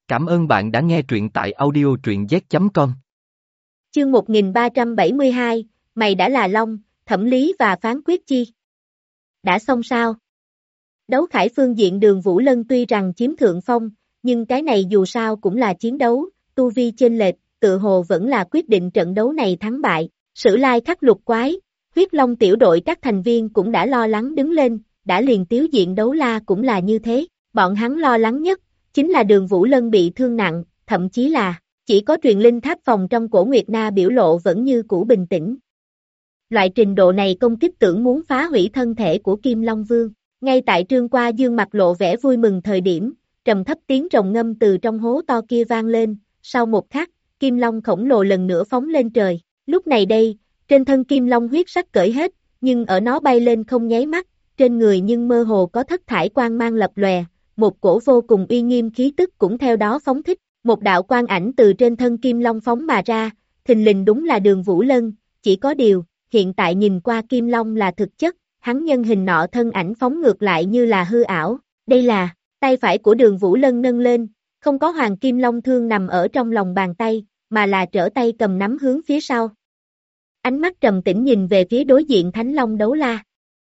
Cảm ơn bạn đã nghe truyện tại audio truyện z.com. Chương 1372, mày đã là Long, thẩm lý và phán quyết chi? Đã xong sao? Đấu khải phương diện Đường Vũ Lân tuy rằng chiếm thượng phong, nhưng cái này dù sao cũng là chiến đấu, tu vi chênh lệch, tự hồ vẫn là quyết định trận đấu này thắng bại. Sử lai khắc lục quái, huyết long tiểu đội các thành viên cũng đã lo lắng đứng lên, đã liền tiếu diện đấu la cũng là như thế, bọn hắn lo lắng nhất, chính là Đường Vũ Lân bị thương nặng, thậm chí là, chỉ có truyền linh tháp phòng trong cổ Nguyệt Na biểu lộ vẫn như cũ bình tĩnh. Loại trình độ này công kích tưởng muốn phá hủy thân thể của Kim Long Vương, ngay tại Trương Qua Dương mặt lộ vẻ vui mừng thời điểm, trầm thấp tiếng rồng ngâm từ trong hố to kia vang lên, sau một khắc, Kim Long khổng lồ lần nữa phóng lên trời, lúc này đây, trên thân Kim Long huyết sắc cởi hết, nhưng ở nó bay lên không nháy mắt, trên người nhưng mơ hồ có thất thải quang mang lập lòe, một cổ vô cùng uy nghiêm khí tức cũng theo đó phóng thích, một đạo quang ảnh từ trên thân Kim Long phóng mà ra, thình lình đúng là Đường Vũ Lân, chỉ có điều, hiện tại nhìn qua Kim Long là thực chất, hắn nhân hình nọ thân ảnh phóng ngược lại như là hư ảo, đây là, tay phải của Đường Vũ Lân nâng lên, không có hoàng Kim Long thương nằm ở trong lòng bàn tay, mà là trở tay cầm nắm hướng phía sau. Ánh mắt trầm tĩnh nhìn về phía đối diện Thánh Long đấu la.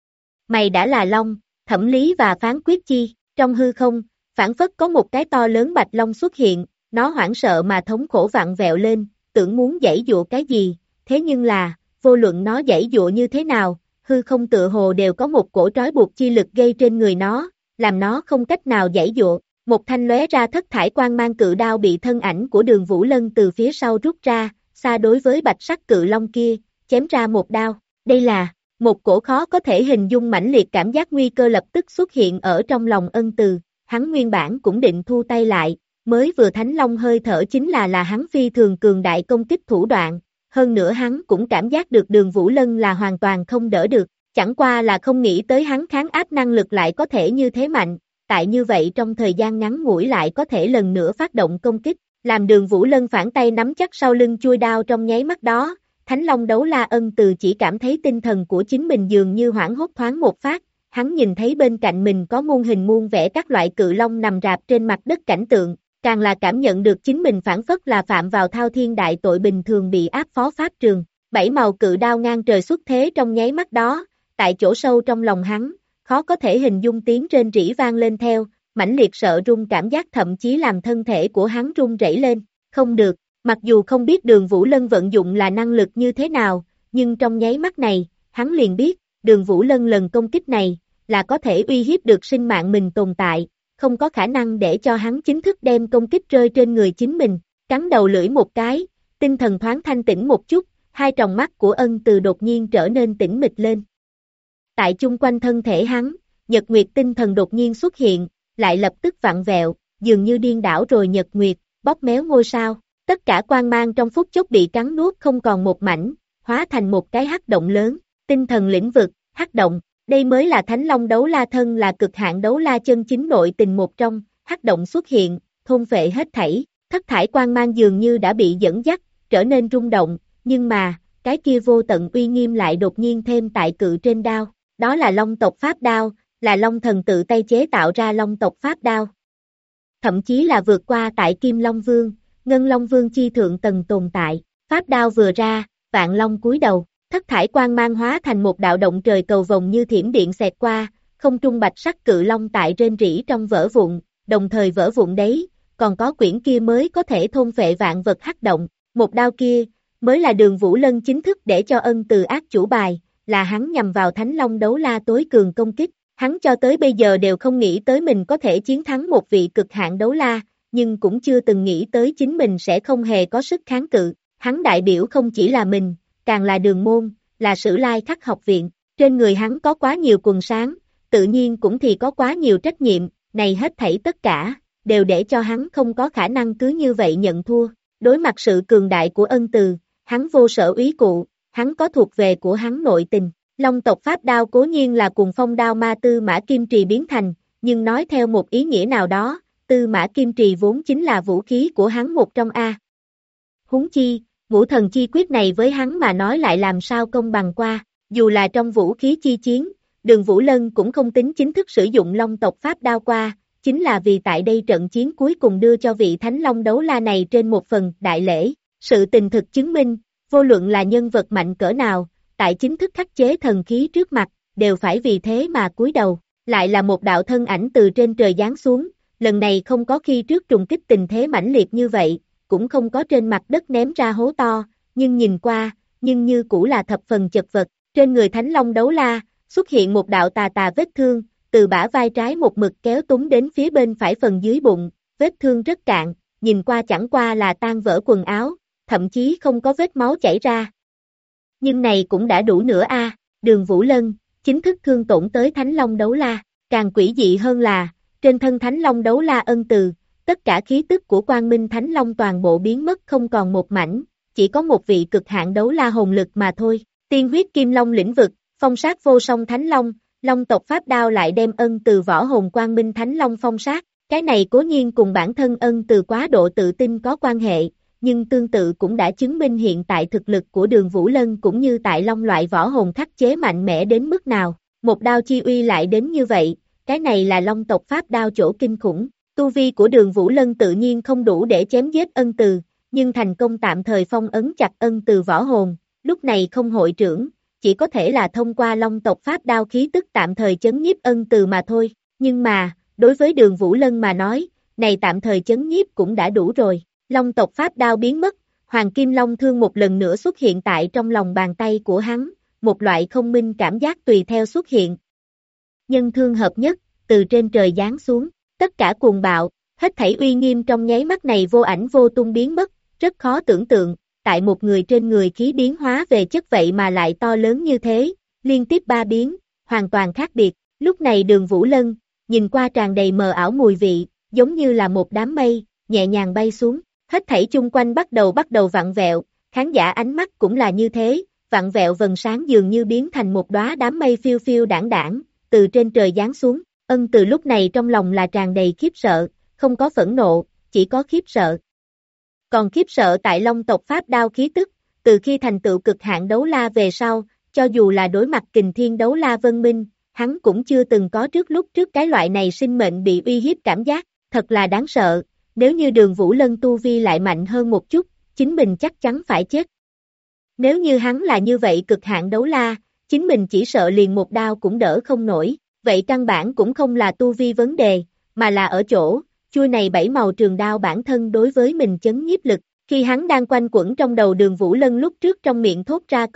Mày đã là Long, thẩm lý và phán quyết chi? Trong hư không, phảng phất có một cái to lớn bạch long xuất hiện, nó hoảng sợ mà thống khổ vặn vẹo lên, tưởng muốn giãy giụa cái gì, thế nhưng là, vô luận nó giãy giụa như thế nào, hư không tựa hồ đều có một cổ trói buộc chi lực gây trên người nó, làm nó không cách nào giãy giụa. Một thanh lóe ra thất thải quang mang cự đao bị thân ảnh của Đường Vũ Lân từ phía sau rút ra, xa đối với bạch sắc cự long kia, chém ra một đao. Đây là một cổ khó có thể hình dung mãnh liệt cảm giác nguy cơ lập tức xuất hiện ở trong lòng Ân Từ, hắn nguyên bản cũng định thu tay lại, mới vừa Thánh Long hơi thở chính là hắn phi thường cường đại công kích thủ đoạn, hơn nữa hắn cũng cảm giác được Đường Vũ Lân là hoàn toàn không đỡ được, chẳng qua là không nghĩ tới hắn kháng áp năng lực lại có thể như thế mạnh, tại như vậy trong thời gian ngắn ngủi lại có thể lần nữa phát động công kích, làm Đường Vũ Lân phản tay nắm chắc sau lưng chui đao trong nháy mắt đó. Thánh Long đấu la Ân Từ chỉ cảm thấy tinh thần của chính mình dường như hoảng hốt thoáng một phát, hắn nhìn thấy bên cạnh mình có muôn hình muôn vẻ các loại cự long nằm rạp trên mặt đất cảnh tượng, càng là cảm nhận được chính mình phản phất là phạm vào thao thiên đại tội bình thường bị áp phó pháp trường. Bảy màu cự đao ngang trời xuất thế trong nháy mắt đó, tại chỗ sâu trong lòng hắn, khó có thể hình dung tiếng rên rỉ vang lên theo, mãnh liệt sợ run cảm giác thậm chí làm thân thể của hắn run rẩy lên, không được. Mặc dù không biết Đường Vũ Lân vận dụng là năng lực như thế nào, nhưng trong nháy mắt này, hắn liền biết, Đường Vũ Lân lần công kích này, là có thể uy hiếp được sinh mạng mình tồn tại, không có khả năng để cho hắn chính thức đem công kích rơi trên người chính mình, cắn đầu lưỡi một cái, tinh thần thoáng thanh tĩnh một chút, hai tròng mắt của Ân Từ đột nhiên trở nên tĩnh mịch lên. Tại chung quanh thân thể hắn, Nhật Nguyệt tinh thần đột nhiên xuất hiện, lại lập tức vặn vẹo, dường như điên đảo rồi Nhật Nguyệt, bóp méo ngôi sao. Tất cả quang mang trong phút chốc bị cắn nuốt không còn một mảnh, hóa thành một cái hắc động lớn, tinh thần lĩnh vực, hắc động, đây mới là Thánh Long đấu la thân là cực hạn đấu la chân chính nội tình một trong, hắc động xuất hiện, thôn phệ hết thảy, thất thải quang mang dường như đã bị dẫn dắt, trở nên rung động, nhưng mà, cái kia vô tận uy nghiêm lại đột nhiên thêm tại cự trên đao, đó là Long tộc pháp đao, là Long thần tự tay chế tạo ra Long tộc pháp đao. Thậm chí là vượt qua tại Kim Long Vương, Ngân Long Vương chi thượng tầng tồn tại, pháp đao vừa ra, vạn long cúi đầu, thất thải quang mang hóa thành một đạo động trời cầu vồng như thiểm điện xẹt qua, không trung bạch sắc cự long tại rên rỉ trong vỡ vụn, đồng thời vỡ vụn đấy, còn có quyển kia mới có thể thôn phệ vạn vật hắc động, một đao kia, mới là Đường Vũ Lân chính thức để cho Ân Từ ác chủ bài, là hắn nhằm vào Thánh Long đấu la tối cường công kích, hắn cho tới bây giờ đều không nghĩ tới mình có thể chiến thắng một vị cực hạn đấu la, nhưng cũng chưa từng nghĩ tới chính mình sẽ không hề có sức kháng cự, hắn đại biểu không chỉ là mình, càng là Đường môn, là Sử Lai Khắc học viện, trên người hắn có quá nhiều quần sáng, tự nhiên cũng thì có quá nhiều trách nhiệm, này hết thảy tất cả, đều để cho hắn không có khả năng cứ như vậy nhận thua, đối mặt sự cường đại của Ân Từ, hắn vô sở úy cụ, hắn có thuộc về của hắn nội tình, Long tộc pháp đao cố nhiên là cùng Phong đao ma Tư Mã Kim Trì biến thành, nhưng nói theo một ý nghĩa nào đó, Tư Mã Kim Trì vốn chính là vũ khí của hắn một trong A. Huống chi, Ngũ Thần chi quyết này với hắn mà nói lại làm sao công bằng qua, dù là trong vũ khí chi chiến, Đường Vũ Lân cũng không tính chính thức sử dụng Long tộc pháp đao qua, chính là vì tại đây trận chiến cuối cùng đưa cho vị Thánh Long đấu la này trên một phần đại lễ. Sự tình thực chứng minh, vô luận là nhân vật mạnh cỡ nào, tại chính thức khắc chế thần khí trước mặt, đều phải vì thế mà cúi đầu. Lại là một đạo thân ảnh từ trên trời giáng xuống, lần này không có khi trước trùng kích tình thế mãnh liệt như vậy, cũng không có trên mặt đất ném ra hố to, nhưng nhìn qua, nhưng như cũ là thập phần chật vật. Trên người Thánh Long đấu la, xuất hiện một đạo tà tà vết thương, từ bả vai trái một mực kéo túng đến phía bên phải phần dưới bụng, vết thương rất cạn, nhìn qua chẳng qua là tan vỡ quần áo, thậm chí không có vết máu chảy ra. Nhưng này cũng đã đủ nữa a. Đường Vũ Lân, chính thức thương tổn tới Thánh Long đấu la, càng quỷ dị hơn là, trên thân Thánh Long đấu la ân từ, tất cả khí tức của Quang Minh Thánh Long toàn bộ biến mất không còn một mảnh, chỉ có một vị cực hạn đấu la hồn lực mà thôi. Tiên huyết Kim Long lĩnh vực, phong sát vô song Thánh Long, Long tộc Pháp Đao lại đem ân từ võ hồn Quang Minh Thánh Long phong sát, cái này cố nhiên cùng bản thân ân từ quá độ tự tin có quan hệ, nhưng tương tự cũng đã chứng minh hiện tại thực lực của Đường Vũ Lân cũng như tại Long loại võ hồn khắc chế mạnh mẽ đến mức nào, một đao chi uy lại đến như vậy, cái này là Long tộc Pháp Đao chỗ kinh khủng. Tu vi của Đường Vũ Lân tự nhiên không đủ để chém giết ân từ, nhưng thành công tạm thời phong ấn chặt ân từ võ hồn, lúc này không hội trưởng, chỉ có thể là thông qua Long tộc Pháp Đao khí tức tạm thời chấn nhiếp ân từ mà thôi, nhưng mà, đối với Đường Vũ Lân mà nói, này tạm thời chấn nhiếp cũng đã đủ rồi. Long tộc Pháp Đao biến mất, Hoàng Kim Long thương một lần nữa xuất hiện tại trong lòng bàn tay của hắn, một loại không minh cảm giác tùy theo xuất hiện. Nhân thương hợp nhất, từ trên trời giáng xuống, tất cả cuồng bạo, hết thảy uy nghiêm trong nháy mắt này vô ảnh vô tung biến mất, rất khó tưởng tượng, tại một người trên người khí biến hóa về chất vậy mà lại to lớn như thế, liên tiếp 3 biến, hoàn toàn khác biệt. Lúc này Đường Vũ Lân, nhìn qua tràn đầy mờ ảo mùi vị, giống như là một đám mây, nhẹ nhàng bay xuống, hết thảy chung quanh bắt đầu vặn vẹo, khán giả ánh mắt cũng là như thế, vặn vẹo vầng sáng dường như biến thành một đóa đám mây phiêu phiêu đảng đảng, từ trên trời giáng xuống. Ân từ lúc này trong lòng là tràn đầy khiếp sợ, không có phẫn nộ, chỉ có khiếp sợ. Còn khiếp sợ tại Long tộc Pháp Đao khí tức, từ khi thành tựu cực hạn đấu la về sau, cho dù là đối mặt kình thiên đấu la Vân Minh, hắn cũng chưa từng có lúc trước cái loại này sinh mệnh bị uy hiếp cảm giác, thật là đáng sợ, nếu như Đường Vũ Lân tu vi lại mạnh hơn một chút, chính mình chắc chắn phải chết. Nếu như hắn là như vậy cực hạn đấu la, chính mình chỉ sợ liền một đao cũng đỡ không nổi. Vậy căn bản cũng không là tu vi vấn đề, mà là ở chỗ, chuôi này 7 màu trường đao bản thân đối với mình chấn nhiếp lực. Khi hắn đang quanh quẩn trong đầu Đường Vũ Lân lúc trước trong miệng thốt ra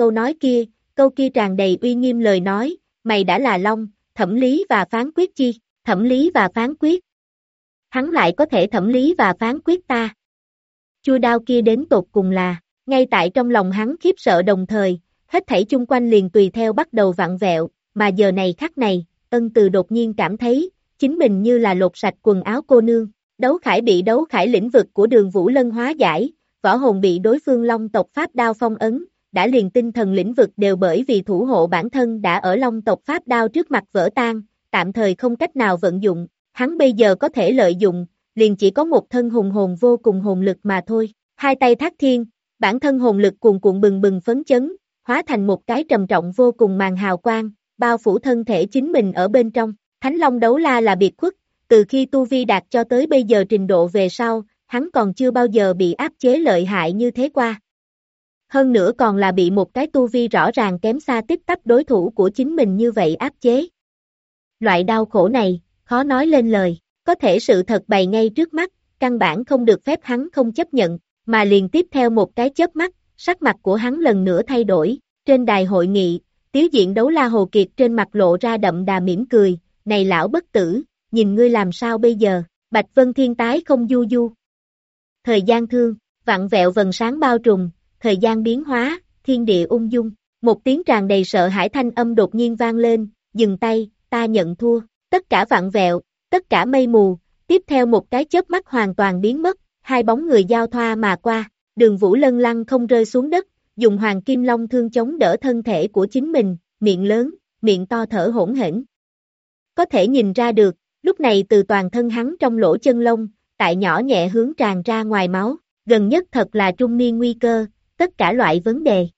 câu kia tràn đầy uy nghiêm lời nói, mày đã là Long, thẩm lý và phán quyết chi, thẩm lý và phán quyết. Hắn lại có thể thẩm lý và phán quyết ta. Chuôi đao kia đến tột cùng là, ngay tại trong lòng hắn khiếp sợ đồng thời, hết thảy chung quanh liền tùy theo bắt đầu vặn vẹo, mà giờ này khắc này, ân từ đột nhiên cảm thấy, chính mình như là lột sạch quần áo cô nương, đấu khải bị đấu khải lĩnh vực của Đường Vũ Lân hóa giải, võ hồn bị đối phương Long tộc Pháp Đao phong ấn, đã liền tinh thần lĩnh vực đều bởi vì thủ hộ bản thân đã ở Long tộc Pháp Đao trước mặt vỡ tan, tạm thời không cách nào vận dụng, hắn bây giờ có thể lợi dụng, liền chỉ có một thân hùng hồn vô cùng hồn lực mà thôi, hai tay thác thiên, bản thân hồn lực cuồn cuộn bừng bừng phấn chấn, hóa thành một cái trầm trọng vô cùng màn hào quang, bao phủ thân thể chính mình ở bên trong. Thánh Long đấu la là biệt khuất, từ khi tu vi đạt cho tới bây giờ trình độ về sau, hắn còn chưa bao giờ bị áp chế lợi hại như thế qua. Hơn nữa còn là bị một cái tu vi rõ ràng kém xa tích tắp đối thủ của chính mình như vậy áp chế. Loại đau khổ này, khó nói lên lời, có thể sự thật bày ngay trước mắt, căn bản không được phép hắn không chấp nhận, mà liền tiếp theo một cái chớp mắt, sắc mặt của hắn lần nữa thay đổi, trên đài hội nghị, Tiếu diện đấu la Hồ Kiệt trên mặt lộ ra đậm đà mỉm cười, này lão bất tử, nhìn ngươi làm sao bây giờ, Bạch Vân Thiên tái không du du. Thời gian thương, vặn vẹo vầng sáng bao trùm, thời gian biến hóa, thiên địa ung dung, một tiếng tràn đầy sợ hãi thanh âm đột nhiên vang lên, dừng tay, ta nhận thua, tất cả vặn vẹo, tất cả mây mù, tiếp theo một cái chớp mắt hoàn toàn biến mất, hai bóng người giao thoa mà qua, Đường Vũ Lân lăn không rơi xuống đất, dùng Hoàng Kim Long thương chống đỡ thân thể của chính mình, miệng lớn, miệng to thở hỗn hển. Có thể nhìn ra được, lúc này từ toàn thân hắn trong lỗ chân lông, tại nhỏ nhẹ hướng tràn ra ngoài máu, gần nhất thật là trung niên nguy cơ, tất cả loại vấn đề.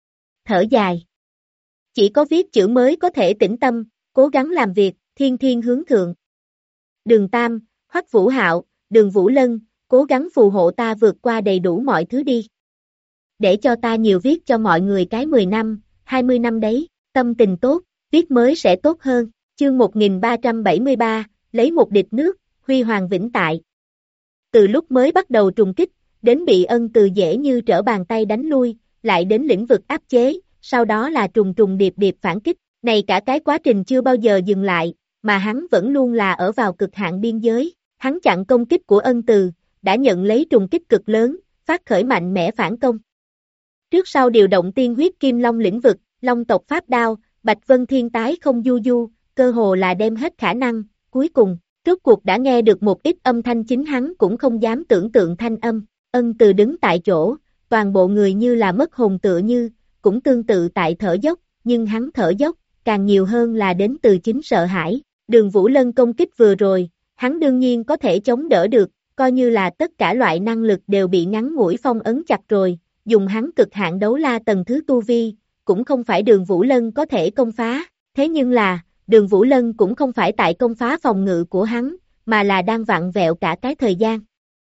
Thở dài. Chỉ có viết chữ mới có thể tĩnh tâm, cố gắng làm việc, thiên thiên hướng thượng. Đường Tam, Hoắc Vũ Hạo, Đường Vũ Lân, cố gắng phù hộ ta vượt qua đầy đủ mọi thứ đi. Để cho ta nhiều viết cho mọi người cái 10 năm, 20 năm đấy, tâm tình tốt, viết mới sẽ tốt hơn. Chương 1373, lấy một địch nước, huy hoàng vĩnh tại. Từ lúc mới bắt đầu trùng kích, đến bị Ân Từ dễ như trở bàn tay đánh lui, lại đến lĩnh vực áp chế, sau đó là trùng trùng điệp điệp phản kích. Này cả cái quá trình chưa bao giờ dừng lại, mà hắn vẫn luôn là ở vào cực hạn biên giới. Hắn chặn công kích của Ân Từ, đã nhận lấy trùng kích cực lớn, phát khởi mạnh mẽ phản công. Trước sau điều động tiên huyết kim long lĩnh vực, long tộc pháp đao, Bạch Vân Thiên tái không du du, cơ hồ là đem hết khả năng, cuối cùng, rốt cuộc đã nghe được một ít âm thanh chính hắn cũng không dám tưởng tượng thanh âm. Ân Từ đứng tại chỗ, toàn bộ người như là mất hồn tựa như, cũng tương tự tại thở dốc, nhưng hắn thở dốc, càng nhiều hơn là đến từ chính sợ hãi. Đường Vũ Lân công kích vừa rồi, hắn đương nhiên có thể chống đỡ được, coi như là tất cả loại năng lực đều bị ngắn ngủi phong ấn chặt rồi, dùng hắn cực hạn đấu la tầng thứ tu vi, cũng không phải Đường Vũ Lân có thể công phá, thế nhưng là, Đường Vũ Lân cũng không phải tại công phá phòng ngự của hắn, mà là đang vặn vẹo cả cái thời gian.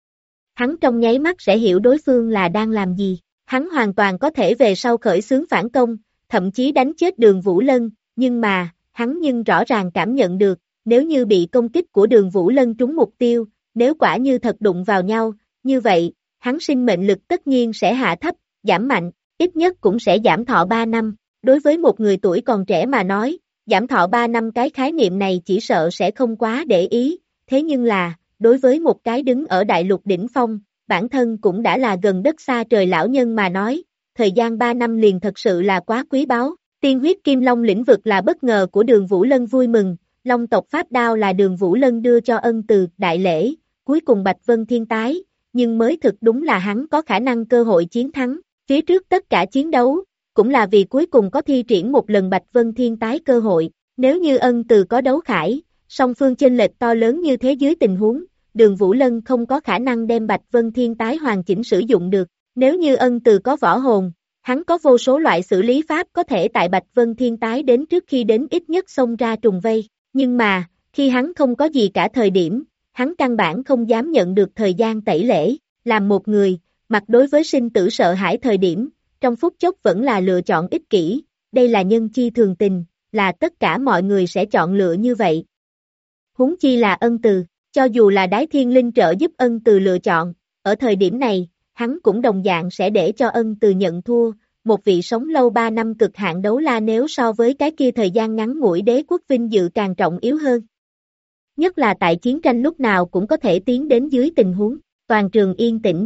Hắn trong nháy mắt sẽ hiểu đối phương là đang làm gì, hắn hoàn toàn có thể về sau khởi xướng phản công, thậm chí đánh chết Đường Vũ Lân, nhưng mà, hắn rõ ràng cảm nhận được, nếu như bị công kích của Đường Vũ Lân trúng mục tiêu, nếu quả như thật đụng vào nhau, như vậy, hắn sinh mệnh lực tất nhiên sẽ hạ thấp, giảm mạnh, ít nhất cũng sẽ giảm thọ 3 năm. Đối với một người tuổi còn trẻ mà nói, giảm thọ 3 năm cái khái niệm này chỉ sợ sẽ không quá để ý, thế nhưng là, đối với một cái đứng ở đại lục đỉnh phong, bản thân cũng đã là gần đất xa trời lão nhân mà nói, thời gian 3 năm liền thật sự là quá quý báu. Tiên huyết kim long lĩnh vực là bất ngờ của Đường Vũ Lân vui mừng, long tộc pháp đao là Đường Vũ Lân đưa cho Ân Từ đại lễ, cuối cùng Bạch Vân Thiên tái, nhưng mới thực đúng là hắn có khả năng cơ hội chiến thắng, phía trước tất cả chiến đấu, cũng là vì cuối cùng có thi triển một lần Bạch Vân Thiên tái cơ hội, nếu như Ân Từ có đấu khải, song phương chênh lệch to lớn như thế dưới tình huống, Đường Vũ Lân không có khả năng đem Bạch Vân Thiên tái hoàn chỉnh sử dụng được, nếu như Ân Từ có võ hồn, hắn có vô số loại xử lý pháp có thể tại Bạch Vân Thiên tái đến trước khi đến ít nhất xông ra trùng vây, nhưng mà, khi hắn không có gì cả thời điểm, hắn căn bản không dám nhận được thời gian tẩy lễ, làm một người, mặt đối với sinh tử sợ hãi thời điểm, trong phút chốc vẫn là lựa chọn ích kỷ, đây là nhân chi thường tình, là tất cả mọi người sẽ chọn lựa như vậy. Huống chi là Ân Từ, cho dù là Đái Thiên Linh trợ giúp Ân Từ lựa chọn, ở thời điểm này, hắn cũng đồng dạng sẽ để cho Ân Từ nhận thua, một vị sống lâu 3 năm cực hạn đấu la nếu so với cái kia thời gian ngắn ngủi đế quốc vinh dự càng trọng yếu hơn. Nhất là tại chiến tranh lúc nào cũng có thể tiến đến dưới tình huống, toàn trường yên tĩnh,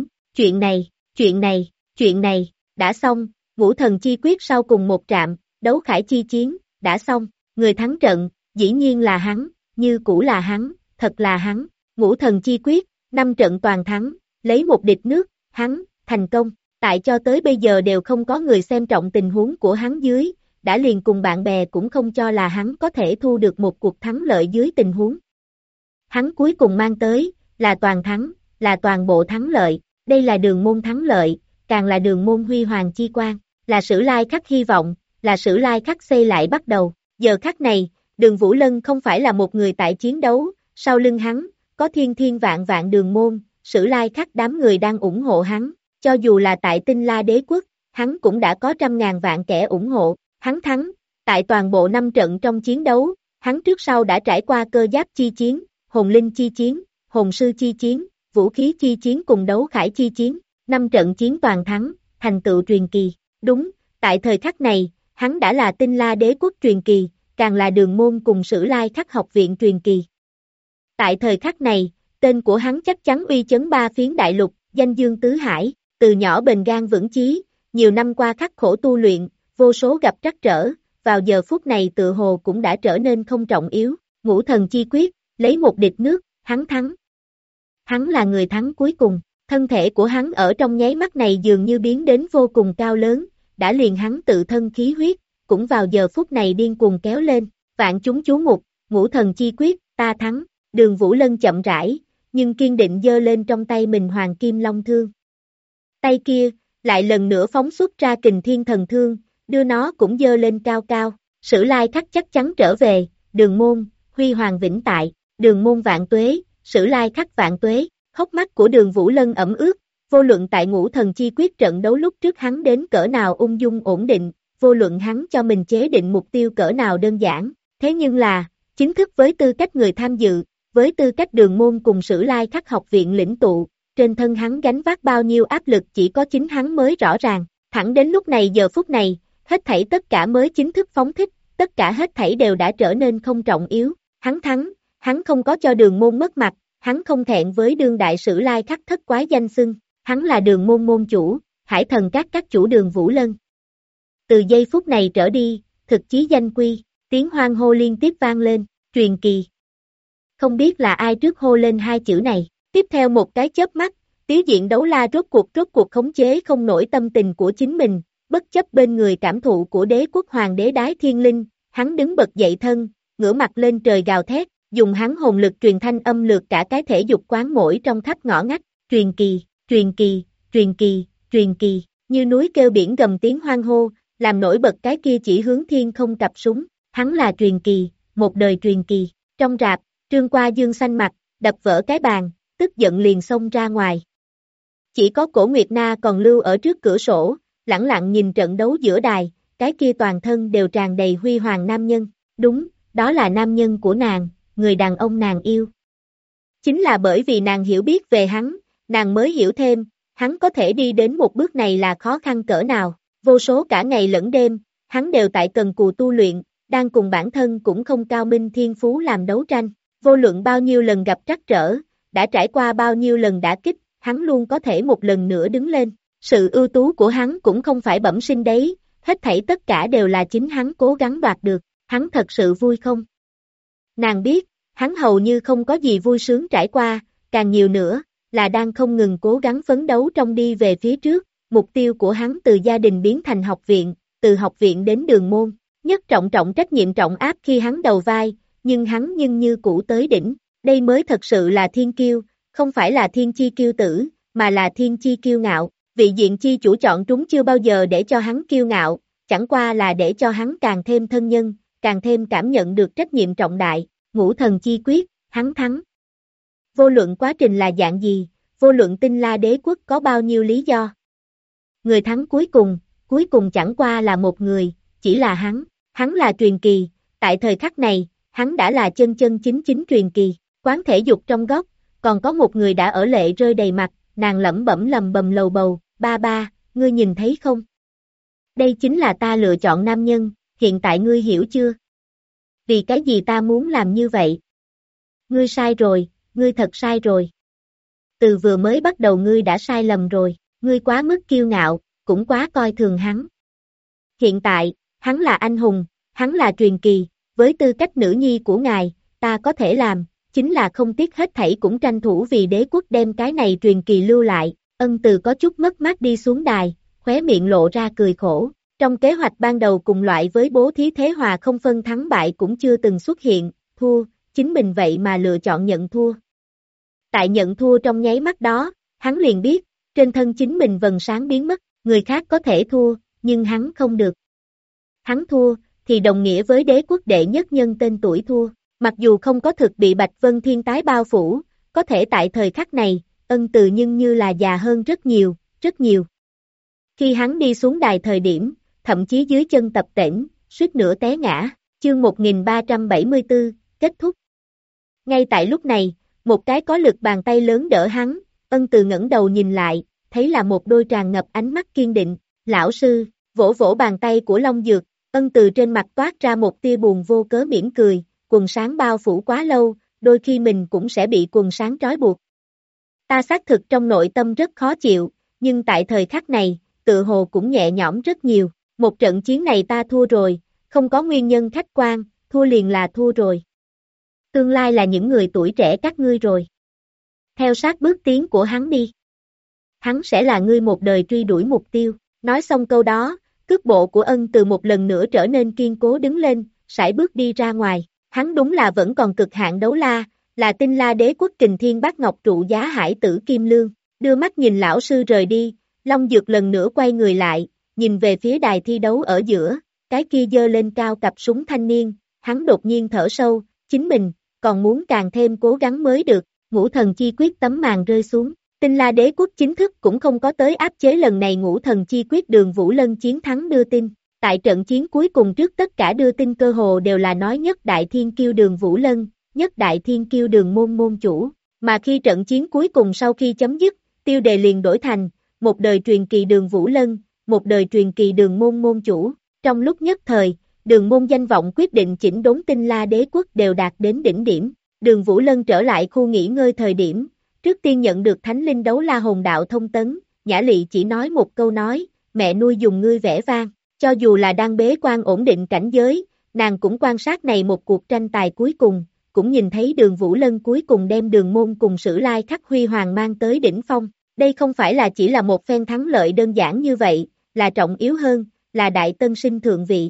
chuyện này, đã xong, ngũ thần chi quyết sau cùng một trạm, đấu khải chi chiến, đã xong, người thắng trận, dĩ nhiên là hắn, như cũ là hắn, thật là hắn, ngũ thần chi quyết, 5 trận toàn thắng, lấy một địch nước, hắn, thành công, tại cho tới bây giờ đều không có người xem trọng tình huống của hắn dưới, đã liền cùng bạn bè cũng không cho là hắn có thể thu được một cuộc thắng lợi dưới tình huống. Hắn cuối cùng mang tới, là toàn thắng, là toàn bộ thắng lợi, đây là đường môn thắng lợi, càng là đường môn huy hoàng chi quang, là Sử Lai Khắc hy vọng, là Sử Lai Khắc xây lại bắt đầu, giờ khắc này, Đường Vũ Lân không phải là một người tại chiến đấu, sau lưng hắn, có thiên thiên vạn vạn đường môn, Sử Lai Khắc đám người đang ủng hộ hắn, cho dù là tại Tinh La Đế Quốc, hắn cũng đã có trăm ngàn vạn kẻ ủng hộ, hắn thắng, tại toàn bộ 5 trận trong chiến đấu, hắn trước sau đã trải qua cơ giáp chi chiến, hồn linh chi chiến, hồn sư chi chiến, vũ khí chi chiến cùng đấu khải chi chiến, 5 trận chiến toàn thắng, thành tựu truyền kỳ, đúng, tại thời khắc này, hắn đã là Tinh La Đế Quốc truyền kỳ, càng là đường môn cùng Sử Lai Khắc học viện truyền kỳ. Tại thời khắc này, tên của hắn chắc chắn uy chấn 3 phiến đại lục, danh dương tứ hải, từ nhỏ bền gan vững chí, nhiều năm qua khắc khổ tu luyện, vô số gặp trắc trở, vào giờ phút này tự hồ cũng đã trở nên không trọng yếu, ngũ thần chi quyết, lấy một địch nước, hắn thắng. Hắn là người thắng cuối cùng, thân thể của hắn ở trong nháy mắt này dường như biến đến vô cùng cao lớn, đã liền hắn tự thân khí huyết, cũng vào giờ phút này điên cuồng kéo lên, vạn chúng chú mục, ngũ thần chi quyết, ta thắng, Đường Vũ Lân chậm rãi, nhưng kiên định giơ lên trong tay mình hoàng kim long thương. Tay kia, lại lần nữa phóng xuất ra kình thiên thần thương, đưa nó cũng giơ lên cao cao, Sử Lai Khắc chắc chắn trở về, đường môn, huy hoàng vĩnh tại, Đường môn vạn tuế, Sử Lai Khắc vạn tuế, hốc mắt của Đường Vũ Lân ẩm ướt, vô luận tại Ngũ Thần Chi Quyết trận đấu lúc trước hắn đến cỡ nào ung dung ổn định, vô luận hắn cho mình chế định mục tiêu cỡ nào đơn giản, thế nhưng là, chính thức với tư cách người tham dự, với tư cách Đường môn cùng Sử Lai Khắc học viện lĩnh tụ, trên thân hắn gánh vác bao nhiêu áp lực chỉ có chính hắn mới rõ ràng, thẳng đến lúc này giờ phút này, hết thảy tất cả mới chính thức phóng thích, tất cả hết thảy đều đã trở nên không trọng yếu, hắn thắng, hắn không có cho Đường môn mất mặt, hắn không thẹn với đương đại Sử Lai Khắc thất quái danh xưng, hắn là Đường môn môn chủ, Hải Thần các chủ Đường Vũ Lân. Từ giây phút này trở đi, thực chí danh quy, tiếng hoan hô liên tiếp vang lên, truyền kỳ. Không biết là ai trước hô lên hai chữ này, tiếp theo một cái chớp mắt, Tiếu Diện Đấu La rốt cuộc khống chế không nổi tâm tình của chính mình, bất chấp bên người cảm thụ của đế quốc hoàng đế Đái Thiên Linh, hắn đứng bật dậy thân, ngửa mặt lên trời gào thét, dùng hắn hồn lực truyền thanh âm lược cả cái thể dục quán mỗi trong khắp ngõ ngách, truyền kỳ, truyền kỳ, truyền kỳ, truyền kỳ, như núi kêu biển gầm tiếng hoan hô, làm nổi bật cái kia chỉ hướng thiên không cặp súng, hắn là truyền kỳ, một đời truyền kỳ, trong rạp, Trương Qua Dương xanh mặt, đập vỡ cái bàn, tức giận liền xông ra ngoài. Chỉ có Cổ Nguyệt Na còn lưu ở trước cửa sổ, lẳng lặng nhìn trận đấu giữa đài, cái kia toàn thân đều tràn đầy huy hoàng nam nhân, đúng, đó là nam nhân của nàng, người đàn ông nàng yêu. Chính là bởi vì nàng hiểu biết về hắn, nàng mới hiểu thêm, hắn có thể đi đến một bước này là khó khăn cỡ nào, vô số cả ngày lẫn đêm, hắn đều tại cần cù tu luyện, đang cùng bản thân cũng không cao minh thiên phú làm đấu tranh, vô luận bao nhiêu lần gặp trắc trở, đã trải qua bao nhiêu lần đả kích, hắn luôn có thể một lần nữa đứng lên, sự ưu tú của hắn cũng không phải bẩm sinh đấy, hết thảy tất cả đều là chính hắn cố gắng đoạt được, hắn thật sự vui không? Nàng biết, hắn hầu như không có gì vui sướng trải qua, càng nhiều nữa, là đang không ngừng cố gắng phấn đấu trong đi về phía trước, mục tiêu của hắn từ gia đình biến thành học viện, từ học viện đến đường môn, nhất trọng trách nhiệm trọng áp khi hắn đầu vai, nhưng hắn như cũ tới đỉnh, đây mới thật sự là thiên kiêu, không phải là thiên chi kiêu tử, mà là thiên chi kiêu ngạo, vị diện chi chủ chọn trúng chưa bao giờ để cho hắn kiêu ngạo, chẳng qua là để cho hắn càng thêm thân nhân, càng thêm cảm nhận được trách nhiệm trọng đại, Ngũ Thần Chi Quyết, hắn thắng. Vô luận quá trình là dạng gì, vô luận Tinh La Đế quốc có bao nhiêu lý do. Người thắng cuối cùng chẳng qua là một người, chỉ là hắn là truyền kỳ, tại thời khắc này, hắn đã là chân chính truyền kỳ, quán thể dục trong góc, còn có một người đã ở lệ rơi đầy mặt, nàng lẩm bẩm lầu bầu, ba, ngươi nhìn thấy không? Đây chính là ta lựa chọn nam nhân, hiện tại ngươi hiểu chưa? Vì cái gì ta muốn làm như vậy? Ngươi sai rồi, ngươi thật sai rồi. Từ vừa mới bắt đầu ngươi đã sai lầm rồi, ngươi quá mức kiêu ngạo, cũng quá coi thường hắn. Hiện tại, hắn là anh hùng, hắn là truyền kỳ, với tư cách nữ nhi của ngài, ta có thể làm, chính là không tiếc hết thảy cũng tranh thủ vì đế quốc đem cái này truyền kỳ lưu lại, Ân Từ có chút mất mát đi xuống đài, khóe miệng lộ ra cười khổ. Trong kế hoạch ban đầu cùng loại với bố thí thế hòa không phân thắng bại cũng chưa từng xuất hiện, thua, chính mình vậy mà lựa chọn nhận thua. Tại nhận thua trong nháy mắt đó, hắn liền biết, trên thân chính mình vầng sáng biến mất, người khác có thể thua, nhưng hắn không được. Hắn thua, thì đồng nghĩa với đế quốc đệ nhất nhân tên tuổi thua, mặc dù không có thực bị Bạch Vân Thiên tái bao phủ, có thể tại thời khắc này, Ân Từ nhưng như là già hơn rất nhiều, rất nhiều. Khi hắn đi xuống đài thời điểm, thậm chí dưới chân tập tễnh, suýt nữa té ngã, chương 1374, kết thúc. Ngay tại lúc này, một cái có lực bàn tay lớn đỡ hắn, Ân Từ ngẩng đầu nhìn lại, thấy là một đôi tràn ngập ánh mắt kiên định, lão sư, vỗ vỗ bàn tay của Long Dược, Ân Từ trên mặt toát ra một tia buồn vô cớ mỉm cười, quần sáng bao phủ quá lâu, đôi khi mình cũng sẽ bị quần sáng trói buộc. Ta xác thực trong nội tâm rất khó chịu, nhưng tại thời khắc này, tự hồ cũng nhẹ nhõm rất nhiều, một trận chiến này ta thua rồi, không có nguyên nhân khách quan, thua liền là thua rồi. Tương lai là những người tuổi trẻ các ngươi rồi. Theo sát bước tiến của hắn đi. Hắn sẽ là ngươi một đời truy đuổi mục tiêu. Nói xong câu đó, cước bộ của Ân Từ một lần nữa trở nên kiên cố đứng lên, sải bước đi ra ngoài. Hắn đúng là vẫn còn cực hạn đấu la, là Tinh La Đế quốc Kình Thiên Bát Ngọc trụ giá hải tử Kim Lương. Đưa mắt nhìn lão sư rời đi, Long Dược lần nữa quay người lại, nhìn về phía đài thi đấu ở giữa, cái kia giơ lên cao cặp súng thanh niên, hắn đột nhiên thở sâu, chính mình, còn muốn càng thêm cố gắng mới được, Ngũ Thần Chi Quyết tấm màn rơi xuống. Tinh La Đế Quốc chính thức cũng không có tới áp chế lần này Ngũ Thần Chi Quyết Đường Vũ Lân chiến thắng đưa tin. Tại trận chiến cuối cùng trước tất cả đưa tin cơ hồ đều là nói nhất đại thiên kiêu Đường Vũ Lân, nhất đại thiên kiêu Đường môn môn chủ. Mà khi trận chiến cuối cùng sau khi chấm dứt, tiêu đề liền đổi thành, một đời truyền kỳ Đường Vũ Lân, một đời truyền kỳ Đường môn môn chủ. Trong lúc nhất thời, Đường môn danh vọng quyết định chỉnh đốn Tinh La Đế Quốc đều đạt đến đỉnh điểm. Đường Vũ Lân trở lại khu nghỉ ngơi thời điểm, trước tiên nhận được Thánh Linh Đấu La Hồn Đạo thông tấn, Nhã Lị chỉ nói một câu nói, mẹ nuôi dùng ngươi vẻ vang, cho dù là đang bế quan ổn định cảnh giới, nàng cũng quan sát này một cuộc tranh tài cuối cùng, cũng nhìn thấy Đường Vũ Lân cuối cùng đem Đường môn cùng Sử Lai Khắc Huy Hoàng mang tới đỉnh phong, đây không phải là chỉ là một phen thắng lợi đơn giản như vậy, là trọng yếu hơn, là đại tân sinh thượng vị.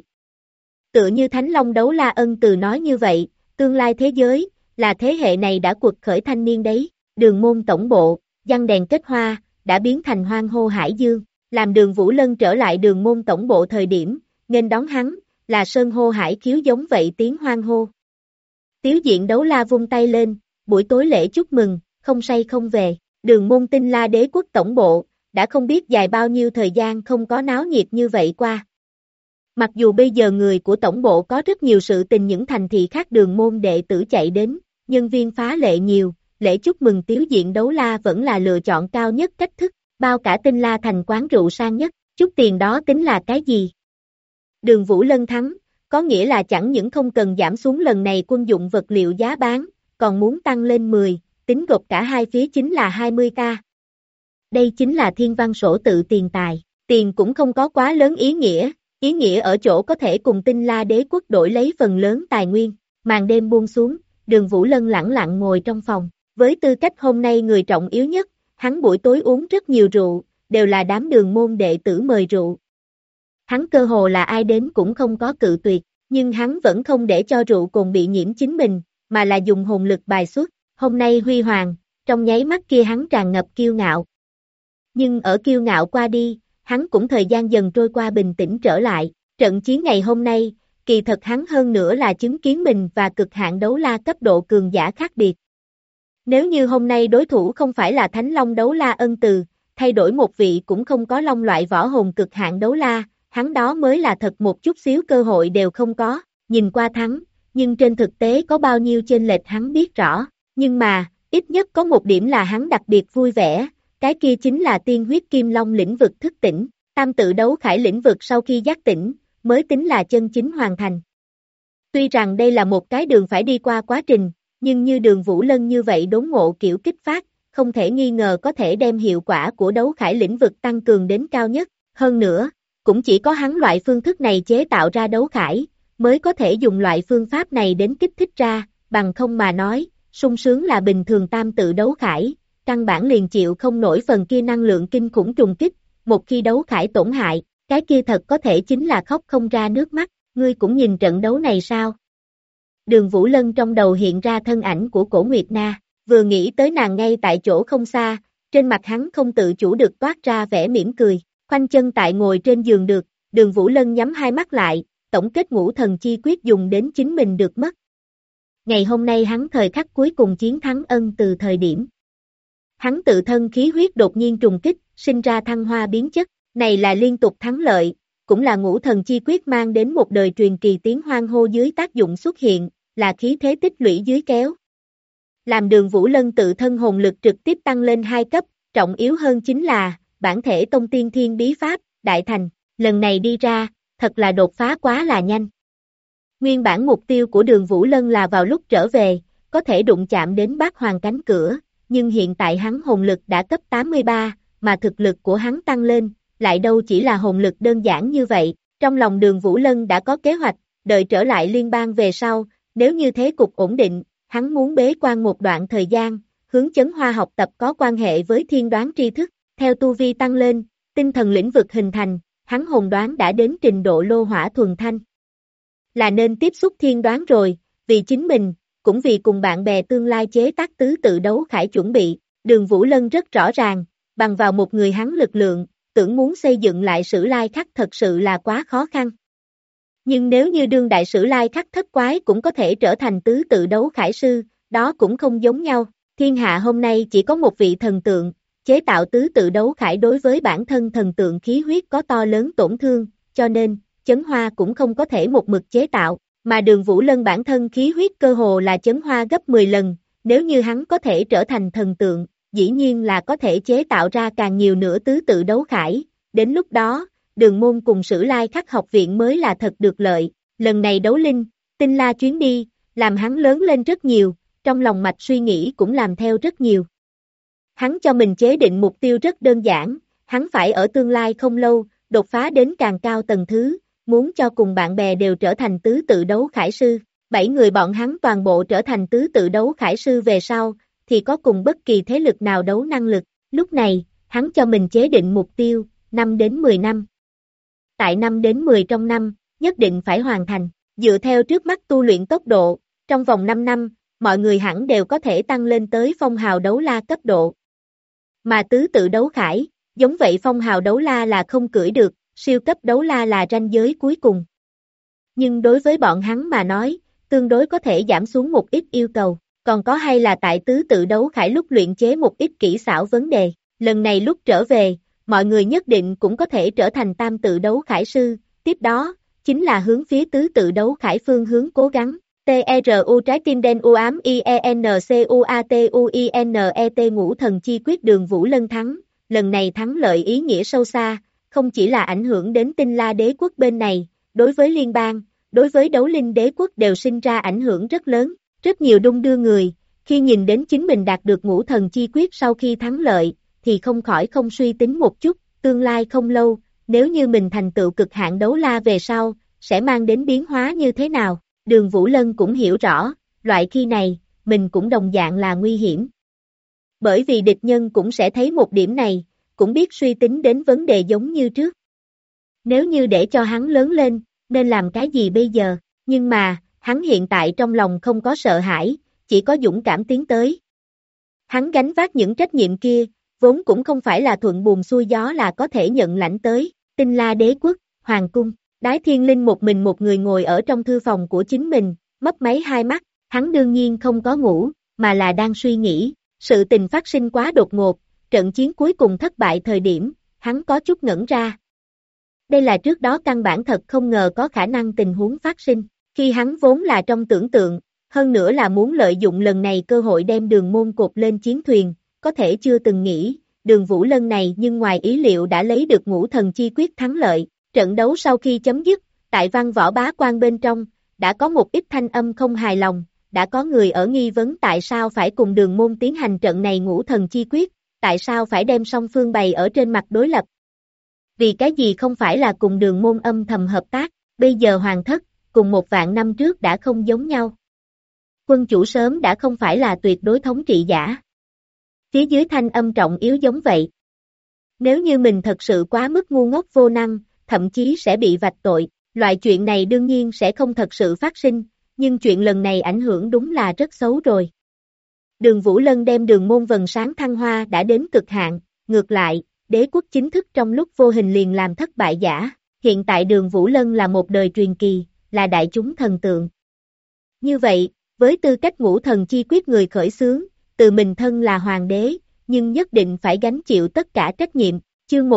Tựa như Thánh Long Đấu La Ân Từ nói như vậy, tương lai thế giới, là thế hệ này đã quật khởi thanh niên đấy. Đường môn tổng bộ, giăng đèn kết hoa, đã biến thành hoang hô hải dương, làm Đường Vũ Lân trở lại đường môn tổng bộ thời điểm, nghênh đón hắn, là sơn hô hải khiếu giống vậy tiếng hoang hô. Tiếu Diện Đấu La vung tay lên, buổi tối lễ chúc mừng, không say không về, Đường môn Tinh La Đế Quốc tổng bộ, đã không biết dài bao nhiêu thời gian không có náo nhiệt như vậy qua. Mặc dù bây giờ người của tổng bộ có rất nhiều sự tình những thành thị khác đường môn đệ tử chạy đến, nhân viên phá lệ nhiều, lễ chúc mừng Tiếu Diện Đấu La vẫn là lựa chọn cao nhất cách thức, bao cả Tinh La thành quán rượu sang nhất, chút tiền đó tính là cái gì? Đường Vũ Lân thắng, có nghĩa là chẳng những không cần giảm xuống lần này quân dụng vật liệu giá bán, còn muốn tăng lên 10, tính gộp cả hai phía chính là 20k. Đây chính là thiên văn sổ tự tiền tài, tiền cũng không có quá lớn ý nghĩa ở chỗ có thể cùng Tinh La Đế Quốc đổi lấy phần lớn tài nguyên. Màn đêm buông xuống, Đường Vũ Lân lẳng lặng ngồi trong phòng, với tư cách hôm nay người trọng yếu nhất, hắn buổi tối uống rất nhiều rượu, đều là đám đường môn đệ tử mời rượu. Hắn cơ hồ là ai đến cũng không có cự tuyệt, nhưng hắn vẫn không để cho rượu cồn bị nhiễm chính mình, mà là dùng hồn lực bài xuất. Hôm nay huy hoàng, trong nháy mắt kia hắn tràn ngập kiêu ngạo. Nhưng ở kiêu ngạo qua đi, hắn cũng thời gian dần trôi qua bình tĩnh trở lại. Trận chiến ngày hôm nay, kỳ thật hắn hơn nữa là chứng kiến mình và cực hạn đấu la cấp độ cường giả khác biệt. Nếu như hôm nay đối thủ không phải là Thánh Long Đấu La Ân Từ, thay đổi một vị cũng không có long loại võ hồn cực hạn đấu la, hắn đó mới là thật một chút xíu cơ hội đều không có, nhìn qua thắng, nhưng trên thực tế có bao nhiêu chênh lệch hắn biết rõ, nhưng mà, ít nhất có một điểm là hắn đặc biệt vui vẻ, cái kia chính là tiên huyết kim long lĩnh vực thức tỉnh, tam tự đấu khải lĩnh vực sau khi giác tỉnh, mới tính là chân chính hoàn thành. Tuy rằng đây là một cái đường phải đi qua quá trình, nhưng như Đường Vũ Lân như vậy đốn ngộ kiểu kích phát, không thể nghi ngờ có thể đem hiệu quả của đấu khải lĩnh vực tăng cường đến cao nhất, hơn nữa, cũng chỉ có hắn loại phương thức này chế tạo ra đấu khải, mới có thể dùng loại phương pháp này đến kích thích ra, bằng không mà nói, sung sướng là bình thường tam tự đấu khải, căn bản liền chịu không nổi phần kia năng lượng kinh khủng trùng kích, một khi đấu khải tổn hại, cái kia thật có thể chính là khóc không ra nước mắt, ngươi cũng nhìn trận đấu này sao? Đường Vũ Lân trong đầu hiện ra thân ảnh của Cổ Nguyệt Na, vừa nghĩ tới nàng ngay tại chỗ không xa, trên mặt hắn không tự chủ được toát ra vẻ mỉm cười, khoanh chân tại ngồi trên giường được, Đường Vũ Lân nhắm hai mắt lại, tổng kết ngũ thần chi quyết dùng đến chính mình được mất. Ngày hôm nay hắn thời khắc cuối cùng chiến thắng Ân Từ thời điểm. Hắn tự thân khí huyết đột nhiên trùng kích, sinh ra thăng hoa biến chất, này là liên tục thắng lợi, cũng là ngũ thần chi quyết mang đến một đời truyền kỳ tiếng hoang hô dưới tác dụng xuất hiện, là khí thế tích lũy dưới kéo. Làm Đường Vũ Lân tự thân hồn lực trực tiếp tăng lên 2 cấp, trọng yếu hơn chính là, bản thể tông tiên thiên bí pháp, đại thành, lần này đi ra, thật là đột phá quá là nhanh. Nguyên bản mục tiêu của Đường Vũ Lân là vào lúc trở về, có thể đụng chạm đến Bát Hoàng cánh cửa, nhưng hiện tại hắn hồn lực đã cấp 83, mà thực lực của hắn tăng lên, lại đâu chỉ là hồn lực đơn giản như vậy, trong lòng Đường Vũ Lân đã có kế hoạch, đợi trở lại liên bang về sau, nếu như thế cục ổn định, hắn muốn bế quan một đoạn thời gian, hướng Chấn Hoa học tập có quan hệ với thiên đoán tri thức, theo tu vi tăng lên, tinh thần lĩnh vực hình thành, hắn hồn đoán đã đến trình độ lô hỏa thuần thanh. Là nên tiếp xúc thiên đoán rồi, vì chính mình, cũng vì cùng bạn bè tương lai chế tác tứ tự đấu khải chuẩn bị, Đường Vũ Lân rất rõ ràng, bằng vào một người hắn lực lượng, tưởng muốn xây dựng lại Sử Lai Khắc thật sự là quá khó khăn. Nhưng nếu như đương đại sử lai khắc thất quái cũng có thể trở thành tứ tự đấu khải sư, đó cũng không giống nhau. Thiên hạ hôm nay chỉ có một vị thần tượng, chế tạo tứ tự đấu khải đối với bản thân thần tượng khí huyết có to lớn tổn thương, cho nên, Chấn Hoa cũng không có thể một mực chế tạo, mà Đường Vũ Lân bản thân khí huyết cơ hồ là Chấn Hoa gấp 10 lần, nếu như hắn có thể trở thành thần tượng, dĩ nhiên là có thể chế tạo ra càng nhiều nữa tứ tự đấu khải, đến lúc đó, Đường môn cùng Sử Lai Khắc học viện mới là thật được lợi, lần này đấu linh, tinh la chuyến đi, làm hắn lớn lên rất nhiều, trong lòng mạch suy nghĩ cũng làm theo rất nhiều. Hắn cho mình chế định mục tiêu rất đơn giản, hắn phải ở tương lai không lâu, đột phá đến càng cao tầng thứ, muốn cho cùng bạn bè đều trở thành tứ tự đấu khải sư. 7 người bọn hắn toàn bộ trở thành tứ tự đấu khải sư về sau, thì có cùng bất kỳ thế lực nào đấu năng lực. Lúc này, hắn cho mình chế định mục tiêu, 5 đến 10 năm. Tại 5 đến 10 trong năm, nhất định phải hoàn thành. Dựa theo trước mắt tu luyện tốc độ, trong vòng 5 năm, mọi người hẳn đều có thể tăng lên tới phong hào đấu la cấp độ. Mà tứ tự đấu khải, giống vậy phong hào đấu la là không cưỡi được, siêu cấp đấu la là ranh giới cuối cùng. Nhưng đối với bọn hắn mà nói, tương đối có thể giảm xuống một ít yêu cầu, còn có hay là tại tứ tự đấu khải lúc luyện chế một ít kỹ xảo vấn đề. Lần này lúc trở về, mọi người nhất định cũng có thể trở thành tam tự đấu khải sư, tiếp đó, chính là hướng phía tứ tự đấu khải phương hướng cố gắng. TRU trái tim đen u ám IENCUATUINET ngũ thần chi quyết Đường Vũ Lân thắng, lần này thắng lợi ý nghĩa sâu xa, không chỉ là ảnh hưởng đến Tinh La đế quốc bên này, đối với liên bang, đối với đấu linh đế quốc đều sinh ra ảnh hưởng rất lớn, rất nhiều đung đưa người, khi nhìn đến chính mình đạt được ngũ thần chi quyết sau khi thắng lợi, thì không khỏi không suy tính một chút, tương lai không lâu, nếu như mình thành tựu cực hạn đấu la về sau, sẽ mang đến biến hóa như thế nào. Đường Vũ Lân cũng hiểu rõ, loại khi này, mình cũng đồng dạng là nguy hiểm. Bởi vì địch nhân cũng sẽ thấy một điểm này, cũng biết suy tính đến vấn đề giống như trước. Nếu như để cho hắn lớn lên, nên làm cái gì bây giờ? Nhưng mà, hắn hiện tại trong lòng không có sợ hãi, chỉ có dũng cảm tiến tới. Hắn gánh vác những trách nhiệm kia, vốn cũng không phải là thuận buồm xuôi gió là có thể nhận lãnh tới. Tinh La đế quốc, hoàng cung. Đái Thiên Linh một mình một người ngồi ở trong thư phòng của chính mình, mấp máy hai mắt, hắn đương nhiên không có ngủ, mà là đang suy nghĩ, sự tình phát sinh quá đột ngột, trận chiến cuối cùng thất bại thời điểm, hắn có chút ngẩn ra. Đây là trước đó căn bản thật không ngờ có khả năng tình huống phát sinh, khi hắn vốn là trong tưởng tượng, hơn nữa là muốn lợi dụng lần này cơ hội đem Đường môn cột lên chiến thuyền, có thể chưa từng nghĩ, Đường Vũ Lân này nhưng ngoài ý liệu đã lấy được ngũ thần chi quyết thắng lợi. Trận đấu sau khi chấm dứt, tại văn võ bá quan bên trong, đã có một ít thanh âm không hài lòng, đã có người ở nghi vấn tại sao phải cùng Đường môn tiến hành trận này ngũ thần chi quyết, tại sao phải đem song phương bày ở trên mặt đối lập. Vì cái gì không phải là cùng Đường môn âm thầm hợp tác, bây giờ hoàng thất, cùng 1.000 năm trước đã không giống nhau. Quân chủ sớm đã không phải là tuyệt đối thống trị giả. Phía dưới thanh âm trọng yếu giống vậy. Nếu như mình thật sự quá mức ngu ngốc vô năng, thậm chí sẽ bị vạch tội, loại chuyện này đương nhiên sẽ không thật sự phát sinh, nhưng chuyện lần này ảnh hưởng đúng là rất xấu rồi. Đường Vũ Lân đem Đường môn vầng sáng thăng hoa đã đến cực hạn, ngược lại, đế quốc chính thức trong lúc vô hình liền làm thất bại giả, hiện tại Đường Vũ Lân là một đời truyền kỳ, là đại chúng thần tượng. Như vậy, với tư cách ngũ thần chi quyết người khởi xướng, từ mình thân là hoàng đế, nhưng nhất định phải gánh chịu tất cả trách nhiệm, chương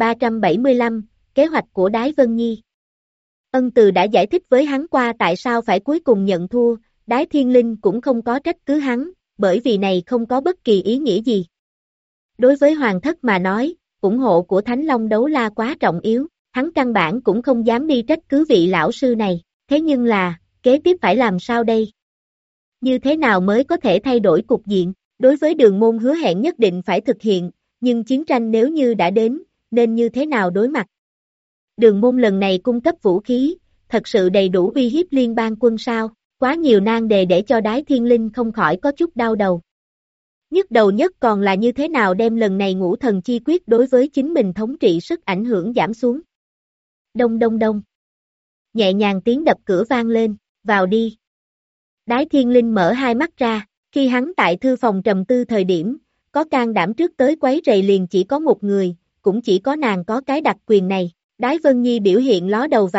1375, kế hoạch của Đái Vân Nhi. Ân Từ đã giải thích với hắn qua tại sao phải cuối cùng nhận thua, Đái Thiên Linh cũng không có trách cứ hắn, bởi vì này không có bất kỳ ý nghĩa gì. Đối với hoàng thất mà nói, ủng hộ của Thánh Long đấu la quá trọng yếu, hắn căn bản cũng không dám đi trách cứ vị lão sư này, thế nhưng là, kế tiếp phải làm sao đây? Như thế nào mới có thể thay đổi cục diện? Đối với Đường môn hứa hẹn nhất định phải thực hiện, nhưng chiến tranh nếu như đã đến, nên như thế nào đối mặt? Đường môn lần này cung cấp vũ khí, thật sự đầy đủ uy hiếp liên bang quân sao? Quá nhiều nan đề để cho Đái Thiên Linh không khỏi có chút đau đầu. Nhức đầu nhất còn là như thế nào đem lần này ngũ thần chi quyết đối với chính mình thống trị sức ảnh hưởng giảm xuống. Đông đông đông. Nhẹ nhàng tiếng đập cửa vang lên, vào đi. Đái Thiên Linh mở hai mắt ra, khi hắn tại thư phòng trầm tư thời điểm, có can đảm trước tới quấy rầy liền chỉ có một người, cũng chỉ có nàng có cái đặc quyền này. Đái Vân Nhi biểu hiện ló đầu vào,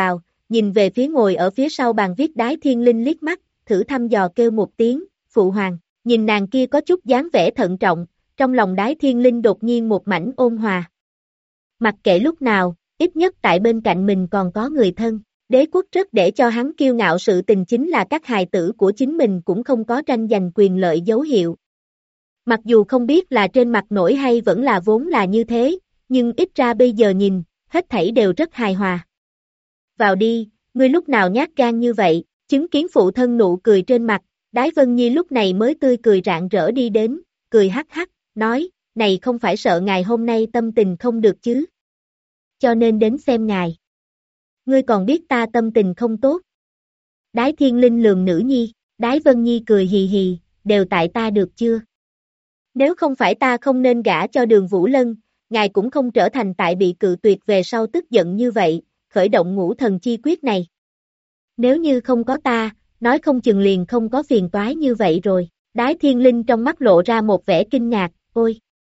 nhìn về phía ngồi ở phía sau bàn viết Đái Thiên Linh liếc mắt, thử thăm dò kêu một tiếng, phụ hoàng, nhìn nàng kia có chút dáng vẻ thận trọng, trong lòng Đái Thiên Linh đột nhiên một mảnh ôn hòa. Mặc kệ lúc nào, ít nhất tại bên cạnh mình còn có người thân, đế quốc rất để cho hắn kiêu ngạo sự tình chính là các hài tử của chính mình cũng không có tranh giành quyền lợi dấu hiệu. Mặc dù không biết là trên mặt nổi hay vẫn là vốn là như thế, nhưng ít ra bây giờ nhìn, hết thảy đều rất hài hòa. Vào đi, ngươi lúc nào nhát gan như vậy, chứng kiến phụ thân nụ cười trên mặt, Đái Vân Nhi lúc này mới tươi cười rạng rỡ đi đến, cười hắc hắc, nói, này không phải sợ ngài hôm nay tâm tình không được chứ. Cho nên đến xem ngài. Ngươi còn biết ta tâm tình không tốt. Đái Thiên Linh lườm nữ nhi, Đái Vân Nhi cười hì hì, đều tại ta được chưa? Nếu không phải ta không nên gả cho Đường Vũ Lân, ngài cũng không trở thành tại bị cự tuyệt về sau tức giận như vậy, khởi động ngũ thần chi quyết này. Nếu như không có ta, nói không chừng liền không có phiền toái như vậy rồi. Đái Thiên Linh trong mắt lộ ra một vẻ kinh ngạc, ôi!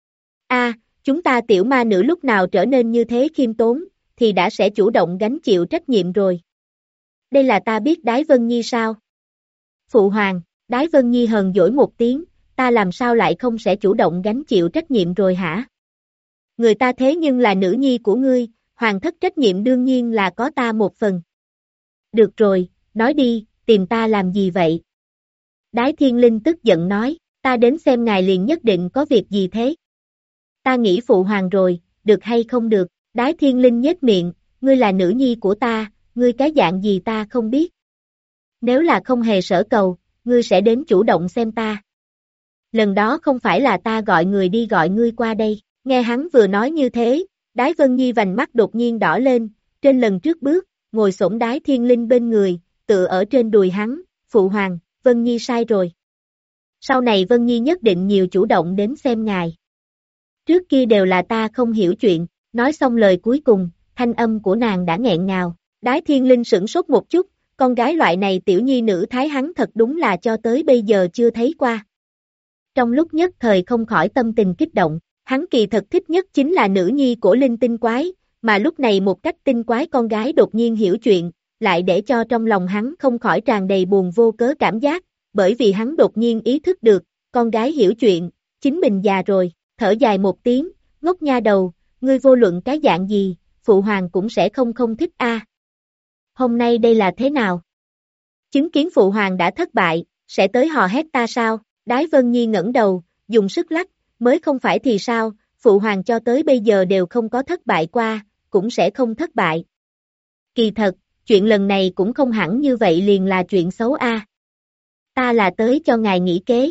Chúng ta tiểu ma nữ lúc nào trở nên như thế khiêm tốn, thì đã sẽ chủ động gánh chịu trách nhiệm rồi. Đây là ta biết Đái Vân Nhi sao? Phụ hoàng, Đái Vân Nhi hờn dỗi một tiếng, ta làm sao lại không sẽ chủ động gánh chịu trách nhiệm rồi hả? Người ta thế nhưng là nữ nhi của ngươi, hoàng thất trách nhiệm đương nhiên là có ta một phần. Được rồi, nói đi, tìm ta làm gì vậy? Đái Thiên Linh tức giận nói, ta đến xem ngài liền nhất định có việc gì thế? Ta nghĩ phụ hoàng rồi, được hay không được? Đái Thiên Linh nhếch miệng, ngươi là nữ nhi của ta, ngươi cái dạng gì ta không biết. Nếu là không hề sở cầu, ngươi sẽ đến chủ động xem ta. Lần đó không phải là ta gọi người đi gọi ngươi qua đây. Nghe hắn vừa nói như thế, Đái Vân Nhi vành mắt đột nhiên đỏ lên, trên lần trước bước, ngồi xổm Đái Thiên Linh bên người, tựa ở trên đùi hắn, phụ hoàng, Vân Nhi sai rồi. Sau này Vân Nhi nhất định nhiều chủ động đến xem ngài. Trước kia đều là ta không hiểu chuyện, nói xong lời cuối cùng, thanh âm của nàng đã nghẹn ngào. Đái Thiên Linh sửng sốt một chút, con gái loại này tiểu nhi nữ thái hắn thật đúng là cho tới bây giờ chưa thấy qua. Trong lúc nhất thời không khỏi tâm tình kích động, hắn kỳ thật thích nhất chính là nữ nhi của Linh Tinh Quái, mà lúc này một cách tinh quái con gái đột nhiên hiểu chuyện, lại để cho trong lòng hắn không khỏi tràn đầy buồn vô cớ cảm giác, bởi vì hắn đột nhiên ý thức được, con gái hiểu chuyện, chính mình già rồi, thở dài một tiếng, ngốc nha đầu, ngươi vô luận cái dạng gì, phụ hoàng cũng sẽ không thích a. Hôm nay đây là thế nào? Chứng kiến phụ hoàng đã thất bại, sẽ tới hò hét ta sao? Đái Vân Nhi ngẩng đầu, dùng sức lắc, mới không phải thì sao, phụ hoàng cho tới bây giờ đều không có thất bại qua, cũng sẽ không thất bại. Kỳ thật, chuyện lần này cũng không hẳn như vậy liền là chuyện xấu a. Ta là tới cho ngài nghĩ kế.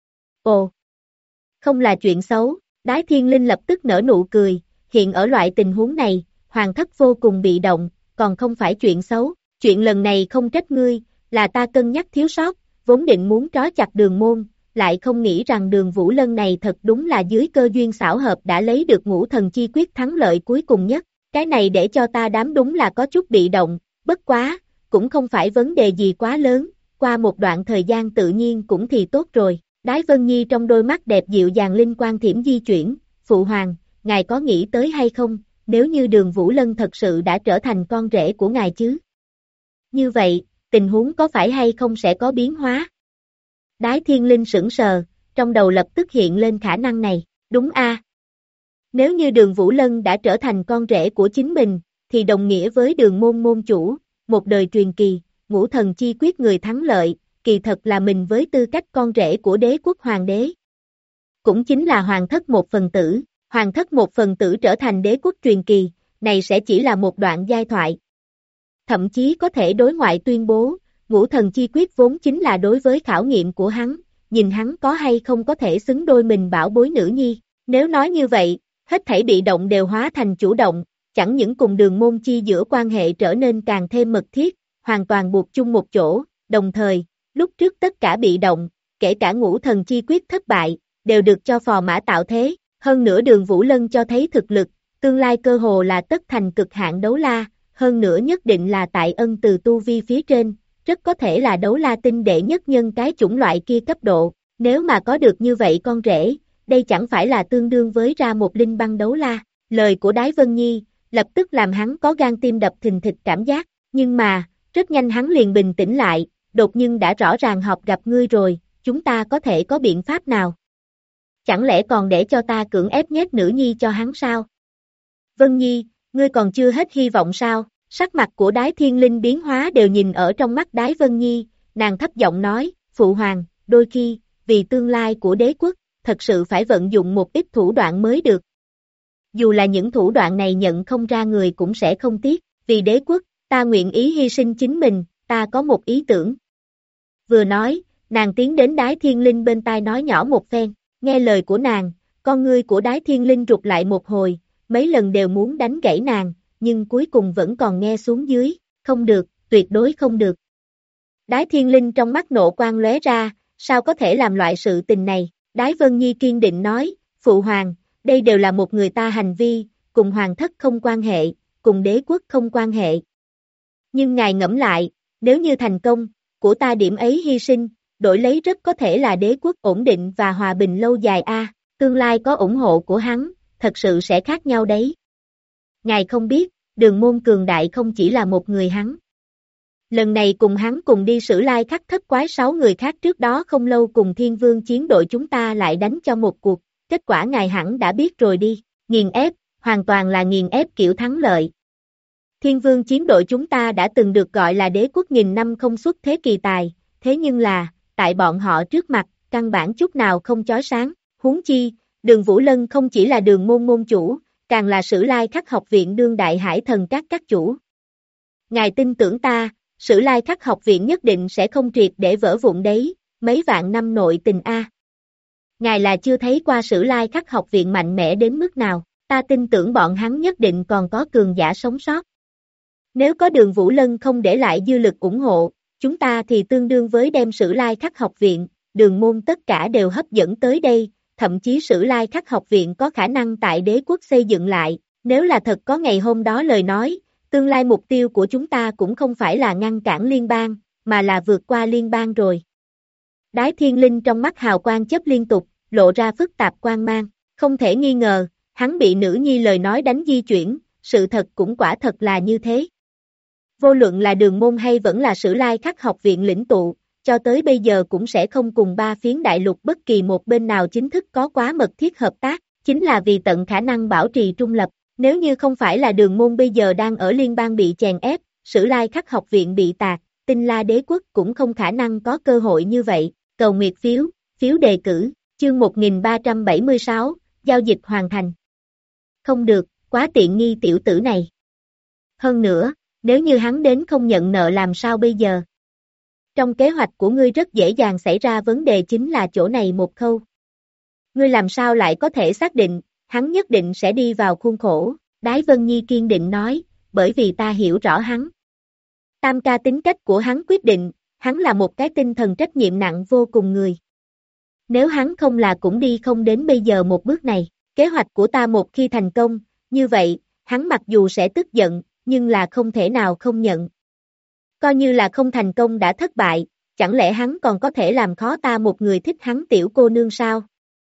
Ồ, không là chuyện xấu, Đái Thiên Linh lập tức nở nụ cười, hiện ở loại tình huống này, hoàng thất vô cùng bị động, còn không phải chuyện xấu, chuyện lần này không trách ngươi, là ta cân nhắc thiếu sót, vốn định muốn trói chặt Đường môn, lại không nghĩ rằng Đường Vũ Lân này thật đúng là dưới cơ duyên xảo hợp đã lấy được ngũ thần chi quyết thắng lợi cuối cùng nhất, cái này để cho ta đám đúng là có chút bị động, bất quá, cũng không phải vấn đề gì quá lớn, qua một đoạn thời gian tự nhiên cũng thì tốt rồi. Đái Vân Nhi trong đôi mắt đẹp dịu dàng linh quang thiểm di chuyển, phụ hoàng, ngài có nghĩ tới hay không, nếu như Đường Vũ Lân thật sự đã trở thành con rể của ngài chứ? Như vậy, tình huống có phải hay không sẽ có biến hóa? Đái Thiên Linh sững sờ, trong đầu lập tức hiện lên khả năng này, đúng a. Nếu như Đường Vũ Lân đã trở thành con rể của chính mình, thì đồng nghĩa với Đường môn môn chủ, một đời truyền kỳ, ngũ thần chi quyết người thắng lợi, kỳ thật là mình với tư cách con rể của đế quốc hoàng đế. Cũng chính là hoàng thất một phần tử, hoàng thất một phần tử trở thành đế quốc truyền kỳ, này sẽ chỉ là một đoạn giai thoại. Thậm chí có thể đối ngoại tuyên bố, ngũ thần chi quyết vốn chính là đối với khảo nghiệm của hắn, nhìn hắn có hay không có thể xứng đôi mình bảo bối nữ nhi. Nếu nói như vậy, hết thảy bị động đều hóa thành chủ động, chẳng những cùng Đường môn chi giữa quan hệ trở nên càng thêm mật thiết, hoàn toàn buộc chung một chỗ, đồng thời, lúc trước tất cả bị động, kể cả ngũ thần chi quyết thất bại, đều được cho phò mã tạo thế, hơn nữa Đường Vũ Lân cho thấy thực lực, tương lai cơ hồ là tất thành cực hạn đấu la, hơn nữa nhất định là tại ân từ tu vi phía trên, rất có thể là đấu la tinh đệ nhất nhân cái chủng loại kia cấp độ, nếu mà có được như vậy con rể, đây chẳng phải là tương đương với ra một linh băng đấu la, lời của Đái Vân Nhi, lập tức làm hắn có gan tim đập thình thịch cảm giác, Nhưng mà, rất nhanh hắn liền bình tĩnh lại, đột nhiên đã rõ ràng họp gặp ngươi rồi, chúng ta có thể có biện pháp nào? Chẳng lẽ còn để cho ta cưỡng ép nhét nữ nhi cho hắn sao? Vân Nhi, ngươi còn chưa hết hy vọng sao? Sắc mặt của Đái Thiên Linh biến hóa đều nhìn ở trong mắt Đái Vân Nhi, nàng thấp giọng nói, Phụ hoàng, đôi khi, vì tương lai của đế quốc, thật sự phải vận dụng một ít thủ đoạn mới được. Dù là những thủ đoạn này nhận không ra người cũng sẽ không tiếc, vì đế quốc, ta nguyện ý hy sinh chính mình, ta có một ý tưởng. Vừa nói, nàng tiến đến Đái Thiên Linh bên tai nói nhỏ một phen, nghe lời của nàng, con ngươi của Đái Thiên Linh rụt lại một hồi, mấy lần đều muốn đánh gãy nàng, nhưng cuối cùng vẫn còn nghe xuống dưới, không được, tuyệt đối không được. Đái Thiên Linh trong mắt nộ quang lóe ra, sao có thể làm loại sự tình này, Đái Vân Nhi kiên định nói, Phụ hoàng, đây đều là một người ta hành vi, cùng hoàng thất không quan hệ, cùng đế quốc không quan hệ. Nhưng ngài ngẫm lại, nếu như thành công, của ta điểm ấy hy sinh, đổi lấy rất có thể là đế quốc ổn định và hòa bình lâu dài tương lai có ủng hộ của hắn, thật sự sẽ khác nhau đấy. Ngài không biết, Đường Môn cường đại không chỉ là một người hắn. Lần này cùng hắn cùng đi Sử Lai Khắc thất quái 6 người khác trước đó không lâu cùng Thiên Vương chiến đội chúng ta lại đánh cho một cuộc, kết quả ngài hẳn đã biết rồi đi, nghiền ép, hoàn toàn là nghiền ép kiểu thắng lợi. Thiên Vương chiến đội chúng ta đã từng được gọi là đế quốc nghìn năm không xuất thế kỳ tài, thế nhưng là, tại bọn họ trước mặt, căn bản chút nào không chói sáng, huống chi, Đường Vũ Lân không chỉ là Đường Môn môn chủ, càng là Sử Lai Khắc học viện đương đại hải thần các chủ. Ngài tin tưởng ta, Sử Lai Khắc học viện nhất định sẽ không triệt để vỡ vụn đấy, mấy vạn năm nội tình Ngài là chưa thấy qua Sử Lai Khắc học viện mạnh mẽ đến mức nào, ta tin tưởng bọn hắn nhất định còn có cường giả sống sót. Nếu có Đường Vũ Lân không để lại dư lực ủng hộ, chúng ta thì tương đương với đem Sử Lai Khắc học viện, Đường Môn tất cả đều hấp dẫn tới đây, thậm chí Sử Lai Khắc học viện có khả năng tại đế quốc xây dựng lại, nếu là thật có ngày hôm đó lời nói, tương lai mục tiêu của chúng ta cũng không phải là ngăn cản liên bang, mà là vượt qua liên bang rồi. Đái Thiên Linh trong mắt hào quang chớp liên tục, lộ ra phức tạp quang mang, không thể nghi ngờ, hắn bị nữ nhi lời nói đánh di chuyển, sự thật cũng quả thật là như thế. Vô luận là Đường Môn hay vẫn là Sử Lai Khắc học viện lĩnh tụ, cho tới bây giờ cũng sẽ không cùng ba phiến đại lục bất kỳ một bên nào chính thức có quá mật thiết hợp tác, chính là vì tận khả năng bảo trì trung lập. Nếu như không phải là Đường Môn bây giờ đang ở liên bang bị chèn ép, Sử Lai Khắc học viện bị tạc, Tinh La đế quốc cũng không khả năng có cơ hội như vậy. Cầu nguyệt phiếu, phiếu đề cử, chương 1376, giao dịch hoàn thành. Không được, quá tiện nghi tiểu tử này. Hơn nữa, nếu như hắn đến không nhận nợ làm sao bây giờ? Trong kế hoạch của ngươi rất dễ dàng xảy ra vấn đề chính là chỗ này một khâu. Ngươi làm sao lại có thể xác định, hắn nhất định sẽ đi vào khuôn khổ, Đái Vân Nhi kiên định nói, bởi vì ta hiểu rõ hắn. Tam ca tính cách của hắn quyết định, hắn là một cái tinh thần trách nhiệm nặng vô cùng người. Nếu hắn không là cũng đi không đến bây giờ một bước này, kế hoạch của ta một khi thành công, như vậy, hắn mặc dù sẽ tức giận, nhưng là không thể nào không nhận. Coi như là không thành công đã thất bại, chẳng lẽ hắn còn có thể làm khó ta một người thích hắn tiểu cô nương sao?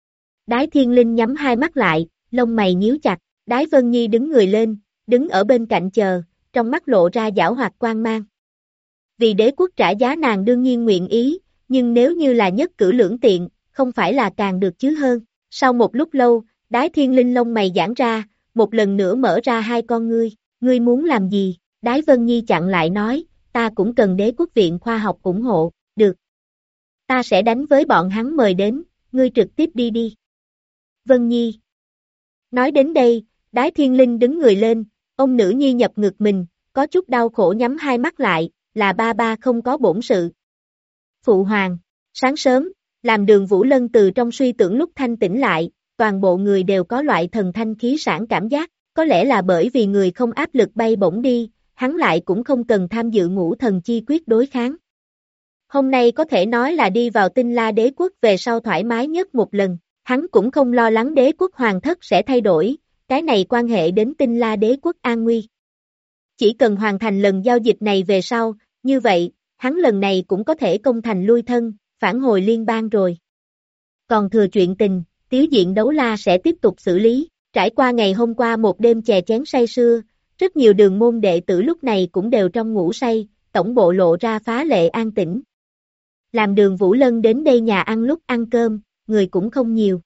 Đái Thiên Linh nhắm hai mắt lại, lông mày nhíu chặt, Đái Vân Nhi đứng người lên, đứng ở bên cạnh chờ, trong mắt lộ ra giảo hoạt quang mang. Vì đế quốc trả giá nàng đương nhiên nguyện ý, nhưng nếu như là nhất cử lưỡng tiện, không phải là càng được chứ hơn. Sau một lúc lâu, Đái Thiên Linh lông mày giãn ra, một lần nữa mở ra hai con ngươi muốn làm gì? Đái Vân Nhi chặn lại nói, ta cũng cần đế quốc viện khoa học ủng hộ, được. Ta sẽ đánh với bọn hắn mời đến, ngươi trực tiếp đi. Vân Nhi. Nói đến đây, Đái Thiên Linh đứng người lên, ông nữ nhi nhập ngực mình, có chút đau khổ nhắm hai mắt lại, là ba không có bổn sự. Phụ hoàng, sáng sớm, làm Đường Vũ Lân từ trong suy tưởng lúc thanh tỉnh lại, toàn bộ người đều có loại thần thanh khí sản cảm giác, có lẽ là bởi vì người không áp lực bay bổng đi, hắn lại cũng không cần tham dự ngũ thần chi quyết đối kháng. Hôm nay có thể nói là đi vào Tinh La đế quốc về sau thoải mái nhất một lần, hắn cũng không lo lắng đế quốc hoàng thất sẽ thay đổi, cái này quan hệ đến Tinh La đế quốc an nguy. Chỉ cần hoàn thành lần giao dịch này về sau, như vậy, hắn lần này cũng có thể công thành lui thân, phản hồi liên bang rồi. Còn thừa chuyện tình, Tiếu Diện Đấu La sẽ tiếp tục xử lý, trải qua ngày hôm qua một đêm chè chén say sưa, Rất nhiều đường môn đệ tử lúc này cũng đều trong ngủ say, tổng bộ lộ ra phá lệ an tĩnh. Làm Đường Vũ Lân đến đây nhà ăn lúc ăn cơm, người cũng không nhiều.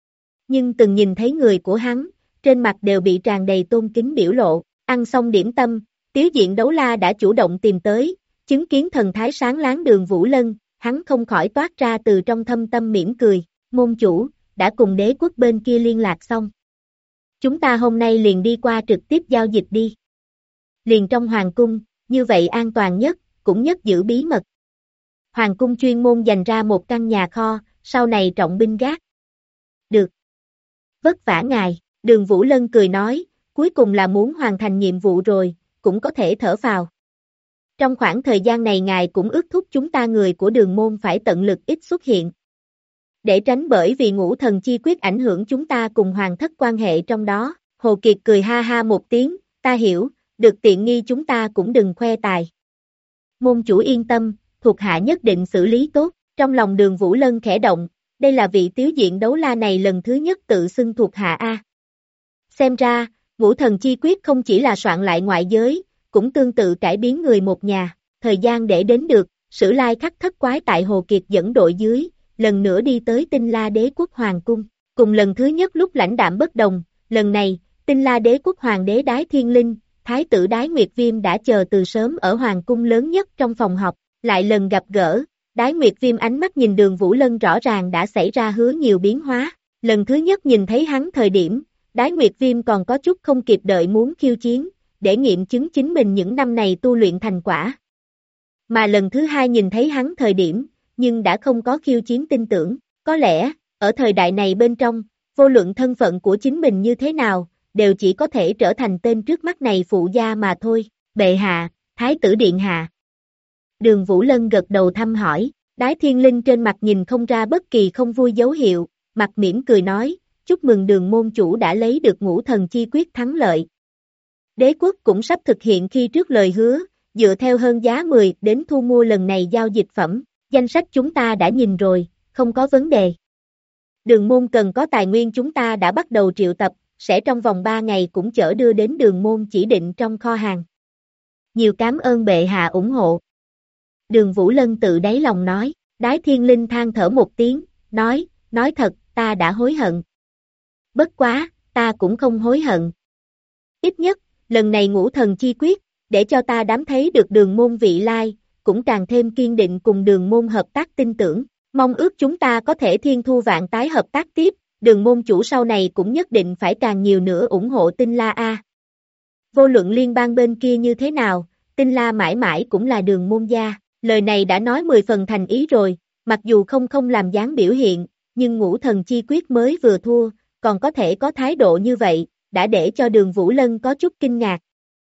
Nhưng từng nhìn thấy người của hắn, trên mặt đều bị tràn đầy tôn kính biểu lộ. Ăn xong điểm tâm, Tiếu Diện Đấu La đã chủ động tìm tới, chứng kiến thần thái sáng láng Đường Vũ Lân, hắn không khỏi toát ra từ trong thâm tâm mỉm cười. Môn chủ, đã cùng đế quốc bên kia liên lạc xong. Chúng ta hôm nay liền đi qua trực tiếp giao dịch đi. Liền trong hoàng cung, như vậy an toàn nhất, cũng nhất giữ bí mật. Hoàng cung chuyên môn dành ra một căn nhà kho, sau này trọng binh gác. Được. Vất vả ngài, Đường Vũ Lân cười nói, cuối cùng là muốn hoàn thành nhiệm vụ rồi, cũng có thể thở phào. Trong khoảng thời gian này ngài cũng ước thúc chúng ta người của Đường môn phải tận lực ít xuất hiện. Để tránh bởi vì Ngũ Thần Chi Quyết ảnh hưởng chúng ta cùng hoàng thất quan hệ trong đó. Hồ Kiệt cười ha ha một tiếng, ta hiểu, được tiện nghi chúng ta cũng đừng khoe tài. Môn chủ yên tâm, thuộc hạ nhất định xử lý tốt. Trong lòng Đường Vũ Lân khẽ động, đây là vị Tiếu Diện Đấu La này lần thứ nhất tự xưng thuộc hạ A. Xem ra, Ngũ Thần Chi Quyết không chỉ là soạn lại ngoại giới, cũng tương tự cải biến người một nhà. Thời gian để đến được, Sử Lai Khắc thất quái tại Hồ Kiệt dẫn đội dưới, lần nữa đi tới Tinh La Đế quốc hoàng cung. Cùng lần thứ nhất lúc lãnh đạm bất đồng, lần này, Tinh La Đế quốc hoàng đế Đái Thiên Linh, thái tử Đái Nguyệt Viêm đã chờ từ sớm ở hoàng cung lớn nhất trong phòng họp. Lại lần gặp gỡ, Đái Nguyệt Viêm ánh mắt nhìn Đường Vũ Lân rõ ràng đã xảy ra hứa nhiều biến hóa. Lần thứ nhất nhìn thấy hắn thời điểm, Đái Nguyệt Viêm còn có chút không kịp đợi muốn khiêu chiến, để nghiệm chứng chính mình những năm này tu luyện thành quả. Mà lần thứ hai nhìn thấy hắn thời điểm, nhưng đã không có khiêu chiến tin tưởng. Có lẽ, ở thời đại này bên trong, vô luận thân phận của chính mình như thế nào, đều chỉ có thể trở thành tên trước mắt này phụ gia mà thôi. Bệ hạ, thái tử điện hạ. Đường Vũ Lân gật đầu thăm hỏi, Đái Thiên Linh trên mặt nhìn không ra bất kỳ không vui dấu hiệu, mặt mỉm cười nói, chúc mừng Đường môn chủ đã lấy được Ngũ Thần Chi Quyết thắng lợi. Đế quốc cũng sắp thực hiện khi trước lời hứa, dựa theo hơn giá 10 đến thu mua lần này giao dịch phẩm, danh sách chúng ta đã nhìn rồi, không có vấn đề. Đường môn cần có tài nguyên chúng ta đã bắt đầu triệu tập, sẽ trong vòng 3 ngày cũng chở đưa đến đường môn chỉ định trong kho hàng. Nhiều cảm ơn bệ hạ ủng hộ. Đường Vũ Lân tự đáy lòng nói, Đái Thiên Linh than thở một tiếng, nói thật, ta đã hối hận. Bất quá, ta cũng không hối hận. Ít nhất, lần này Ngũ Thần Chi Quyết, để cho ta đám thấy được đường môn vị lai, cũng càng thêm kiên định cùng đường môn hợp tác tin tưởng. Mong ước chúng ta có thể thiên thu vạn tái hợp tác tiếp, đường môn chủ sau này cũng nhất định phải càng nhiều nữa ủng hộ Tinh La A. Vô luận liên bang bên kia như thế nào, Tinh La mãi mãi cũng là đường môn gia. Lời này đã nói 10 phần thành ý rồi, mặc dù không làm dáng biểu hiện, nhưng Ngũ Thần Chi Quyết mới vừa thua, còn có thể có thái độ như vậy, đã để cho Đường Vũ Lân có chút kinh ngạc.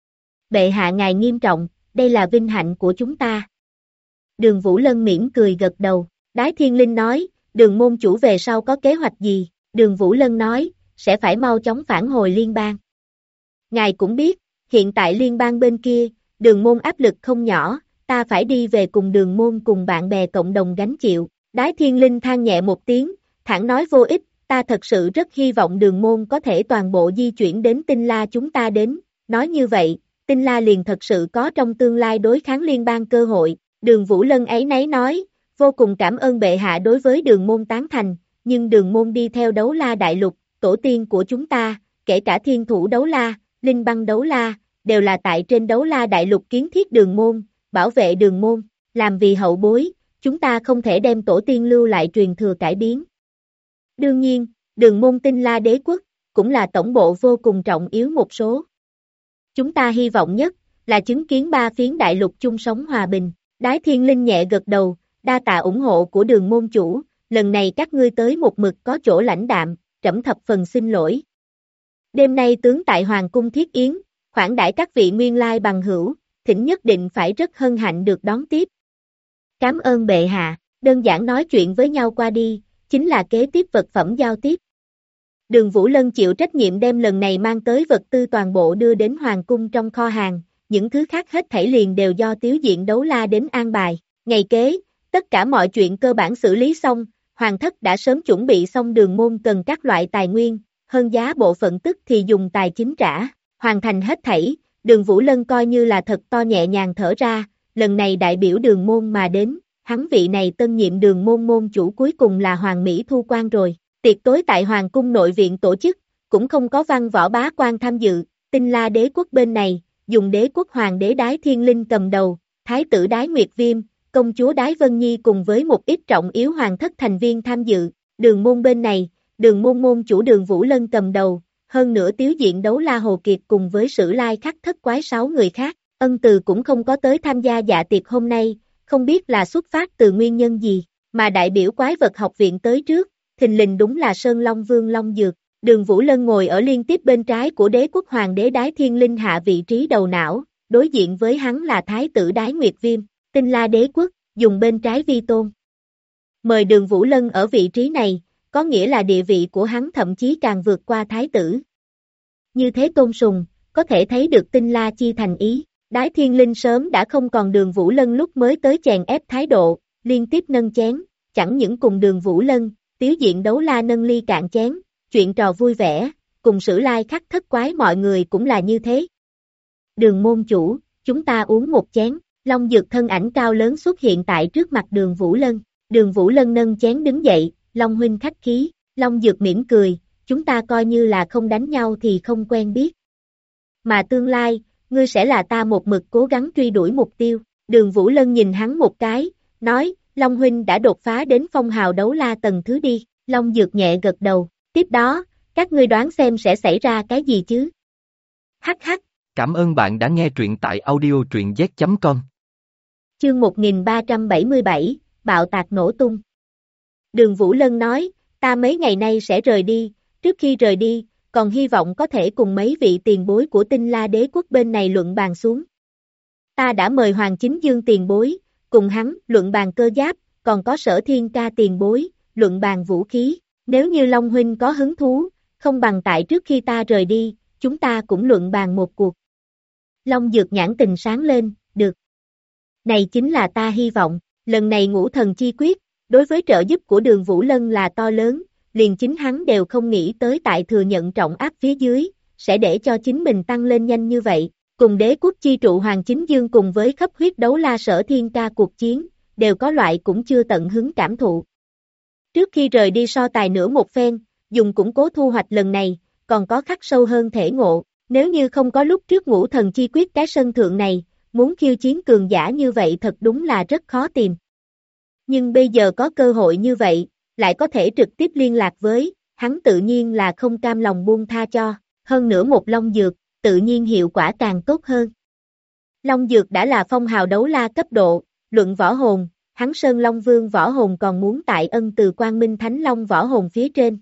Bệ hạ ngài nghiêm trọng, đây là vinh hạnh của chúng ta. Đường Vũ Lân mỉm cười gật đầu, Đái Thiên Linh nói, Đường môn chủ về sau có kế hoạch gì? Đường Vũ Lân nói, sẽ phải mau chóng phản hồi liên bang. Ngài cũng biết, hiện tại liên bang bên kia, đường môn áp lực không nhỏ, ta phải đi về cùng đường môn cùng bạn bè cộng đồng gánh chịu. Đái Thiên Linh than nhẹ một tiếng, thẳng nói vô ích, ta thật sự rất hy vọng đường môn có thể toàn bộ di chuyển đến Tinh La chúng ta đến. Nói như vậy, Tinh La liền thật sự có trong tương lai đối kháng liên bang cơ hội. Đường Vũ Lân ấy nấy nói, vô cùng cảm ơn bệ hạ đối với đường môn tán thành, nhưng đường môn đi theo Đấu La Đại Lục, tổ tiên của chúng ta, kể cả Thiên Thủ Đấu La, Linh Băng Đấu La, đều là tại trên Đấu La Đại Lục kiến thiết đường môn, bảo vệ đường môn, làm vì hậu bối, chúng ta không thể đem tổ tiên lưu lại truyền thừa cải biến. Đương nhiên, đường môn Tinh La Đế quốc, cũng là tổng bộ vô cùng trọng yếu một số. Chúng ta hy vọng nhất, là chứng kiến 3 phiến đại lục chung sống hòa bình. Đái Thiên Linh nhẹ gật đầu, đa tạ ủng hộ của đường môn chủ, lần này các ngươi tới một mực có chỗ lãnh đạm, trẫm thập phần xin lỗi. Đêm nay tướng tại Hoàng cung thiết yến, khoản đãi các vị nguyên lai bằng hữu, thỉnh nhất định phải rất hân hạnh được đón tiếp. Cảm ơn bệ hạ, đơn giản nói chuyện với nhau qua đi, chính là kế tiếp vật phẩm giao tiếp. Đường Vũ Lân chịu trách nhiệm đem lần này mang tới vật tư toàn bộ đưa đến Hoàng cung trong kho hàng, những thứ khác hết thảy liền đều do Tiếu Diện Đấu La đến an bài. Ngày kế, tất cả mọi chuyện cơ bản xử lý xong, Hoàng thất đã sớm chuẩn bị xong đường môn cần các loại tài nguyên, hơn giá bộ phận tức thì dùng tài chính trả, hoàn thành hết thảy, Đường Vũ Lân coi như là thật to nhẹ nhàng thở ra, lần này đại biểu Đường môn mà đến, hắn vị này tân nhiệm Đường môn môn chủ cuối cùng là Hoàng Mỹ Thu Quan rồi. Tiệc tối tại Hoàng cung nội viện tổ chức, cũng không có văn võ bá quan tham dự, Tinh La đế quốc bên này, dùng đế quốc hoàng đế Đái Thiên Linh cầm đầu, thái tử Đái Nguyệt Viêm, công chúa Đái Vân Nhi cùng với một ít trọng yếu hoàng thất thành viên tham dự, Đường môn bên này, Đường môn môn chủ Đường Vũ Lân cầm đầu, hơn nữa Tiếu Diện Đấu La Hồ Kiệt cùng với Sử Lai Khắc Thất Quái 6 người khác, Ân Từ cũng không có tới tham gia dạ tiệc hôm nay, không biết là xuất phát từ nguyên nhân gì, mà đại biểu quái vật học viện tới trước, thình lình đúng là Sơn Long Vương Long Dược. Đường Vũ Lân ngồi ở liên tiếp bên trái của đế quốc hoàng đế Đái Thiên Linh hạ vị trí đầu não, đối diện với hắn là thái tử Đái Nguyệt Viêm, Tinh La đế quốc, dùng bên trái vi tôn. Mời Đường Vũ Lân ở vị trí này, có nghĩa là địa vị của hắn thậm chí càng vượt qua thái tử. Như thế tôn sùng, có thể thấy được Tinh La chi thành ý, Đái Thiên Linh sớm đã không còn Đường Vũ Lân lúc mới tới chèn ép thái độ, liên tiếp nâng chén, chẳng những cùng Đường Vũ Lân, Tiếu Diện Đấu La nâng ly cạn chén, chuyện trò vui vẻ, cùng Sử Lai Khắc Thất Quái mọi người cũng là như thế. Đường môn chủ, chúng ta uống một chén, Long Dược thân ảnh cao lớn xuất hiện tại trước mặt Đường Vũ Lân, Đường Vũ Lân nâng chén đứng dậy, Long huynh khách khí, Long Dược mỉm cười, chúng ta coi như là không đánh nhau thì không quen biết. Mà tương lai, ngươi sẽ là ta một mực cố gắng truy đuổi mục tiêu, Đường Vũ Lân nhìn hắn một cái, nói, Long huynh đã đột phá đến phong hào đấu la tầng thứ đi, Long Dược nhẹ gật đầu. Tiếp đó, các ngươi đoán xem sẽ xảy ra cái gì chứ? Hắc hắc. Cảm ơn bạn đã nghe truyện tại audio truyện z.com. Chương 1377, bạo tạc nổ tung. Đường Vũ Lân nói, ta mấy ngày nay sẽ rời đi, trước khi rời đi, còn hy vọng có thể cùng mấy vị tiền bối của Tinh La đế quốc bên này luận bàn xuống. Ta đã mời Hoàng Chính Dương tiền bối, cùng hắn luận bàn cơ giáp, còn có Sở Thiên Ca tiền bối, luận bàn vũ khí. Nếu như Long huynh có hứng thú, không bằng tại trước khi ta rời đi, chúng ta cũng luận bàn một cuộc. Long Dược nhãn tình sáng lên, được. Này chính là ta hy vọng, lần này Ngũ Thần Chi Quyết, đối với trợ giúp của Đường Vũ Lân là to lớn, liền chính hắn đều không nghĩ tới tại thừa nhận trọng áp phía dưới, sẽ để cho chính mình tăng lên nhanh như vậy. Cùng đế quốc chi trụ Hoàng Chính Dương cùng với khắp huyết đấu la Sở Thiên Ca cuộc chiến, đều có loại cũng chưa tận hứng cảm thụ. Trước khi rời đi so tài nữa một phen, dùng củng cố thu hoạch lần này, còn có khắc sâu hơn thể ngộ, nếu như không có lúc trước Ngũ Thần Chi Quyết cái sân thượng này, muốn khiêu chiến cường giả như vậy thật đúng là rất khó tìm. Nhưng bây giờ có cơ hội như vậy, lại có thể trực tiếp liên lạc với, hắn tự nhiên là không cam lòng buông tha cho, hơn nữa một Long Dược, tự nhiên hiệu quả càng tốt hơn. Long Dược đã là phong hào đấu la cấp độ, luận võ hồn, hắn Sơn Long Vương võ hồn còn muốn tại Ân Từ Quang Minh Thánh Long võ hồn phía trên.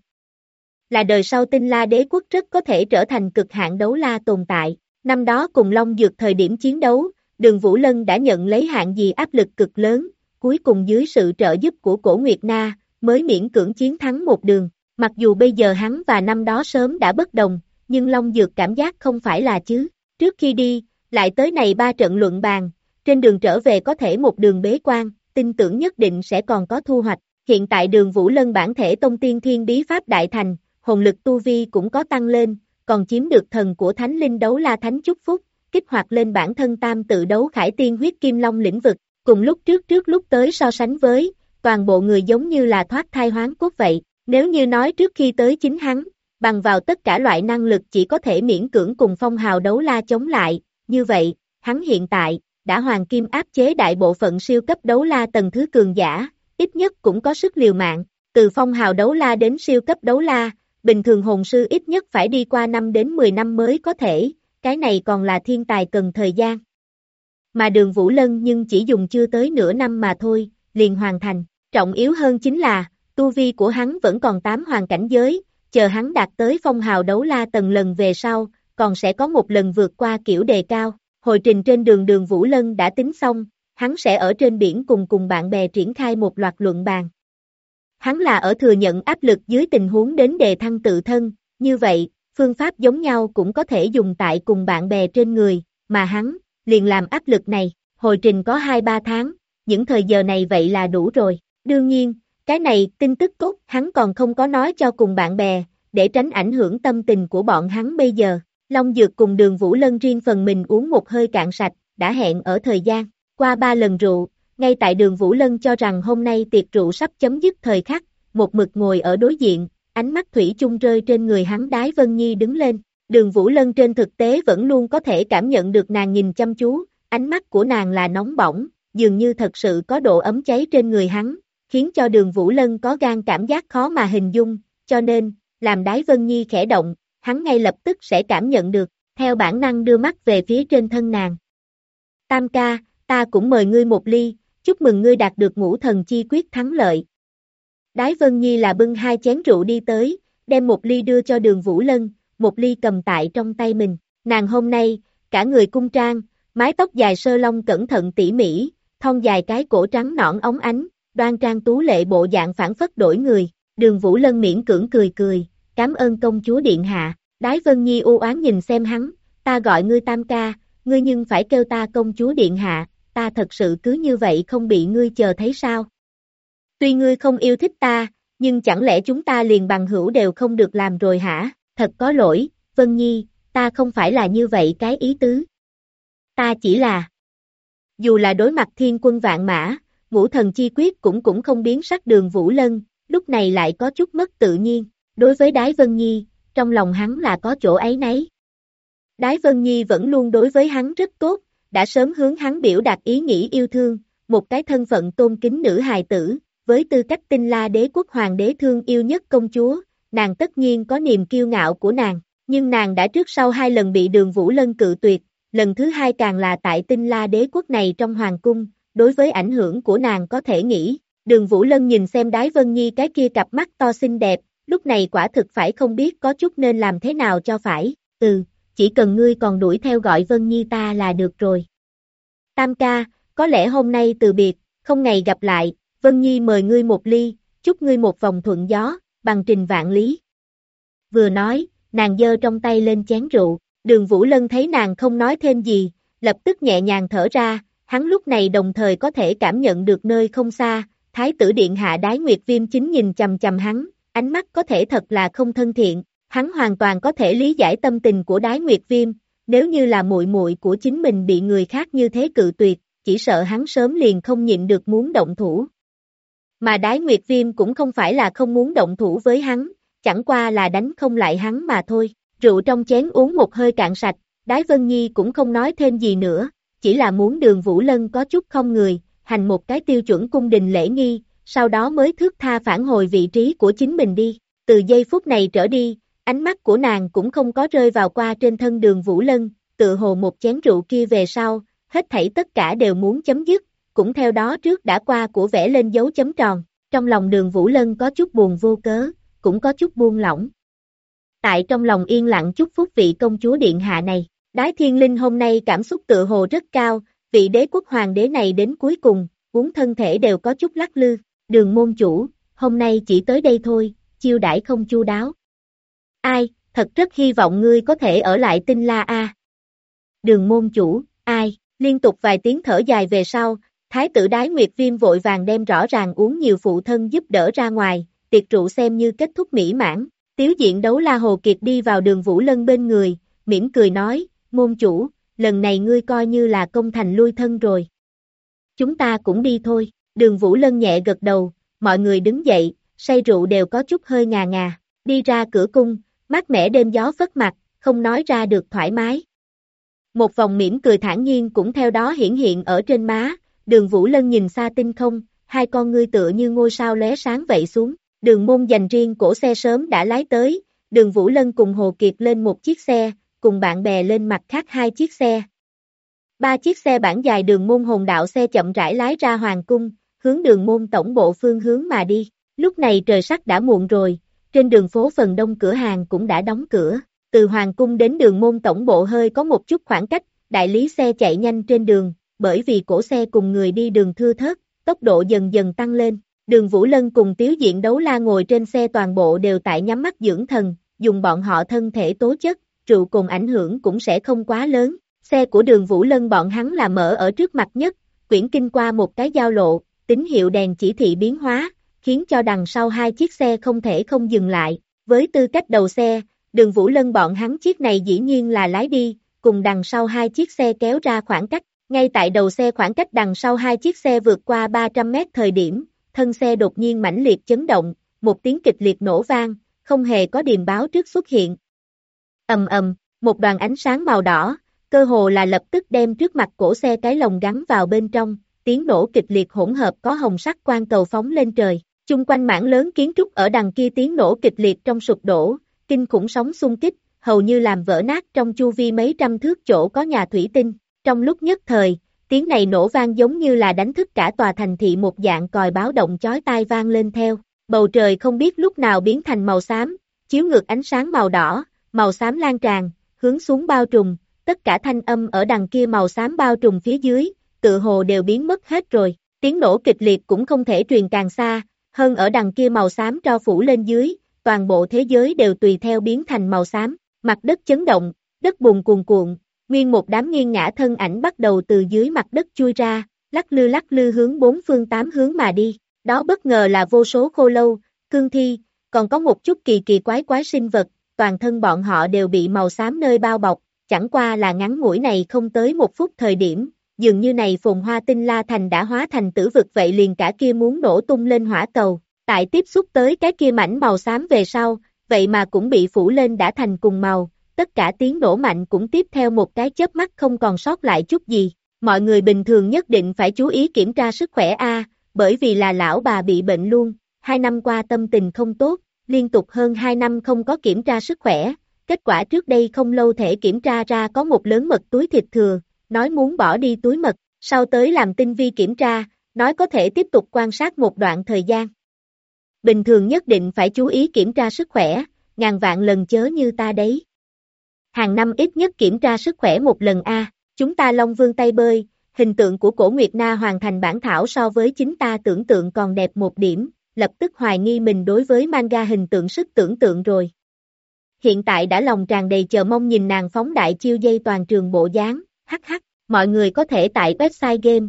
Là đời sau Tinh La đế quốc rất có thể trở thành cực hạn đấu la tồn tại. Năm đó cùng Long Dược thời điểm chiến đấu, Đường Vũ Lân đã nhận lấy hạng gì áp lực cực lớn, cuối cùng dưới sự trợ giúp của Cổ Nguyệt Na, mới miễn cưỡng chiến thắng một đường. Mặc dù bây giờ hắn và năm đó sớm đã bất đồng, nhưng Long Dược cảm giác không phải là chứ. Trước khi đi, lại tới này 3 trận luận bàn, trên đường trở về có thể một đường bế quan, tin tưởng nhất định sẽ còn có thu hoạch. Hiện tại Đường Vũ Lân bản thể tông tiên thiên bí pháp đại thành, hồn lực tu vi cũng có tăng lên, còn chiếm được thần của Thánh Linh Đấu La Thánh chúc phúc, kích hoạt lên bản thân tam tự đấu khải tiên huyết kim long lĩnh vực, cùng lúc trước lúc tới so sánh với, toàn bộ người giống như là thoát thai hoán cốt vậy. Nếu như nói trước khi tới chính hắn, bằng vào tất cả loại năng lực chỉ có thể miễn cưỡng cùng phong hào đấu la chống lại, như vậy, hắn hiện tại, đã hoàng kim áp chế đại bộ phận siêu cấp đấu la tầng thứ cường giả, ít nhất cũng có sức liều mạng, từ phong hào đấu la đến siêu cấp đấu la, bình thường hồn sư ít nhất phải đi qua 5 đến 10 năm mới có thể, cái này còn là thiên tài cần thời gian. Mà Đường Vũ Lân nhưng chỉ dùng chưa tới nửa năm mà thôi, liền hoàn thành, trọng yếu hơn chính là, tu vi của hắn vẫn còn 8 hoàng cảnh giới, chờ hắn đạt tới phong hào đấu la tầng lần về sau, còn sẽ có một lần vượt qua kiểu đề cao. Hồi trình trên đường Đường Vũ Lân đã tính xong, hắn sẽ ở trên biển cùng bạn bè triển khai một loạt luận bàn. Hắn là ở thừa nhận áp lực dưới tình huống đến đề thăng tự thân, như vậy, phương pháp giống nhau cũng có thể dùng tại cùng bạn bè trên người, mà hắn, liền làm áp lực này, hồi trình có 2-3 tháng, những thời giờ này vậy là đủ rồi. Đương nhiên, cái này, tin tức tốt, hắn còn không có nói cho cùng bạn bè, để tránh ảnh hưởng tâm tình của bọn hắn bây giờ. Long Dược cùng Đường Vũ Lân riêng phần mình uống một hơi cạn sạch, đã hẹn ở thời gian, qua 3 lần rượu, ngay tại Đường Vũ Lân cho rằng hôm nay tiệc rượu sắp chấm dứt thời khắc, một mực ngồi ở đối diện, ánh mắt thủy chung rơi trên người hắn. Đái Vân Nhi đứng lên, Đường Vũ Lân trên thực tế vẫn luôn có thể cảm nhận được nàng nhìn chăm chú, ánh mắt của nàng là nóng bỏng, dường như thật sự có độ ấm cháy trên người hắn, khiến cho Đường Vũ Lân có gan cảm giác khó mà hình dung, cho nên, làm Đái Vân Nhi khẽ động, hắn ngay lập tức sẽ cảm nhận được, theo bản năng đưa mắt về phía trên thân nàng. Tam ca, ta cũng mời ngươi một ly, chúc mừng ngươi đạt được Ngũ Thần Chi Quyết thắng lợi. Đái Vân Nhi là bưng 2 chén rượu đi tới, đem một ly đưa cho Đường Vũ Lân, một ly cầm tại trong tay mình. Nàng hôm nay, cả người cung trang, mái tóc dài sơ lông cẩn thận tỉ mỉ, thon dài cái cổ trắng nõn óng ánh, đoan trang tú lệ bộ dạng phảng phất đổi người. Đường Vũ Lân miễn cưỡng cười cười, cảm ơn công chúa điện hạ. Đái Vân Nhi u oán nhìn xem hắn, ta gọi ngươi Tam ca, ngươi nhưng phải kêu ta công chúa điện hạ, ta thật sự cứ như vậy không bị ngươi chờ thấy sao? Tuy ngươi không yêu thích ta, nhưng chẳng lẽ chúng ta liền bằng hữu đều không được làm rồi hả? Thật có lỗi, Vân Nhi, ta không phải là như vậy cái ý tứ. Ta chỉ là, dù là đối mặt thiên quân vạn mã, Ngũ Thần Chi Quyết cũng không biến sắc. Đường Vũ Lân, lúc này lại có chút mất tự nhiên, đối với Đái Vân Nhi, trong lòng hắn là có chỗ áy náy. Đái Vân Nhi vẫn luôn đối với hắn rất tốt, đã sớm hướng hắn biểu đạt ý nghĩ yêu thương, một cái thân phận tôn kính nữ hài tử, với tư cách Tinh La Đế quốc hoàng đế thương yêu nhất công chúa, nàng tất nhiên có niềm kiêu ngạo của nàng, nhưng nàng đã trước sau 2 lần bị Đường Vũ Lân cự tuyệt, lần thứ 2 càng là tại Tinh La Đế quốc này trong hoàng cung, đối với ảnh hưởng của nàng có thể nghĩ. Đường Vũ Lân nhìn xem Đái Vân Nhi cái kia cặp mắt to xinh đẹp, lúc này quả thực phải không biết có chút nên làm thế nào cho phải. Chỉ cần ngươi còn đuổi theo gọi Vân Nhi ta là được rồi. Tam ca, có lẽ hôm nay từ biệt, không ngày gặp lại, Vân Nhi mời ngươi một ly, chúc ngươi một vòng thuận gió, bằng trình vạn lý. Vừa nói, nàng giơ trong tay lên chén rượu, Đường Vũ Lân thấy nàng không nói thêm gì, lập tức nhẹ nhàng thở ra, hắn lúc này đồng thời có thể cảm nhận được nơi không xa, Thái tử điện hạ Đái Nguyệt Viêm chính nhìn chằm chằm hắn, ánh mắt có thể thật là không thân thiện. Hắn hoàn toàn có thể lý giải tâm tình của Đái Nguyệt Viêm, nếu như là muội muội của chính mình bị người khác như thế cự tuyệt, chỉ sợ hắn sớm liền không nhịn được muốn động thủ. Mà Đái Nguyệt Viêm cũng không phải là không muốn động thủ với hắn, chẳng qua là đánh không lại hắn mà thôi. Rượu trong chén uống một hơi cạn sạch, Đái Vân Nhi cũng không nói thêm gì nữa, chỉ là muốn Đường Vũ Lân có chút không người, hành một cái tiêu chuẩn cung đình lễ nghi, sau đó mới thướt tha phản hồi vị trí của chính mình đi. Từ giây phút này trở đi, ánh mắt của nàng cũng không có rơi vào qua trên thân Đường Vũ Lân, tự hồ một chén rượu kia về sau, hết thảy tất cả đều muốn chấm dứt, cũng theo đó trước đã qua của vẽ lên dấu chấm tròn, trong lòng Đường Vũ Lân có chút buồn vô cớ, cũng có chút buông lỏng. Tại trong lòng yên lặng chúc phúc vị công chúa điện hạ này, Đái Thiên Linh hôm nay cảm xúc tự hồ rất cao, vị đế quốc hoàng đế này đến cuối cùng, uống thân thể đều có chút lắc lư, Đường môn chủ, hôm nay chỉ tới đây thôi, chiêu đãi không chu đáo. Ai, thật rất hy vọng ngươi có thể ở lại Tinh La a. Đường môn chủ, ai, liên tục vài tiếng thở dài về sau, Thái tử Đái Nguyệt Viêm vội vàng đem rõ ràng uống nhiều phụ thân giúp đỡ ra ngoài, tiệc rượu xem như kết thúc mỹ mãn. Tiếu diện Đấu La Hồ Kiệt đi vào Đường Vũ Lân bên người, mỉm cười nói, môn chủ, lần này ngươi coi như là công thành lui thân rồi. Chúng ta cũng đi thôi. Đường Vũ Lân nhẹ gật đầu, mọi người đứng dậy, say rượu đều có chút hơi ngà ngà, đi ra cửa cung, mát mẻ đêm gió phất mặt, không nói ra được thoải mái. Một vòng mỉm cười thản nhiên cũng theo đó hiển hiện ở trên má, Đường Vũ Lân nhìn xa tinh không, 2 con ngươi tựa như ngôi sao lóe sáng vậy xuống. Đường môn dành riêng cổ xe sớm đã lái tới, Đường Vũ Lân cùng Hồ Kiệt lên một chiếc xe, cùng bạn bè lên mặt khác 2 chiếc xe. 3 chiếc xe bản dài Đường môn hồn đạo xe chậm rãi lái ra hoàng cung, hướng Đường môn tổng bộ phương hướng mà đi. Lúc này trời sắc đã muộn rồi, trên đường phố phần đông cửa hàng cũng đã đóng cửa. Từ hoàng cung đến Đường môn tổng bộ hơi có một chút khoảng cách, đại lý xe chạy nhanh trên đường, bởi vì cổ xe cùng người đi đường thưa thớt, tốc độ dần dần tăng lên. Đường Vũ Lân cùng Tiếu diện Đấu La ngồi trên xe toàn bộ đều tại nhắm mắt dưỡng thần, dùng bọn họ thân thể tố chất, rượu cùng ảnh hưởng cũng sẽ không quá lớn. Xe của Đường Vũ Lân bọn hắn là mở ở trước mặt nhất, quyển kinh qua một cái giao lộ, tín hiệu đèn chỉ thị biến hóa, khiến cho đằng sau 2 chiếc xe không thể không dừng lại. Với tư cách đầu xe, Đường Vũ Lân bọn hắn chiếc này dĩ nhiên là lái đi, cùng đằng sau hai chiếc xe kéo ra khoảng cách, ngay tại đầu xe khoảng cách đằng sau hai chiếc xe vượt qua 300 mét thời điểm, thân xe đột nhiên mãnh liệt chấn động, một tiếng kịch liệt nổ vang, không hề có điềm báo trước xuất hiện. Ầm ầm, một đoàn ánh sáng màu đỏ, cơ hồ là lập tức đem trước mặt cổ xe cái lồng gắn vào bên trong, tiếng nổ kịch liệt hỗn hợp có hồng sắc quang cầu phóng lên trời, chung quanh mảng lớn kiến trúc ở đằng kia tiếng nổ kịch liệt trong sụp đổ, kinh khủng sóng xung kích, hầu như làm vỡ nát trong chu vi mấy trăm thước chỗ có nhà thủy tinh, trong lúc nhất thời, tiếng này nổ vang giống như là đánh thức cả tòa thành thị một dạng còi báo động chói tai vang lên theo, bầu trời không biết lúc nào biến thành màu xám, chiếu ngược ánh sáng màu đỏ, màu xám lan tràn, hướng xuống bao trùm, tất cả thanh âm ở đằng kia màu xám bao trùm phía dưới, tự hồ đều biến mất hết rồi, tiếng nổ kịch liệt cũng không thể truyền càng xa, hơn ở đằng kia màu xám tro phủ lên dưới, toàn bộ thế giới đều tùy theo biến thành màu xám, mặt đất chấn động, đất bùn cuồn cuộn, nguyên một đám nghiêng ngã thân ảnh bắt đầu từ dưới mặt đất chui ra, lắc lư hướng bốn phương tám hướng mà đi, đó bất ngờ là vô số khô lâu, cương thi, còn có một chút kỳ quái sinh vật, toàn thân bọn họ đều bị màu xám nơi bao bọc, chẳng qua là ngắn ngủi này không tới một phút thời điểm, dường như này phồn hoa tinh la thành đã hóa thành tử vực vậy liền cả kia muốn nổ tung lên hỏa cầu, tại tiếp xúc tới cái kia mảnh màu xám về sau, vậy mà cũng bị phủ lên đã thành cùng màu, tất cả tiếng nổ mạnh cũng tiếp theo một cái chớp mắt không còn sót lại chút gì, mọi người bình thường nhất định phải chú ý kiểm tra sức khỏe bởi vì là lão bà bị bệnh luôn, 2 năm qua tâm tình không tốt, liên tục hơn 2 năm không có kiểm tra sức khỏe, kết quả trước đây không lâu thể kiểm tra ra có một lớn mật túi thịt thừa, nói muốn bỏ đi túi mật, sau tới làm tinh vi kiểm tra, nói có thể tiếp tục quan sát một đoạn thời gian. Bình thường nhất định phải chú ý kiểm tra sức khỏe, ngàn vạn lần chớ như ta đấy. Hàng năm ít nhất kiểm tra sức khỏe một lần chúng ta Long Vương tay bơi, hình tượng của Cổ Nguyệt Na hoàn thành bản thảo so với chính ta tưởng tượng còn đẹp một điểm, lập tức hoài nghi mình đối với manga hình tượng sức tưởng tượng rồi. Hiện tại đã lòng tràn đầy chờ mong nhìn nàng phóng đại chiêu dây toàn trường bộ dáng, mọi người có thể tại website game,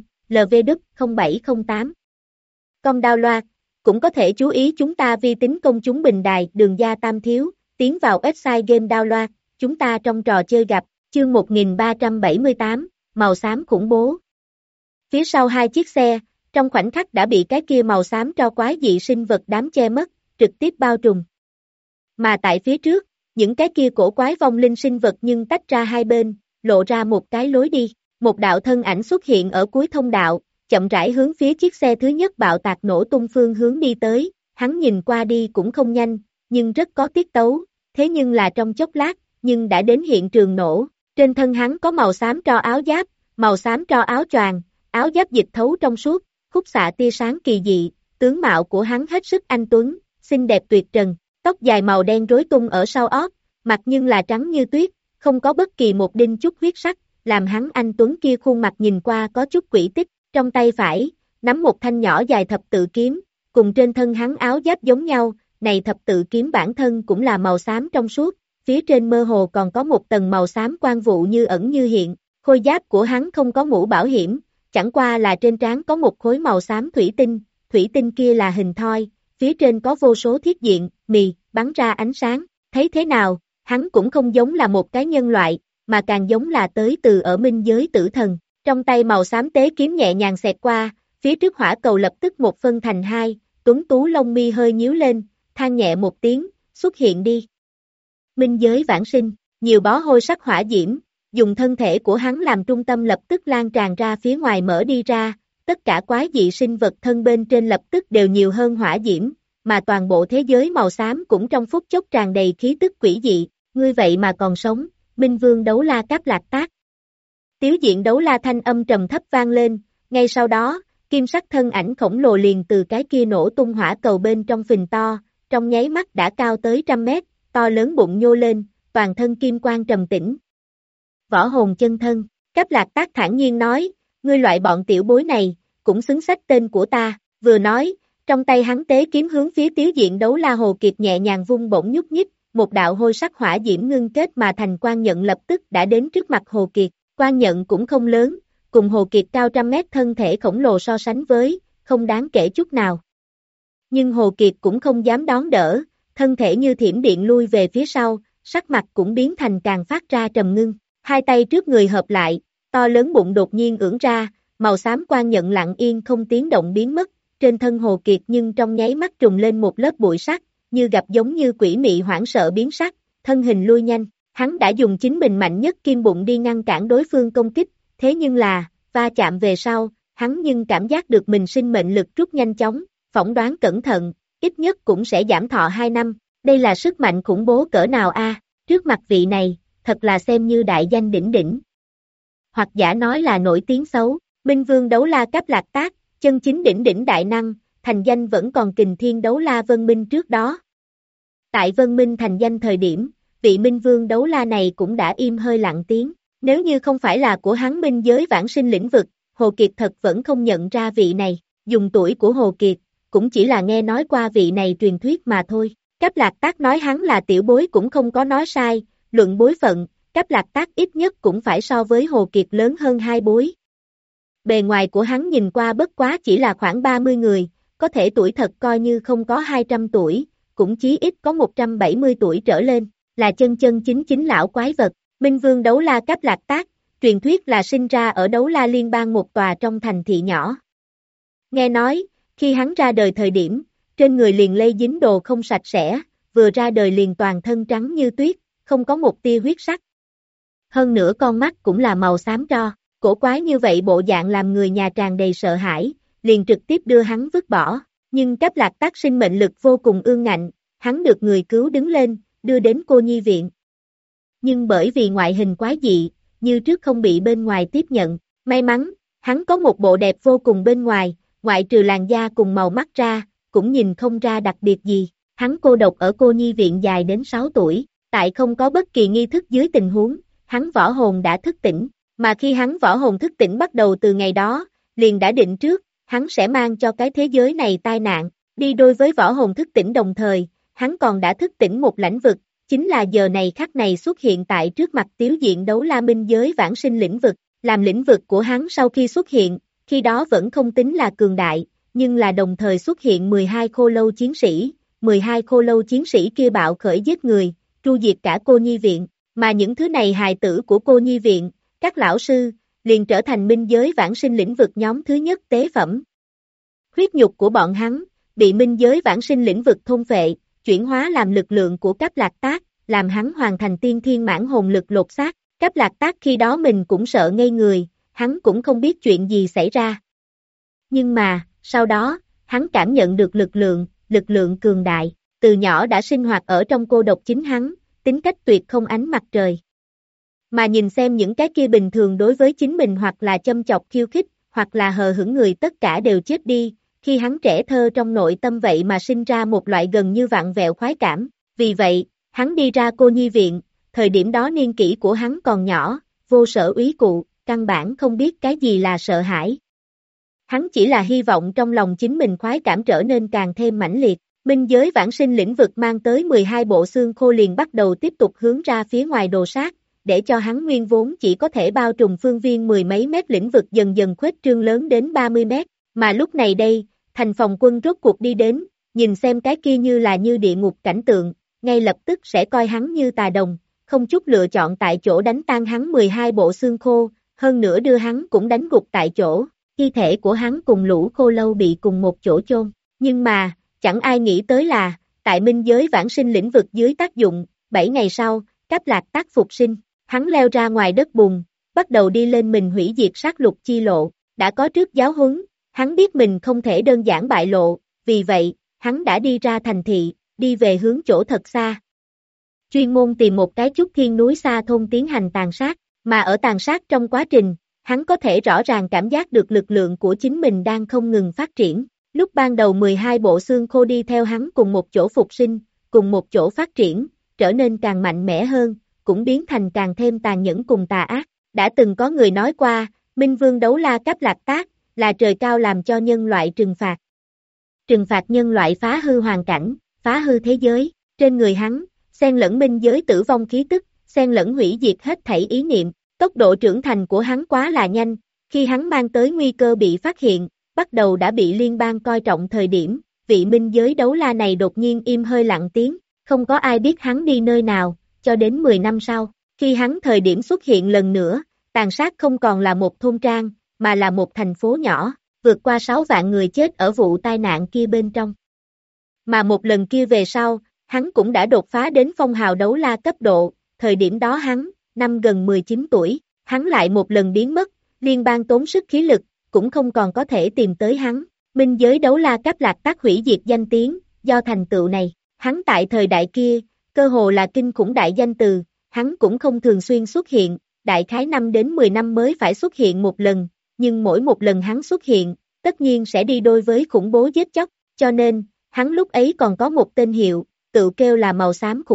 lvdup0708. Com download, cũng có thể chú ý chúng ta vi tính công chúng bình đài Đường Gia Tam Thiếu, tiến vào website game download, chúng ta trong trò chơi gặp, chương 1378, màu xám khủng bố. Phía sau hai chiếc xe, trong khoảnh khắc đã bị cái kia màu xám tro quái dị sinh vật đám che mất, trực tiếp bao trùm. Mà tại phía trước, những cái kia cổ quái vong linh sinh vật nhưng tách ra hai bên, lộ ra một cái lối đi, một đạo thân ảnh xuất hiện ở cuối thông đạo, chậm rãi hướng phía chiếc xe thứ nhất bạo tạc nổ tung phương hướng đi tới, hắn nhìn qua đi cũng không nhanh, nhưng rất có tiết tấu, thế nhưng là trong chốc lát, nhưng đã đến hiện trường nổ, trên thân hắn có màu xám tro áo giáp, màu xám tro áo choàng, áo giáp dịch thấu trong suốt, khúc xạ tia sáng kỳ dị, tướng mạo của hắn hết sức anh tuấn, xinh đẹp tuyệt trần, tóc dài màu đen rối tung ở sau ót, mặt nhưng là trắng như tuyết, không có bất kỳ một đinh chút huyết sắc, làm hắn anh tuấn kia khuôn mặt nhìn qua có chút quỷ tích, trong tay phải, nắm một thanh nhỏ dài thập tự kiếm, cùng trên thân hắn áo giáp giống nhau, này thập tự kiếm bản thân cũng là màu xám trong suốt, phía trên mơ hồ còn có một tầng màu xám quang vụ như ẩn như hiện, khôi giáp của hắn không có mũ bảo hiểm, chẳng qua là trên trán có một khối màu xám thủy tinh kia là hình thoi, phía trên có vô số thiết diện, bắn ra ánh sáng, thấy thế nào, hắn cũng không giống là một cái nhân loại, mà càng giống là tới từ ở minh giới tử thần, trong tay màu xám tế kiếm nhẹ nhàng xẹt qua, phía trước hỏa cầu lập tức một phân thành hai, tuấn tú lông mi hơi nhíu lên, than nhẹ một tiếng, xuất hiện đi. Minh giới vãng sinh, nhiều bó hôi sắc hỏa diễm, dùng thân thể của hắn làm trung tâm lập tức lan tràn ra phía ngoài mở đi ra, tất cả quái dị sinh vật thân bên trên lập tức đều nhiều hơn hỏa diễm, mà toàn bộ thế giới màu xám cũng trong phút chốc tràn đầy khí tức quỷ dị, ngươi vậy mà còn sống, Minh Vương Đấu La Cáp Lạc Tác. Tiếu diện đấu la thanh âm trầm thấp vang lên, ngay sau đó, kim sắc thân ảnh khổng lồ liền từ cái kia nổ tung hỏa cầu bên trong phình to, trong nháy mắt đã cao tới 100 mét, to lớn bụng nhô lên, toàn thân kim quang trầm tĩnh. Võ hồn chân thân, Cáp Lạc Tác thản nhiên nói, ngươi loại bọn tiểu bối này, cũng xứng xách tên của ta, vừa nói, trong tay hắn tế kiếm hướng phía tiếu diện đấu la Hồ Kiệt nhẹ nhàng vung bổng nhúc nhích, một đạo hôi sắc hỏa diễm ngưng kết mà thành quan nhận lập tức đã đến trước mặt Hồ Kiệt, quan nhận cũng không lớn, cùng Hồ Kiệt cao 100 mét thân thể khổng lồ so sánh với, không đáng kể chút nào. Nhưng Hồ Kiệt cũng không dám đón đỡ, thân thể như thiểm điện lui về phía sau, sắc mặt cũng biến thành càng phát ra trầm ngưng, hai tay trước người hợp lại, to lớn bụng đột nhiên ưỡn ra, màu xám quang nhận lặng yên không tiếng động biến mất, trên thân Hồ Kiệt nhưng trong nháy mắt trùng lên một lớp bụi sắc, như gặp giống như quỷ mị hoảng sợ biến sắc, thân hình lui nhanh, hắn đã dùng chính mình mạnh nhất kim bụng đi ngăn cản đối phương công kích, thế nhưng là, va chạm về sau, hắn nhưng cảm giác được mình sinh mệnh lực rút nhanh chóng, phỏng đoán cẩn thận, ít nhất cũng sẽ giảm thọ 2 năm, đây là sức mạnh khủng bố cỡ nào a? Trước mặt vị này, thật là xem như đại danh đỉnh đỉnh. Hoặc giả nói là nổi tiếng xấu, Minh Vương Đấu La Cáp Lạc Tác, chân chính đỉnh đỉnh đại năng, thành danh vẫn còn Kình Thiên Đấu La Vân Minh trước đó. Tại Vân Minh thành danh thời điểm, vị Minh Vương Đấu La này cũng đã im hơi lặng tiếng, nếu như không phải là của hắn minh giới vãng sinh lĩnh vực, Hồ Kiệt thật vẫn không nhận ra vị này, dùng tuổi của Hồ Kiệt, cũng chỉ là nghe nói qua vị này truyền thuyết mà thôi. Cáp Lạc Tác nói hắn là tiểu bối cũng không có nói sai, luận bối phận, Cáp Lạc Tác ít nhất cũng phải so với Hồ Kiệt lớn hơn 2 bối. Bề ngoài của hắn nhìn qua bất quá chỉ là khoảng 30 người, có thể tuổi thật coi như không có 200 tuổi, cũng chí ít có 170 tuổi trở lên, là chân chân chính chính lão quái vật. Minh Vương Đấu La Cáp Lạc Tác, truyền thuyết là sinh ra ở Đấu La Liên bang một tòa trong thành thị nhỏ. Nghe nói, khi hắn ra đời thời điểm, trên người liền lây dính đồ không sạch sẽ, vừa ra đời liền toàn thân trắng như tuyết, không có một tia huyết sắc. Hơn nữa con mắt cũng là màu xám tro, cổ quái như vậy bộ dạng làm người nhà tràn đầy sợ hãi, liền trực tiếp đưa hắn vứt bỏ. Nhưng Cáp Lạc Tác sinh mệnh lực vô cùng ương ngạnh, hắn được người cứu đứng lên, đưa đến cô nhi viện. Nhưng bởi vì ngoại hình quái dị, như trước không bị bên ngoài tiếp nhận, may mắn, hắn có một bộ đẹp vô cùng bên ngoài, ngoại trừ làn da cùng màu mắt ra, cũng nhìn không ra đặc biệt gì, hắn cô độc ở cô nhi viện dài đến 6 tuổi, tại không có bất kỳ nghi thức dưới tình huống, hắn võ hồn đã thức tỉnh, mà khi hắn võ hồn thức tỉnh bắt đầu từ ngày đó, liền đã định trước, hắn sẽ mang cho cái thế giới này tai nạn, đi đôi với võ hồn thức tỉnh đồng thời, hắn còn đã thức tỉnh một lãnh vực, chính là giờ này khắc này xuất hiện tại trước mặt Tiếu Diện Đấu La minh giới vãng sinh lĩnh vực, làm lĩnh vực của hắn sau khi xuất hiện, khi đó vẫn không tính là cường đại, nhưng là đồng thời xuất hiện 12 khô lâu chiến sĩ, 12 khô lâu chiến sĩ kia bạo khởi giết người, tru diệt cả cô nhi viện, mà những thứ này hài tử của cô nhi viện, các lão sư, liền trở thành minh giới vãng sinh lĩnh vực nhóm thứ nhất tế phẩm. Huyết nhục của bọn hắn, bị minh giới vãng sinh lĩnh vực thôn phệ, chuyển hóa làm lực lượng của Cáp Lạc Tác, làm hắn hoàn thành tiên thiên mãn hồn lực lột xác. Cáp Lạc Tác khi đó mình cũng sợ ngây người, hắn cũng không biết chuyện gì xảy ra. Nhưng mà, sau đó, hắn cảm nhận được lực lượng cường đại, từ nhỏ đã sinh hoạt ở trong cô độc chính hắn, tính cách tuyệt không ánh mặt trời. Mà nhìn xem những cái kia bình thường đối với chính mình hoặc là châm chọc khiêu khích, hoặc là hờ hững người tất cả đều chết đi, khi hắn trẻ thơ trong nội tâm vậy mà sinh ra một loại gần như vặn vẹo khoái cảm, vì vậy, hắn đi ra cô nhi viện, thời điểm đó niên kỷ của hắn còn nhỏ, vô sở úy cụ, căn bản không biết cái gì là sợ hãi. Hắn chỉ là hy vọng trong lòng chính mình khoái cảm trở nên càng thêm mãnh liệt, minh giới vãng sinh lĩnh vực mang tới 12 bộ xương khô liền bắt đầu tiếp tục hướng ra phía ngoài đồ sát, để cho hắn nguyên vốn chỉ có thể bao trùm phương viên 10 mấy mét lĩnh vực dần dần khuếch trương lớn đến 30 mét, mà lúc này đây, thành phòng quân rốt cuộc đi đến, nhìn xem cái kia như là như địa ngục cảnh tượng, ngay lập tức sẽ coi hắn như tà đồng, không chút lựa chọn tại chỗ đánh tan hắn 12 bộ xương khô, hơn nữa đưa hắn cũng đánh gục tại chỗ, thi thể của hắn cùng lũ khô lâu bị cùng một chỗ chôn, nhưng mà, chẳng ai nghĩ tới là, tại minh giới vãng sinh lĩnh vực dưới tác dụng, 7 ngày sau, Cáp Lạc Tác phục sinh, hắn leo ra ngoài đất bùn, bắt đầu đi lên mình hủy diệt sát lục chi lộ, đã có trước giáo huấn, hắn biết mình không thể đơn giản bại lộ, vì vậy, hắn đã đi ra thành thị, đi về hướng chỗ thật xa. Chuyên môn tìm một cái chút thiên núi xa thôn tiến hành tàn sát, mà ở tàn sát trong quá trình, hắn có thể rõ ràng cảm giác được lực lượng của chính mình đang không ngừng phát triển. Lúc ban đầu 12 bộ xương khô đi theo hắn cùng một chỗ phục sinh, cùng một chỗ phát triển, trở nên càng mạnh mẽ hơn, cũng biến thành càng thêm tàn nhẫn cùng tà ác. Đã từng có người nói qua, Minh Vương Đấu La Cáp Lạc Tác, là trời cao làm cho nhân loại trừng phạt. Trừng phạt nhân loại phá hư hoàn cảnh, phá hư thế giới, trên người hắn, xen lẫn minh giới tử vong khí tức, xen lẫn hủy diệt hết thảy ý niệm, tốc độ trưởng thành của hắn quá là nhanh, khi hắn mang tới nguy cơ bị phát hiện, bắt đầu đã bị liên bang coi trọng thời điểm, vị minh giới đấu la này đột nhiên im hơi lặng tiếng, không có ai biết hắn đi nơi nào, cho đến 10 năm sau, khi hắn thời điểm xuất hiện lần nữa, tàn sát không còn là một thôn trang, mà là một thành phố nhỏ, vượt qua 6 vạn người chết ở vụ tai nạn kia bên trong. Mà một lần kia về sau, hắn cũng đã đột phá đến phong hào đấu la cấp độ, thời điểm đó hắn, năm gần 19 tuổi, hắn lại một lần biến mất, liên bang tốn sức khí lực, cũng không còn có thể tìm tới hắn. Minh giới đấu la cấp lạc tác hủy diệt danh tiếng, do thành tựu này, hắn tại thời đại kia, cơ hồ là kinh khủng đại danh từ, hắn cũng không thường xuyên xuất hiện, đại khái 5 đến 10 năm mới phải xuất hiện một lần, nhưng mỗi một lần hắn xuất hiện, tất nhiên sẽ đi đôi với khủng bố giết chóc, cho nên, hắn lúc ấy còn có một tên hiệu, tự kêu là màu xám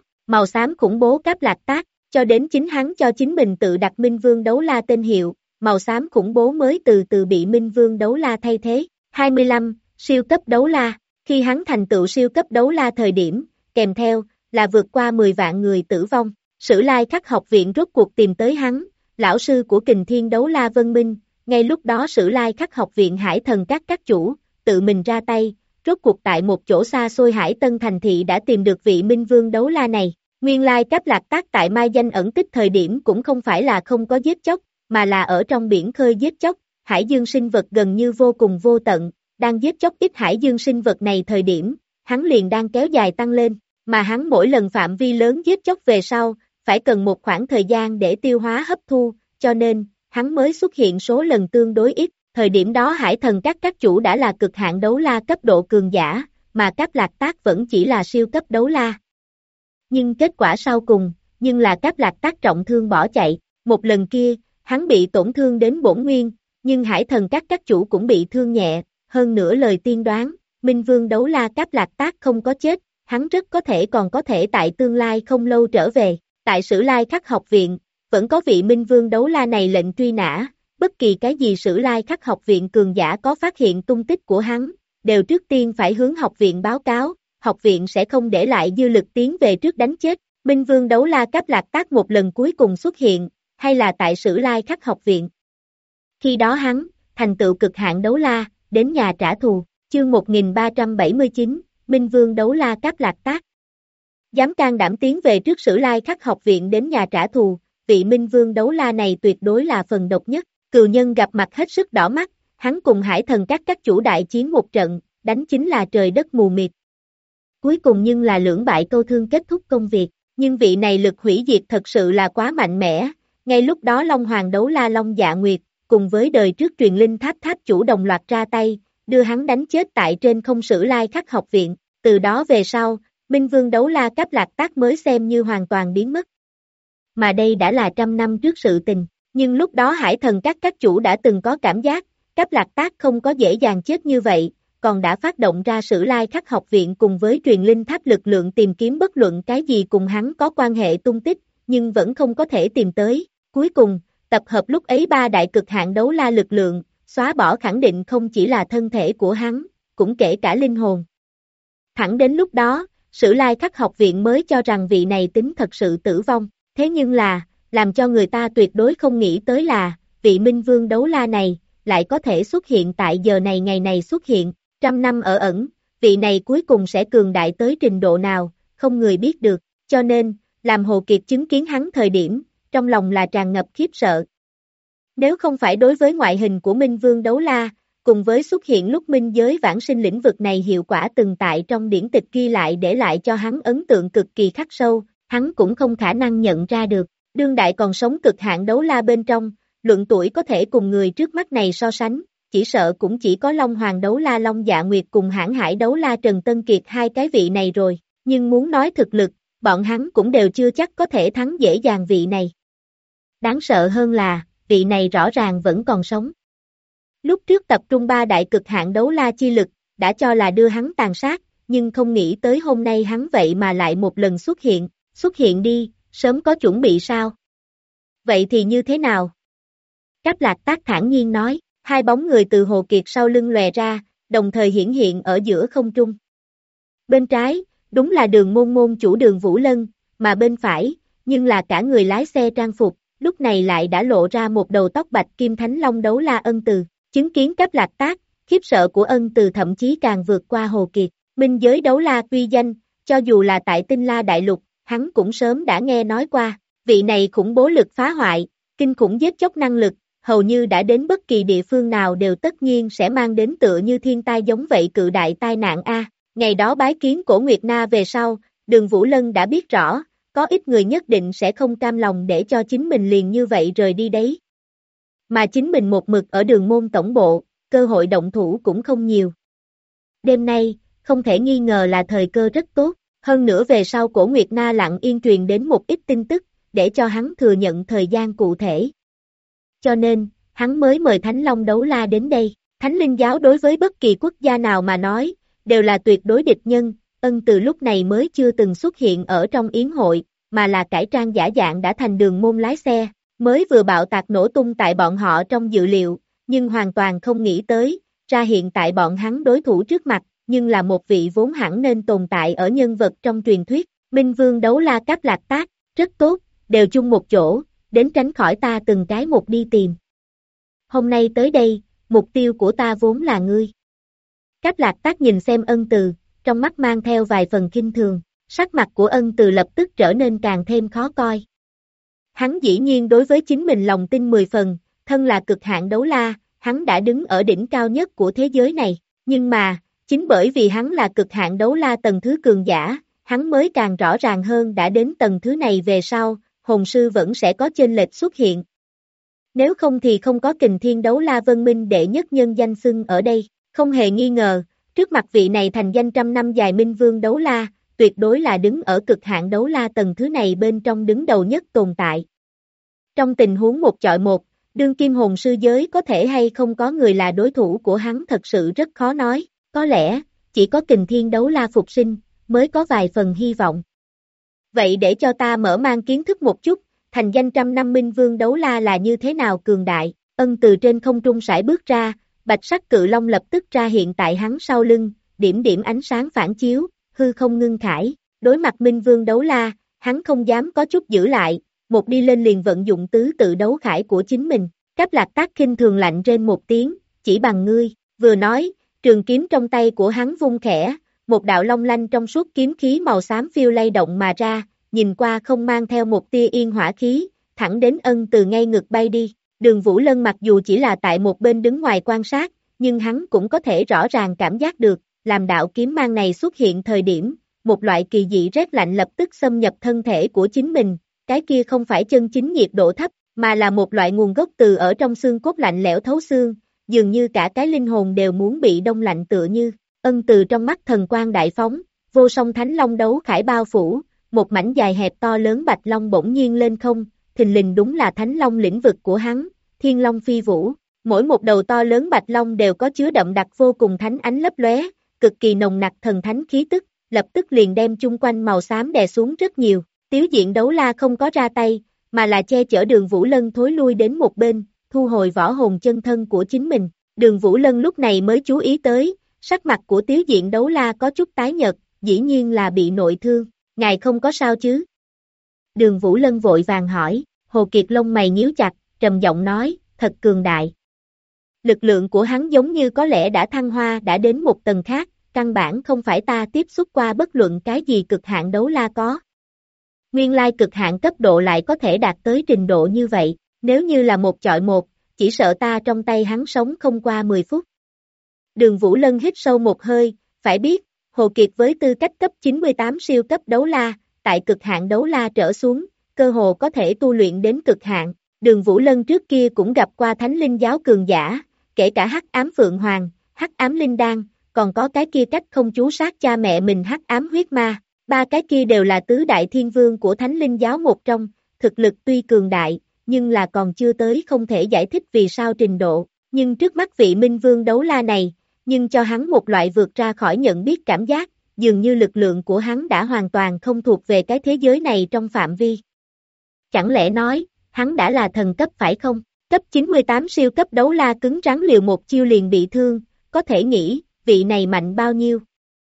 khủng bố cấp lạc tác, cho đến chính hắn cho chính mình tự đặt Minh Vương đấu la tên hiệu, màu xám khủng bố mới từ từ bị Minh Vương đấu la thay thế. 25. Siêu cấp đấu la, khi hắn thành tựu siêu cấp đấu la thời điểm, kèm theo, là vượt qua 10 vạn người tử vong, Sử Lai Khắc học viện rốt cuộc tìm tới hắn, lão sư của Kình Thiên đấu la Vân Minh, ngay lúc đó Sử Lai Khắc học viện Hải Thần các chủ, tự mình ra tay, rốt cuộc tại một chỗ xa xôi Hải Tân thành thị đã tìm được vị Minh Vương đấu la này, nguyên lai cấp lạc tác tại mai danh ẩn tích thời điểm cũng không phải là không có giết chóc, mà là ở trong biển khơi giết chóc. Hải dương sinh vật gần như vô cùng vô tận, đang giết chóc ít hải dương sinh vật này thời điểm, hắn liền đang kéo dài tăng lên, mà hắn mỗi lần phạm vi lớn giết chóc về sau, phải cần một khoảng thời gian để tiêu hóa hấp thu, cho nên, hắn mới xuất hiện số lần tương đối ít, thời điểm đó Hải Thần các chủ đã là cực hạn đấu la cấp độ cường giả, mà cấp lạc tác vẫn chỉ là siêu cấp đấu la. Nhưng kết quả sau cùng, là cấp lạc tác trọng thương bỏ chạy, một lần kia, hắn bị tổn thương đến bổn nguyên, nhưng Hải Thần các chủ cũng bị thương nhẹ, hơn nữa lời tiên đoán, Minh Vương đấu la cấp lạc tác không có chết, hắn rất có thể còn có thể tại tương lai không lâu trở về, tại Sử Lai Khắc học viện, vẫn có vị Minh Vương đấu la này lệnh truy nã, bất kỳ cái gì Sử Lai Khắc học viện cường giả có phát hiện tung tích của hắn, đều trước tiên phải hướng học viện báo cáo, học viện sẽ không để lại dư lực tiến về trước đánh chết, Minh Vương đấu la cấp lạc tác một lần cuối cùng xuất hiện, hay là tại Sử Lai Khắc học viện. Khi đó hắn, thành tựu cực hạn đấu la, đến nhà trả thù, chương 1379, Minh Vương đấu la cấp lạc tác. Dám can đảm tiến về trước Sử Lai Khắc học viện đến nhà trả thù, vị Minh Vương đấu la này tuyệt đối là phần độc nhất, cừu nhân gặp mặt hết sức đỏ mắt, hắn cùng Hải Thần các chủ đại chiến một trận, đánh chính là trời đất mù mịt. Cuối cùng nhưng là lưỡng bại câu thương kết thúc công việc, nhưng vị này lực hủy diệt thật sự là quá mạnh mẽ, ngay lúc đó Long Hoàng đấu la Long Dạ Nguyệt, cùng với đời trước truyền linh tháp chủ đồng loạt ra tay, đưa hắn đánh chết tại trên không Sử Lai Khắc học viện, từ đó về sau, Minh Vương đấu la cấp lạc tác mới xem như hoàn toàn biến mất. Mà đây đã là 100 năm trước sự tình, nhưng lúc đó Hải Thần các chủ đã từng có cảm giác, cấp lạc tác không có dễ dàng chết như vậy, còn đã phát động ra Sử Lai Khắc học viện cùng với truyền linh tháp lực lượng tìm kiếm bất luận cái gì cùng hắn có quan hệ tung tích, nhưng vẫn không có thể tìm tới, cuối cùng, tập hợp lúc ấy 3 đại cực hạn đấu la lực lượng, xóa bỏ khẳng định không chỉ là thân thể của hắn, cũng kể cả linh hồn. Thẳng đến lúc đó, Sử Lai Khắc học viện mới cho rằng vị này tính thật sự tử vong, thế nhưng là, làm cho người ta tuyệt đối không nghĩ tới là, vị Minh Vương đấu la này, lại có thể xuất hiện tại giờ này ngày này xuất hiện, 100 năm ở ẩn, vị này cuối cùng sẽ cường đại tới trình độ nào, không người biết được, cho nên, làm Hồ Kiệt chứng kiến hắn thời điểm, trong lòng là tràn ngập khiếp sợ. Nếu không phải đối với ngoại hình của Minh Vương đấu la, cùng với xuất hiện lúc minh giới vãng sinh lĩnh vực này hiệu quả từng tại trong điển tịch ghi lại để lại cho hắn ấn tượng cực kỳ khắc sâu, hắn cũng không khả năng nhận ra được, đương đại còn sống cực hạn đấu la bên trong, luận tuổi có thể cùng người trước mắt này so sánh, chỉ sợ cũng chỉ có Long Hoàng đấu la Long Dạ Nguyệt cùng Hãn Hải đấu la Trần Tân Kiệt hai cái vị này rồi, nhưng muốn nói thực lực, bọn hắn cũng đều chưa chắc có thể thắng dễ dàng vị này. Đáng sợ hơn là, vị này rõ ràng vẫn còn sống. Lúc trước tập trung 3 đại cực hạn đấu la chi lực, đã cho là đưa hắn tàn sát, nhưng không nghĩ tới hôm nay hắn vậy mà lại một lần xuất hiện đi, sớm có chuẩn bị sao? Vậy thì như thế nào? Cáp Lạc Tác thản nhiên nói, hai bóng người từ Hồ Kiệt sau lưng lòe ra, đồng thời hiển hiện ở giữa không trung. Bên trái, đúng là Đường Môn môn chủ Đường Vũ Lân, mà bên phải, nhưng là cả người lái xe trang phục, lúc này lại đã lộ ra một đầu tóc bạch kim thánh long đấu la Ân Từ. Chứng kiến Cáp Lạc Tác, khiếp sợ của Ân Từ thậm chí càng vượt qua Hồ Kiệt. Minh giới đấu la uy danh, cho dù là tại Tinh La Đại Lục, hắn cũng sớm đã nghe nói qua, vị này khủng bố lực phá hoại, kinh khủng giết chóc năng lực, hầu như đã đến bất kỳ địa phương nào đều tất nhiên sẽ mang đến tựa như thiên tai giống vậy cự đại tai nạn a. Ngày đó bái kiến Cổ Nguyệt Na về sau, Đường Vũ Lân đã biết rõ, có ít người nhất định sẽ không cam lòng để cho chính mình liền như vậy rời đi đấy. Mà chính mình một mực ở Đường Môn tổng bộ, cơ hội động thủ cũng không nhiều. Đêm nay, không thể nghi ngờ là thời cơ rất tốt, hơn nữa về sau Cổ Nguyệt Na lặng yên truyền đến một ít tin tức, để cho hắn thừa nhận thời gian cụ thể. Cho nên, hắn mới mời Thánh Long Đấu La đến đây. Thánh Linh Giáo đối với bất kỳ quốc gia nào mà nói, đều là tuyệt đối địch nhân. Ân Từ lúc này mới chưa từng xuất hiện ở trong yến hội, mà là cải trang giả dạng đã thành Đường Môn lái xe, mới vừa bạo tạc nổ tung tại bọn họ trong dự liệu, nhưng hoàn toàn không nghĩ tới, ra hiện tại bọn hắn đối thủ trước mặt, nhưng là một vị vốn hẳn nên tồn tại ở nhân vật trong truyền thuyết, Minh Vương Đấu La Cáp Lạc Tác, rất tốt, đều chung một chỗ, đến tránh khỏi ta từng cái một đi tìm. Hôm nay tới đây, mục tiêu của ta vốn là ngươi. Cáp Lạc Tác nhìn xem Ân Từ, trong mắt mang theo vài phần khinh thường, sắc mặt của Ân Từ lập tức trở nên càng thêm khó coi. Hắn dĩ nhiên đối với chính mình lòng tin 10 phần, thân là cực hạn đấu la, hắn đã đứng ở đỉnh cao nhất của thế giới này, nhưng mà, chính bởi vì hắn là cực hạn đấu la tầng thứ cường giả, hắn mới càng rõ ràng hơn đã đến tầng thứ này về sau, hồn sư vẫn sẽ có chênh lệch xuất hiện. Nếu không thì không có Kình Thiên Đấu La Vân Minh đệ nhất nhân danh xưng ở đây, không hề nghi ngờ, trước mặt vị này thành danh trăm năm dài Minh Vương Đấu La, tuyệt đối là đứng ở cực hạn đấu la tầng thứ này bên trong đứng đầu nhất tồn tại. Trong tình huống một chọi một, đương kim hồn sư giới có thể hay không có người là đối thủ của hắn thật sự rất khó nói, có lẽ, chỉ có Kình Thiên Đấu La phục sinh, mới có vài phần hy vọng. Vậy để cho ta mở mang kiến thức một chút, thành danh trăm năm Minh Vương Đấu La là như thế nào cường đại, Ân từ trên không trung sải bước ra, bạch sắc cự long lập tức ra hiện tại hắn sau lưng, điểm điểm ánh sáng phản chiếu, hư không ngưng khải, đối mặt Minh Vương Đấu La, hắn không dám có chút giữ lại, một đi lên liền vận dụng tứ tự đấu khải của chính mình, Cáp Lạc Tác khinh thường lạnh trên một tiếng, chỉ bằng ngươi, vừa nói, trường kiếm trong tay của hắn vung khẽ, một đạo long lanh trong suốt kiếm khí màu xám phiêu lay động mà ra, nhìn qua không mang theo một tia yên hỏa khí, thẳng đến Ân từ ngay ngực bay đi. Đường Vũ Lân mặc dù chỉ là tại một bên đứng ngoài quan sát, nhưng hắn cũng có thể rõ ràng cảm giác được, làm đạo kiếm mang này xuất hiện thời điểm, một loại kỳ dị rét lạnh lập tức xâm nhập thân thể của chính mình, cái kia không phải chân chính nhiệt độ thấp, mà là một loại nguồn gốc từ ở trong xương cốt lạnh lẽo thấu xương, dường như cả cái linh hồn đều muốn bị đông lạnh tựa như. Ân từ trong mắt thần quang đại phóng, vô song thánh long đấu khải bao phủ, một mảnh dài hẹp to lớn bạch long bỗng nhiên lên không, thình lình đúng là thánh long lĩnh vực của hắn, thiên long phi vũ, mỗi một đầu to lớn bạch long đều có chứa đậm đặc vô cùng thánh ánh lấp lóe, cực kỳ nồng nặc thần thánh khí tức, lập tức liền đem chung quanh màu xám đè xuống rất nhiều. Tiếu Diện Đấu La không có ra tay, mà là che chở Đường Vũ Lân thối lui đến một bên, thu hồi võ hồn chân thân của chính mình. Đường Vũ Lân lúc này mới chú ý tới, sắc mặt của Tiếu Diện Đấu La có chút tái nhợt, dĩ nhiên là bị nội thương, ngài không có sao chứ? Đường Vũ Lân vội vàng hỏi, Hồ Kiệt lông mày nhíu chặt, trầm giọng nói, thật cường đại. Lực lượng của hắn giống như có lẽ đã thăng hoa đã đến một tầng khác, căn bản không phải ta tiếp xúc qua bất luận cái gì cực hạn đấu la có. Nguyên lai cực hạn cấp độ lại có thể đạt tới trình độ như vậy, nếu như là một chọi một, chỉ sợ ta trong tay hắn sống không qua 10 phút. Đường Vũ Lân hít sâu một hơi, phải biết, Hồ Kiệt với tư cách cấp 98 siêu cấp đấu la, tại cực hạn đấu la trở xuống, cơ hồ có thể tu luyện đến cực hạn. Đường Vũ Lân trước kia cũng gặp qua Thánh Linh Giáo cường giả, kể cả Hắc Ám Phượng Hoàng, Hắc Ám Linh Đan, còn có cái kia cách không chú sát cha mẹ mình Hắc Ám Huyết Ma, ba cái kia đều là tứ đại thiên vương của Thánh Linh Giáo một trong, thực lực tuy cường đại, nhưng là còn chưa tới không thể giải thích vì sao trình độ, nhưng trước mắt vị Minh Vương đấu la này, nhưng cho hắn một loại vượt ra khỏi nhận biết cảm giác, dường như lực lượng của hắn đã hoàn toàn không thuộc về cái thế giới này trong phạm vi. Chẳng lẽ nói, hắn đã là thần cấp phải không? Cấp 98 siêu cấp đấu la cứng rắn liều một chiêu liền bị thương, có thể nghĩ, vị này mạnh bao nhiêu.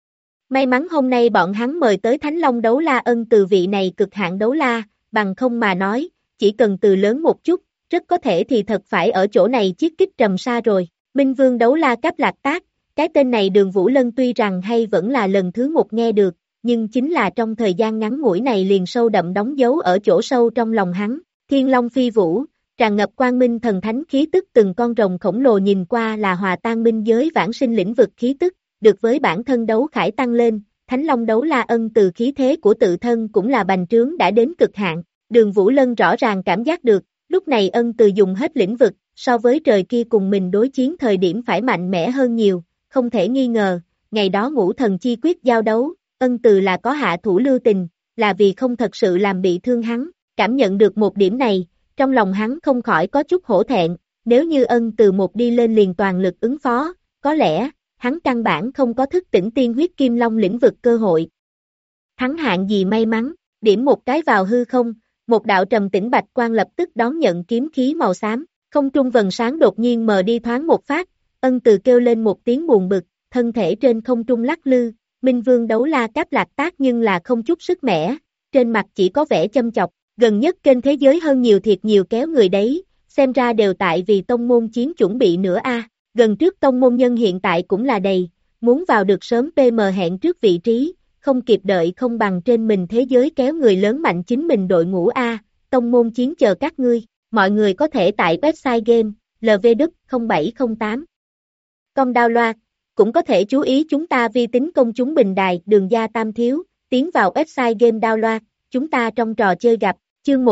May mắn hôm nay bọn hắn mời tới Thánh Long đấu la Ân từ vị này cực hạn đấu la, bằng không mà nói, chỉ cần từ lớn một chút, rất có thể thì thật phải ở chỗ này chiết kích trầm sa rồi. Minh Vương đấu la Cáp Lạc Tác, cái tên này Đường Vũ Lân tuy rằng hay vẫn là lần thứ một nghe được, nhưng chính là trong thời gian ngắn ngủi này liền sâu đậm đóng dấu ở chỗ sâu trong lòng hắn. Thiên Long phi vũ, tràn ngập quang minh thần thánh khí tức, từng con rồng khổng lồ nhìn qua là hòa tan minh giới vãng sinh lĩnh vực khí tức, được với bản thân đấu khải tăng lên, Thánh Long đấu la ân từ khí thế của tự thân cũng là bành trướng đã đến cực hạn. Đường Vũ Lân rõ ràng cảm giác được, lúc này ân từ dùng hết lĩnh vực, so với trời kia cùng mình đối chiến thời điểm phải mạnh mẽ hơn nhiều, không thể nghi ngờ, ngày đó ngũ thần chi quyết giao đấu, ân từ là có hạ thủ lưu tình, là vì không thật sự làm bị thương hắn, cảm nhận được một điểm này, trong lòng hắn không khỏi có chút hổ thẹn, nếu như ân từ một đi lên liền toàn lực ứng phó, có lẽ, hắn căn bản không có thức tỉnh tiên huyết kim long lĩnh vực cơ hội. Thắng hạng gì may mắn, điểm một cái vào hư không, một đạo trầm tĩnh bạch quang lập tức đón nhận kiếm khí màu xám, không trung vầng sáng đột nhiên mờ đi thoáng một phát, ân từ kêu lên một tiếng buồn bực, thân thể trên không trung lắc lư, Minh Vương đấu la Cáp Lạc Tác nhưng là không chút sức mẻ, trên mặt chỉ có vẻ châm chọc, gần nhất kênh thế giới hơn nhiều thiệt nhiều kéo người đấy, xem ra đều tại vì tông môn chiến chuẩn bị nữa a. Gần trước tông môn nhân hiện tại cũng là đầy, muốn vào được sớm PM hẹn trước vị trí, không kịp đợi không bằng trên mình thế giới kéo người lớn mạnh chính mình đội ngũ a, tông môn chiến chờ các ngươi, mọi người có thể tại website game, lvduc0708. Com download, cũng có thể chú ý chúng ta vi tính công chúng bình đài Đường Gia Tam Thiếu, tiến vào website game download, chúng ta trong trò chơi gặp, chương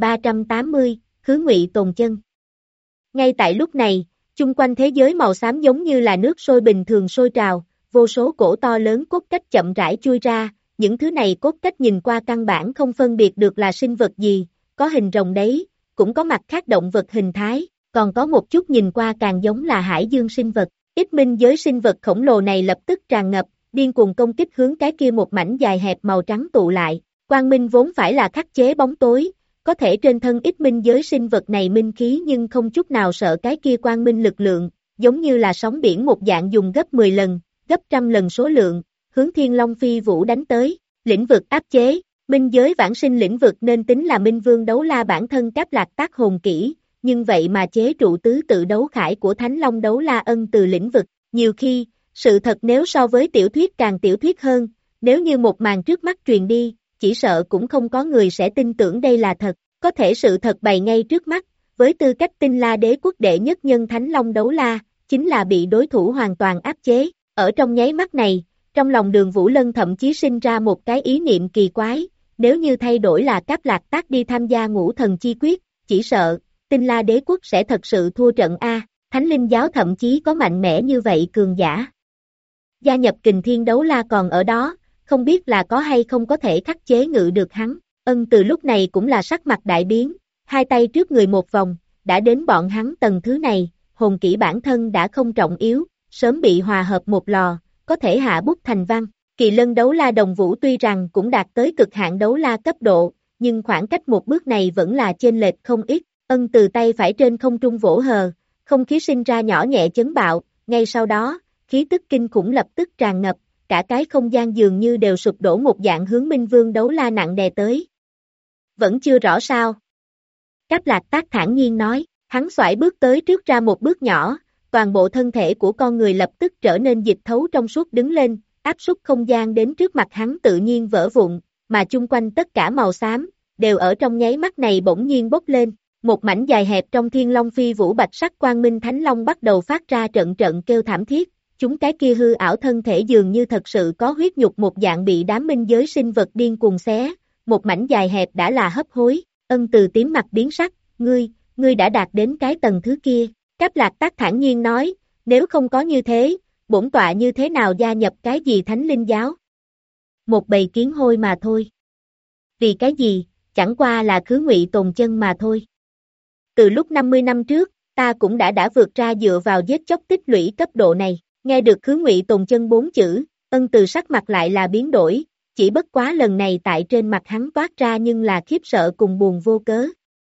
1380, Khứ Ngụy Tồn Chân. Ngay tại lúc này, chung quanh thế giới màu xám giống như là nước sôi bình thường sôi trào, vô số cổ to lớn cốt cách chậm rãi chui ra, những thứ này cốt cách nhìn qua căn bản không phân biệt được là sinh vật gì, có hình rồng đấy, cũng có mặt khác động vật hình thái, còn có một chút nhìn qua càng giống là hải dương sinh vật. Ít minh giới sinh vật khổng lồ này lập tức tràn ngập, điên cuồng công kích hướng cái kia một mảnh dài hẹp màu trắng tụ lại. Quang minh vốn phải là khắc chế bóng tối, có thể trên thân ít minh giới sinh vật này minh khí nhưng không chút nào sợ cái kia quang minh lực lượng, giống như là sóng biển một dạng dùng gấp 10 lần, gấp trăm lần số lượng, hướng Thiên Long phi vũ đánh tới. Lĩnh vực áp chế, minh giới vãng sinh lĩnh vực nên tính là Minh Vương đấu la bản thân Cáp Lạc Tác hồn kỹ, nhưng vậy mà chế trụ tứ tự đấu khải của Thánh Long đấu la ân từ lĩnh vực, nhiều khi, sự thật nếu so với tiểu thuyết càng tiểu thuyết hơn, nếu như một màn trước mắt truyền đi, chỉ sợ cũng không có người sẽ tin tưởng đây là thật, có thể sự thật bày ngay trước mắt, với tư cách Tinh La Đế quốc đệ nhất nhân Thánh Long đấu la, chính là bị đối thủ hoàn toàn áp chế, ở trong nháy mắt này, trong lòng Đường Vũ Lân thậm chí sinh ra một cái ý niệm kỳ quái, nếu như thay đổi là Cáp Lạc Tác đi tham gia ngũ thần chi quyết, chỉ sợ Tinh La Đế quốc sẽ thật sự thua trận a, Thánh Linh giáo thậm chí có mạnh mẽ như vậy cường giả. Gia nhập Kình Thiên đấu la còn ở đó, không biết là có hay không có thể khắc chế ngự được hắn. Ân từ lúc này cũng là sắc mặt đại biến, hai tay trước người một vòng, đã đến bọn hắn tầng thứ này, hồn kỹ bản thân đã không trọng yếu, sớm bị hòa hợp một lò, có thể hạ bút thành văn. Kỳ Lân đấu la Đồng Vũ tuy rằng cũng đạt tới cực hạn đấu la cấp độ, nhưng khoảng cách một bước này vẫn là chênh lệch không ít. Ân từ tay phải trên không trung vỗ hờ, không khí sinh ra nhỏ nhẹ chấn bạo, ngay sau đó, khí tức kinh khủng lập tức tràn ngập, cả cái không gian dường như đều sụp đổ một dạng hướng Minh Vương đấu la nặng đè tới. Vẫn chưa rõ sao? Cáp Lạc Tác thản nhiên nói, hắn xoải bước tới trước ra một bước nhỏ, toàn bộ thân thể của con người lập tức trở nên dịch thấu trong suốt đứng lên, áp suất không gian đến trước mặt hắn tự nhiên vỡ vụn, mà chung quanh tất cả màu xám, đều ở trong nháy mắt này bỗng nhiên bốc lên. Một mảnh dài hẹp trong Thiên Long phi vũ bạch sắc quang minh thánh long bắt đầu phát ra trận trận kêu thảm thiết, chúng cái kia hư ảo thân thể dường như thật sự có huyết nhục một dạng bị đám minh giới sinh vật điên cuồng xé, một mảnh dài hẹp đã là hấp hối. Ân từ tím mặt biến sắc, ngươi đã đạt đến cái tầng thứ kia. Cáp Lạc Tác thản nhiên nói, nếu không có như thế, bổn tọa như thế nào gia nhập cái gì Thánh Linh giáo? Một bầy kiến hôi mà thôi. Vì cái gì, chẳng qua là Khứ Ngụy Tồn Chân mà thôi. Từ lúc 50 năm trước, ta cũng đã vượt ra dựa vào giết chóc tích lũy cấp độ này. Nghe được Khứ Ngụy Tồn Chân 4 chữ, Ân từ sắc mặt lại là biến đổi, chỉ bất quá lần này tại trên mặt hắn toát ra nhưng là khiếp sợ cùng buồn vô cớ.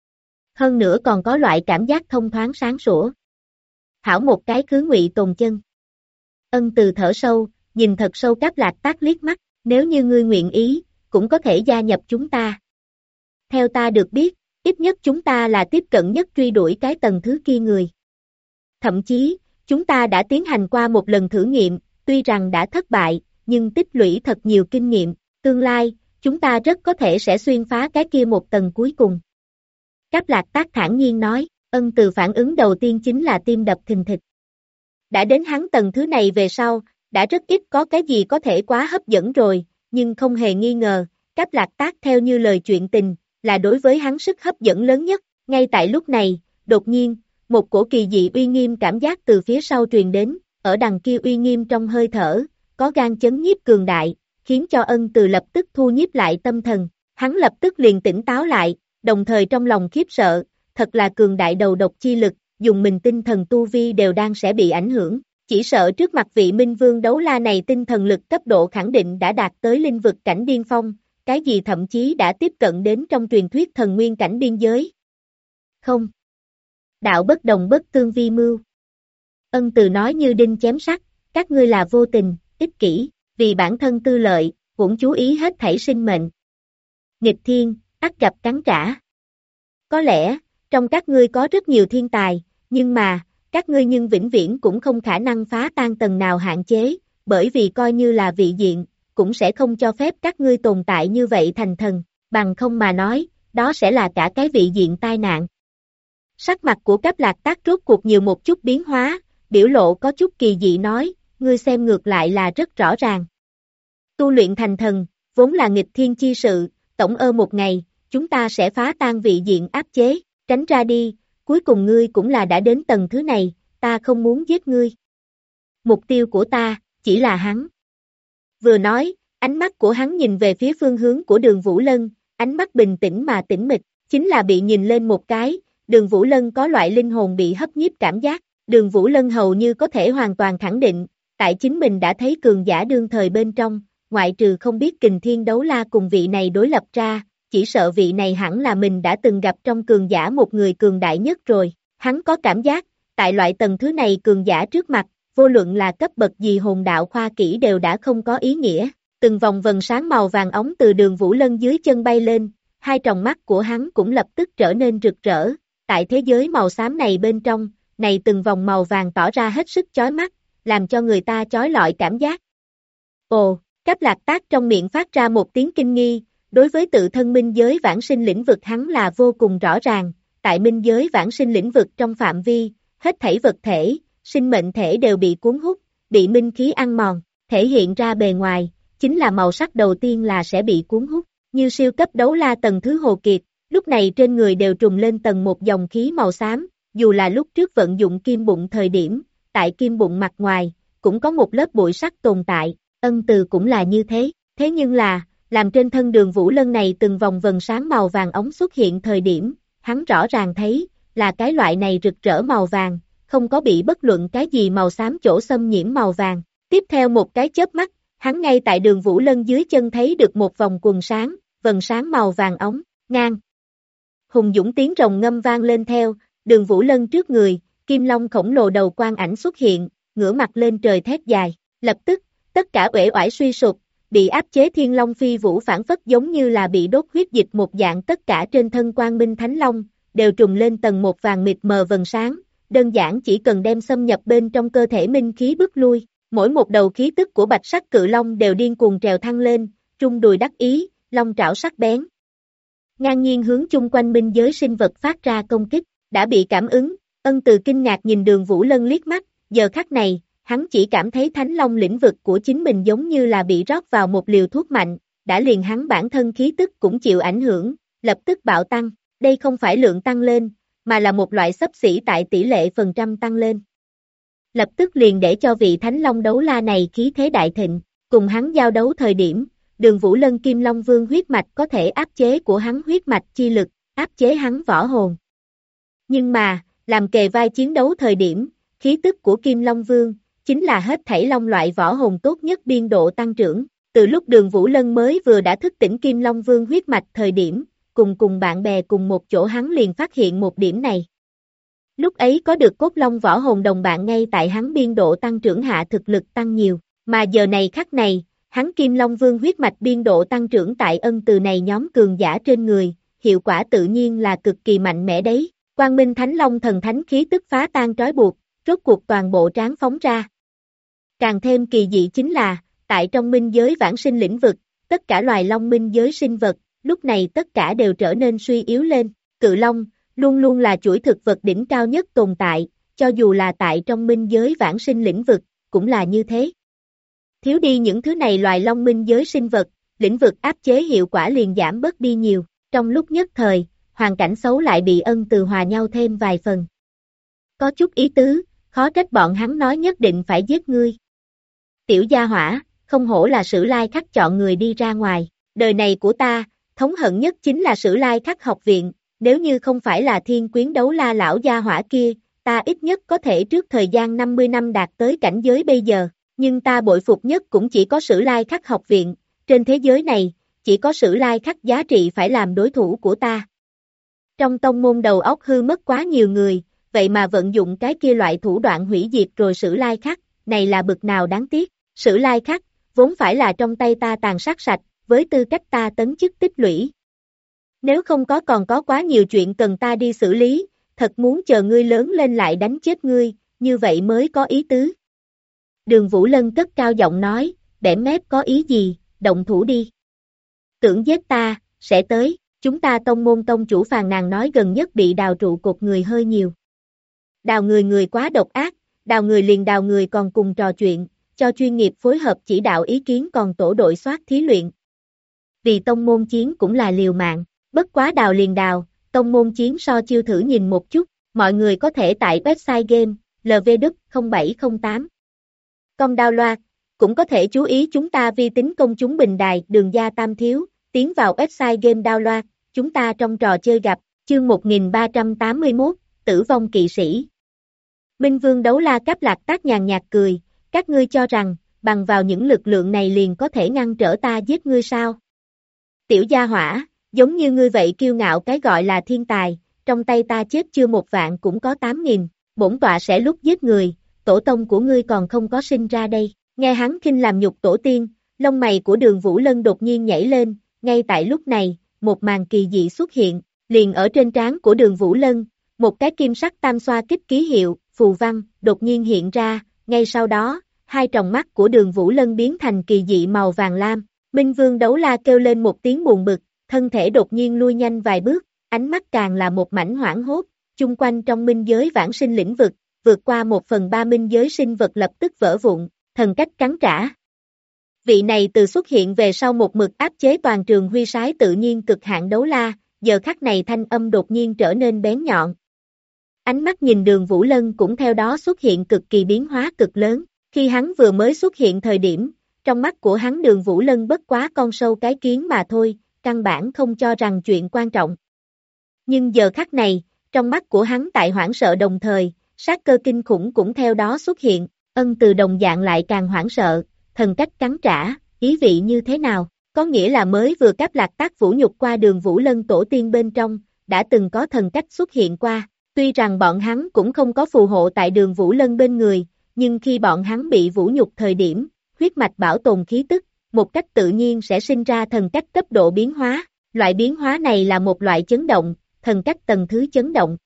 Hơn nữa còn có loại cảm giác thông thoáng sáng sủa. Hảo một cái Khứ Ngụy Tồn Chân. Ân từ thở sâu, nhìn thật sâu Cáp Lạc Tác liếc mắt, nếu như ngươi nguyện ý, cũng có thể gia nhập chúng ta. Theo ta được biết, ít nhất chúng ta là tiếp cận nhất truy đuổi cái tầng thứ kia người. Thậm chí, chúng ta đã tiến hành qua một lần thử nghiệm, tuy rằng đã thất bại, nhưng tích lũy thật nhiều kinh nghiệm, Tương lai, chúng ta rất có thể sẽ xuyên phá cái kia một tầng cuối cùng. Cáp Lạc Tác thản nhiên nói, Ân Từ phản ứng đầu tiên chính là tim đập thình thịch. Đã đến hắn tầng thứ này về sau, đã rất ít có cái gì có thể quá hấp dẫn rồi, nhưng không hề nghi ngờ, Cáp Lạc Tác theo như lời chuyện tình, là đối với hắn sức hấp dẫn lớn nhất. Ngay tại lúc này, đột nhiên, một cổ kỳ dị uy nghiêm cảm giác từ phía sau truyền đến, ở đằng kia uy nghiêm trong hơi thở, có gan chấn nhiếp cường đại, khiến cho Ân Từ lập tức thu nhiếp lại tâm thần, hắn lập tức liền tỉnh táo lại, đồng thời trong lòng khiếp sợ, thật là cường đại đầu độc chi lực, dùng mình tinh thần tu vi đều đang sẽ bị ảnh hưởng, chỉ sợ trước mặt vị Minh Vương đấu la này tinh thần lực cấp độ khẳng định đã đạt tới linh vực cảnh điên phong, cái gì thậm chí đã tiếp cận đến trong truyền thuyết thần nguyên cảnh biên giới. Không. Đạo bất đồng bất tương vi mưu. Ân Từ nói như đinh chém sắt, các ngươi là vô tình, ích kỷ, vì bản thân tư lợi, cũng chú ý hết thảy sinh mệnh. Nghịch thiên, ắt gặp cắn trả. Có lẽ, trong các ngươi có rất nhiều thiên tài, nhưng mà, các ngươi nhưng vĩnh viễn cũng không khả năng phá tan tầng nào hạn chế, bởi vì coi như là vị diện, cũng sẽ không cho phép các ngươi tồn tại như vậy thành thần, bằng không mà nói, đó sẽ là cả cái vị diện tai nạn. Sắc mặt của Cáp Lạc Tác rốt cuộc nhiều một chút biến hóa, biểu lộ có chút kỳ dị nói, ngươi xem ngược lại là rất rõ ràng. Tu luyện thành thần, vốn là nghịch thiên chi sự, tổng một ngày, chúng ta sẽ phá tan vị diện áp chế, tránh ra đi, cuối cùng ngươi cũng là đã đến tầng thứ này, ta không muốn giết ngươi. Mục tiêu của ta, chỉ là hắn. Vừa nói, ánh mắt của hắn nhìn về phía phương hướng của Đường Vũ Lân, ánh mắt bình tĩnh mà tĩnh mịch, chính là bị nhìn lên một cái, Đường Vũ Lân có loại linh hồn bị hấp nhiếp cảm giác, Đường Vũ Lân hầu như có thể hoàn toàn khẳng định, tại chính mình đã thấy cường giả đương thời bên trong, ngoại trừ không biết Kình Thiên Đấu La cùng vị này đối lập ra, chỉ sợ vị này hẳn là mình đã từng gặp trong cường giả một người cường đại nhất rồi, hắn có cảm giác, tại loại tầng thứ này cường giả trước mặt, vô luận là cấp bậc gì hồn đạo khoa kỹ đều đã không có ý nghĩa, từng vòng vần sáng màu vàng óng từ Đường Vũ Lân dưới chân bay lên, hai tròng mắt của hắn cũng lập tức trở nên rực rỡ, tại thế giới màu xám này bên trong, này từng vòng màu vàng tỏ ra hết sức chói mắt, làm cho người ta chói lọi cảm giác. Ồ, Cáp Lạc Tác trong miệng phát ra một tiếng kinh nghi, đối với tự thân minh giới vãng sinh lĩnh vực hắn là vô cùng rõ ràng, tại minh giới vãng sinh lĩnh vực trong phạm vi, hết thảy vật thể, sinh mệnh thể đều bị cuốn hút, bị minh khí ăn mòn, thể hiện ra bề ngoài, chính là màu sắc đầu tiên là sẽ bị cuốn hút, như siêu cấp đấu la tầng thứ Hồ Kiệt, lúc này trên người đều trùng lên tầng một dòng khí màu xám, dù là lúc trước vận dụng kim bụng thời điểm, tại kim bụng mặt ngoài, cũng có một lớp bụi sắt tồn tại, Ân Từ cũng là như thế, thế nhưng là, làm trên thân Đường Vũ Lân này từng vòng vần sáng màu vàng ống xuất hiện thời điểm, hắn rõ ràng thấy, là cái loại này rực rỡ màu vàng, không có bị bất luận cái gì màu xám chỗ xâm nhiễm màu vàng, tiếp theo một cái chớp mắt, hắn ngay tại Đường Vũ Lân dưới chân thấy được một vòng quần sáng, vần sáng màu vàng ống, ngang. Hùng dũng tiếng rồng ngâm vang lên theo, Đường Vũ Lân trước người, kim long khổng lồ đầu quang ảnh xuất hiện, ngửa mặt lên trời thét dài, lập tức, tất cả uể oải suy sụp, bị áp chế thiên long phi vũ phản phất giống như là bị đốt huyết dịch một dạng, tất cả trên thân quang minh thánh long, đều trùng lên tầng một vàng mịt mờ vần sáng, đơn giản chỉ cần đem xâm nhập bên trong cơ thể minh khí bước lui, mỗi một đầu khí tức của bạch sắc cự long đều điên cuồng trèo thăng lên, trung đùi đắc ý, long trảo sắc bén. Ngang nhiên hướng chung quanh minh giới sinh vật phát ra công kích, đã bị cảm ứng, Ân Từ kinh ngạc nhìn Đường Vũ Lân liếc mắt, giờ khắc này, hắn chỉ cảm thấy thánh long lĩnh vực của chính mình giống như là bị rót vào một liều thuốc mạnh, đã liền hắn bản thân khí tức cũng chịu ảnh hưởng, lập tức bạo tăng, đây không phải lượng tăng lên, mà là một loại xấp xỉ tại tỷ lệ phần trăm tăng lên. Lập tức liền để cho vị thánh long đấu la này khí thế đại thịnh, cùng hắn giao đấu thời điểm, Đường Vũ Lân Kim Long Vương huyết mạch có thể áp chế của hắn huyết mạch chi lực, áp chế hắn võ hồn. Nhưng mà, làm kề vai chiến đấu thời điểm, khí tức của Kim Long Vương, chính là hết thảy long loại võ hồn tốt nhất biên độ tăng trưởng, từ lúc Đường Vũ Lân mới vừa đã thức tỉnh Kim Long Vương huyết mạch thời điểm, cùng bạn bè cùng một chỗ hắn liền phát hiện một điểm này. Lúc ấy có được cốt long võ hồn đồng bạn ngay tại hắn biên độ tăng trưởng hạ thực lực tăng nhiều, mà giờ này khắc này, hắn Kim Long Vương huyết mạch biên độ tăng trưởng tại Ân Từ này nhóm cường giả trên người, hiệu quả tự nhiên là cực kỳ mạnh mẽ đấy. Quang Minh Thánh Long thần thánh khí tức phá tan trói buộc, rốt cuộc toàn bộ tráng phóng ra. Càng thêm kỳ dị chính là, tại trong minh giới vãng sinh lĩnh vực, tất cả loài long minh giới sinh vật, lúc này tất cả đều trở nên suy yếu lên. Cự long, luôn luôn là chuỗi thực vật đỉnh cao nhất tồn tại, cho dù là tại trong minh giới vãng sinh lĩnh vực, cũng là như thế. Thiếu đi những thứ này loài long minh giới sinh vật, lĩnh vực áp chế hiệu quả liền giảm bớt đi nhiều. Trong lúc nhất thời, hoàn cảnh xấu lại bị ân từ hòa nhau thêm vài phần. Có chút ý tứ, khó trách bọn hắn nói nhất định phải giết ngươi. Tiểu gia hỏa, không hổ là Sử Lai Khắc chọn người đi ra ngoài. Đời này của ta, thống hận nhất chính là Sử Lai Khắc học viện, nếu như không phải là Thiên Quyến Đấu La lão gia hỏa kia, ta ít nhất có thể trước thời gian 50 năm đạt tới cảnh giới bây giờ, nhưng ta bội phục nhất cũng chỉ có Sử Lai Khắc học viện, trên thế giới này, chỉ có Sử Lai Khắc giá trị phải làm đối thủ của ta. Trong tông môn đầu óc hư mất quá nhiều người, vậy mà vận dụng cái kia loại thủ đoạn hủy diệt rồi Sử Lai Khắc, này là bực nào đáng tiếc. Sử Lai Khắc, vốn phải là trong tay ta tàn sát sạch, với tư cách ta tấn chức tích lũy. Nếu không có còn có quá nhiều chuyện cần ta đi xử lý, thật muốn chờ ngươi lớn lên lại đánh chết ngươi, như vậy mới có ý tứ. Đường Vũ Lân cất cao giọng nói, bẻ mép có ý gì, động thủ đi. Tưởng giết ta, sẽ tới, chúng ta tông môn tông chủ phàn nàn nói gần nhất bị đào trụ cột người hơi nhiều. Đào người quá độc ác, đào người liền đào người còn cùng trò chuyện, cho chuyên nghiệp phối hợp chỉ đạo ý kiến còn tổ đội soát thí luyện. Vì tông môn chiến cũng là liều mạng, bất quá đào liền đào, tông môn chiến so chiêu thử nhìn một chút, mọi người có thể tại website game, lvduc0708. Com download, cũng có thể chú ý chúng ta vi tính công chúng bình đài Đường Gia Tam Thiếu, tiến vào website game download, chúng ta trong trò chơi gặp, chương 1381, Tử vong kỵ sĩ. Minh Vương Đấu La Cáp Lạc Tác nhàn nhạt cười, các ngươi cho rằng, bằng vào những lực lượng này liền có thể ngăn trở ta giết ngươi sao? Tiểu gia hỏa, giống như ngươi vậy kiêu ngạo cái gọi là thiên tài, trong tay ta chết chưa 1 vạn cũng có 8.000, bổn tọa sẽ lúc giết người, tổ tông của ngươi còn không có sinh ra đây. Nghe hắn khinh làm nhục tổ tiên, lông mày của Đường Vũ Lân đột nhiên nhảy lên, ngay tại lúc này, một màn kỳ dị xuất hiện, liền ở trên trán của Đường Vũ Lân, một cái kim sắc tam xoa kích ký hiệu, phù văn, đột nhiên hiện ra, ngay sau đó, hai tròng mắt của Đường Vũ Lân biến thành kỳ dị màu vàng lam. Minh Vương Đấu La kêu lên một tiếng buồn bực, thân thể đột nhiên lui nhanh vài bước, ánh mắt càng là một mảnh hoảng hốt, chung quanh trong minh giới vãng sinh lĩnh vực, vượt qua 1/3 minh giới sinh vật lập tức vỡ vụn, thần cách cắn trả. Vị này từ xuất hiện về sau một mực áp chế toàn trường huy sái tự nhiên cực hạn Đấu La, giờ khắc này thanh âm đột nhiên trở nên bén nhọn. Ánh mắt nhìn Đường Vũ Lân cũng theo đó xuất hiện cực kỳ biến hóa cực lớn, khi hắn vừa mới xuất hiện thời điểm, trong mắt của hắn Đường Vũ Lân bất quá con sâu cái kiến mà thôi, căn bản không cho rằng chuyện quan trọng. Nhưng giờ khắc này, trong mắt của hắn tại hoảng sợ đồng thời, sát cơ kinh khủng cũng theo đó xuất hiện, ân từ đồng dạng lại càng hoảng sợ, thần cách cắn trả, ý vị như thế nào, có nghĩa là mới vừa Cáp Lạc Tác vũ nhục qua Đường Vũ Lân tổ tiên bên trong, đã từng có thần cách xuất hiện qua, tuy rằng bọn hắn cũng không có phù hộ tại Đường Vũ Lân bên người, nhưng khi bọn hắn bị vũ nhục thời điểm, huyết mạch bảo tồn khí tức, một cách tự nhiên sẽ sinh ra thần cách cấp độ biến hóa, loại biến hóa này là một loại chấn động, thần cách tầng thứ chấn động.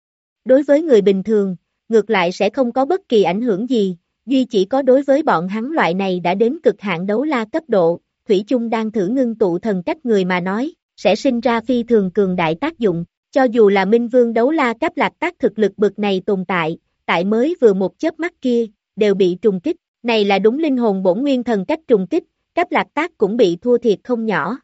Đối với người bình thường, ngược lại sẽ không có bất kỳ ảnh hưởng gì, duy chỉ có đối với bọn hắn loại này đã đến cực hạn Đấu La cấp độ, thủy chung đang thử ngưng tụ thần cách người mà nói, sẽ sinh ra phi thường cường đại tác dụng, cho dù là Minh Vương Đấu La Cáp Lạc Tác thực lực bực này tồn tại mới vừa một chớp mắt kia, đều bị trùng kích, này là đúng linh hồn bổn nguyên thần cách trùng kích, Cáp Lạc Tác cũng bị thua thiệt không nhỏ.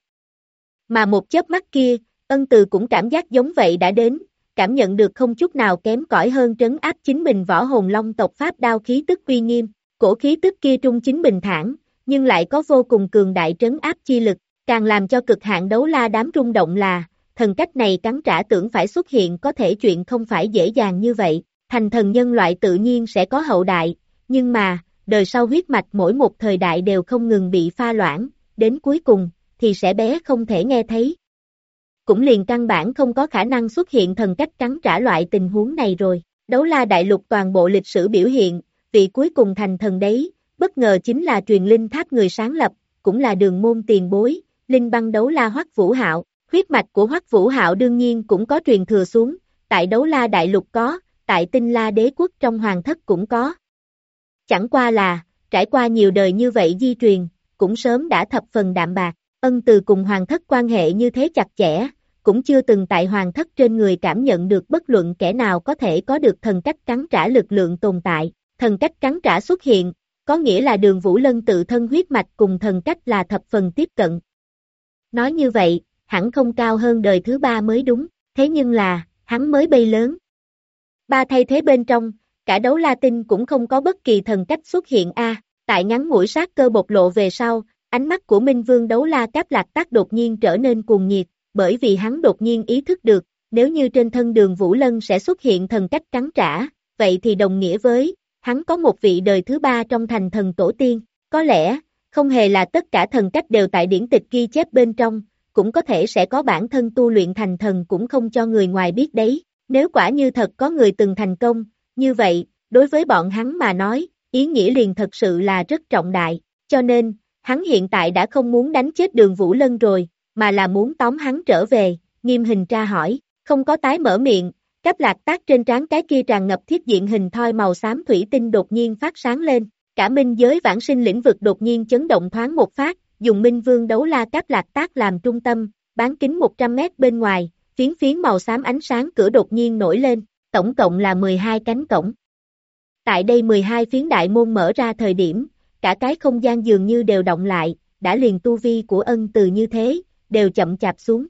Mà một chớp mắt kia, ân từ cũng cảm giác giống vậy đã đến, cảm nhận được không chút nào kém cỏi hơn trấn áp chính mình võ hồn long tộc pháp đao khí tức uy nghiêm, cổ khí tức kia trung chính bình thản, nhưng lại có vô cùng cường đại trấn áp chi lực, càng làm cho cực hạn Đấu La đám rung động là, thần cách này cắn trả tưởng phải xuất hiện có thể chuyện không phải dễ dàng như vậy, thành thần nhân loại tự nhiên sẽ có hậu đại, nhưng mà, đời sau huyết mạch mỗi một thời đại đều không ngừng bị pha loãng, đến cuối cùng, thì sẽ bé không thể nghe thấy. Cũng liền căn bản không có khả năng xuất hiện thần cách cắn trả loại tình huống này rồi. Đấu La đại lục toàn bộ lịch sử biểu hiện, vị cuối cùng thành thần đấy, bất ngờ chính là truyền linh tháp người sáng lập, cũng là đường môn tiền bối, linh băng Đấu La Hoắc Vũ Hạo. Huyết mạch của Hoắc Vũ Hạo đương nhiên cũng có truyền thừa xuống, tại Đấu La đại lục có, tại Tinh La đế quốc trong hoàng thất cũng có. Chẳng qua là, trải qua nhiều đời như vậy di truyền, cũng sớm đã thập phần đạm bạc, Ân Từ cùng hoàng thất quan hệ như thế chặt chẽ, cũng chưa từng tại hoàng thất trên người cảm nhận được bất luận kẻ nào có thể có được thần cách cắn trả lực lượng tồn tại. Thần cách cắn trả xuất hiện, có nghĩa là Đường Vũ Lân tự thân huyết mạch cùng thần cách là thập phần tiếp cận. Nói như vậy, hẳn không cao hơn đời thứ ba mới đúng, thế nhưng là, hắn mới bay lớn. Ba thay thế bên trong, cả đấu la tinh cũng không có bất kỳ thần cách xuất hiện tại ngắn ngủi sát cơ bộc lộ về sau, ánh mắt của Minh Vương Đấu La Cáp Lạc Tác đột nhiên trở nên cuồng nhiệt, bởi vì hắn đột nhiên ý thức được, nếu như trên thân Đường Vũ Lân sẽ xuất hiện thần cách cắn trả, vậy thì đồng nghĩa với, hắn có một vị đời thứ ba trong thành thần tổ tiên, có lẽ, không hề là tất cả thần cách đều tại điển tịch ghi chép bên trong, cũng có thể sẽ có bản thân tu luyện thành thần cũng không cho người ngoài biết đấy, nếu quả như thật có người từng thành công, như vậy, đối với bọn hắn mà nói, ý nghĩa liền thật sự là rất trọng đại, cho nên, hắn hiện tại đã không muốn đánh chết Đường Vũ Lân rồi, mà là muốn tóm hắn trở về, Nghiêm Hình tra hỏi, không có tái mở miệng, Cáp Lạc Tác trên trán cái kia tràn ngập thiết diện hình thoi màu xám thủy tinh đột nhiên phát sáng lên, cả minh giới vãng sinh lĩnh vực đột nhiên chấn động thoáng một phát, dùng Minh Vương Đấu La Cáp Lạc Tác làm trung tâm, bán kính 100 mét bên ngoài, phiến phiến màu xám ánh sáng cửa đột nhiên nổi lên, tổng cộng là 12 cánh cổng. Tại đây 12 phiến đại môn mở ra thời điểm, cả cái không gian dường như đều động lại, đã liền tu vi của Ân Từ như thế, đều chậm chạp xuống.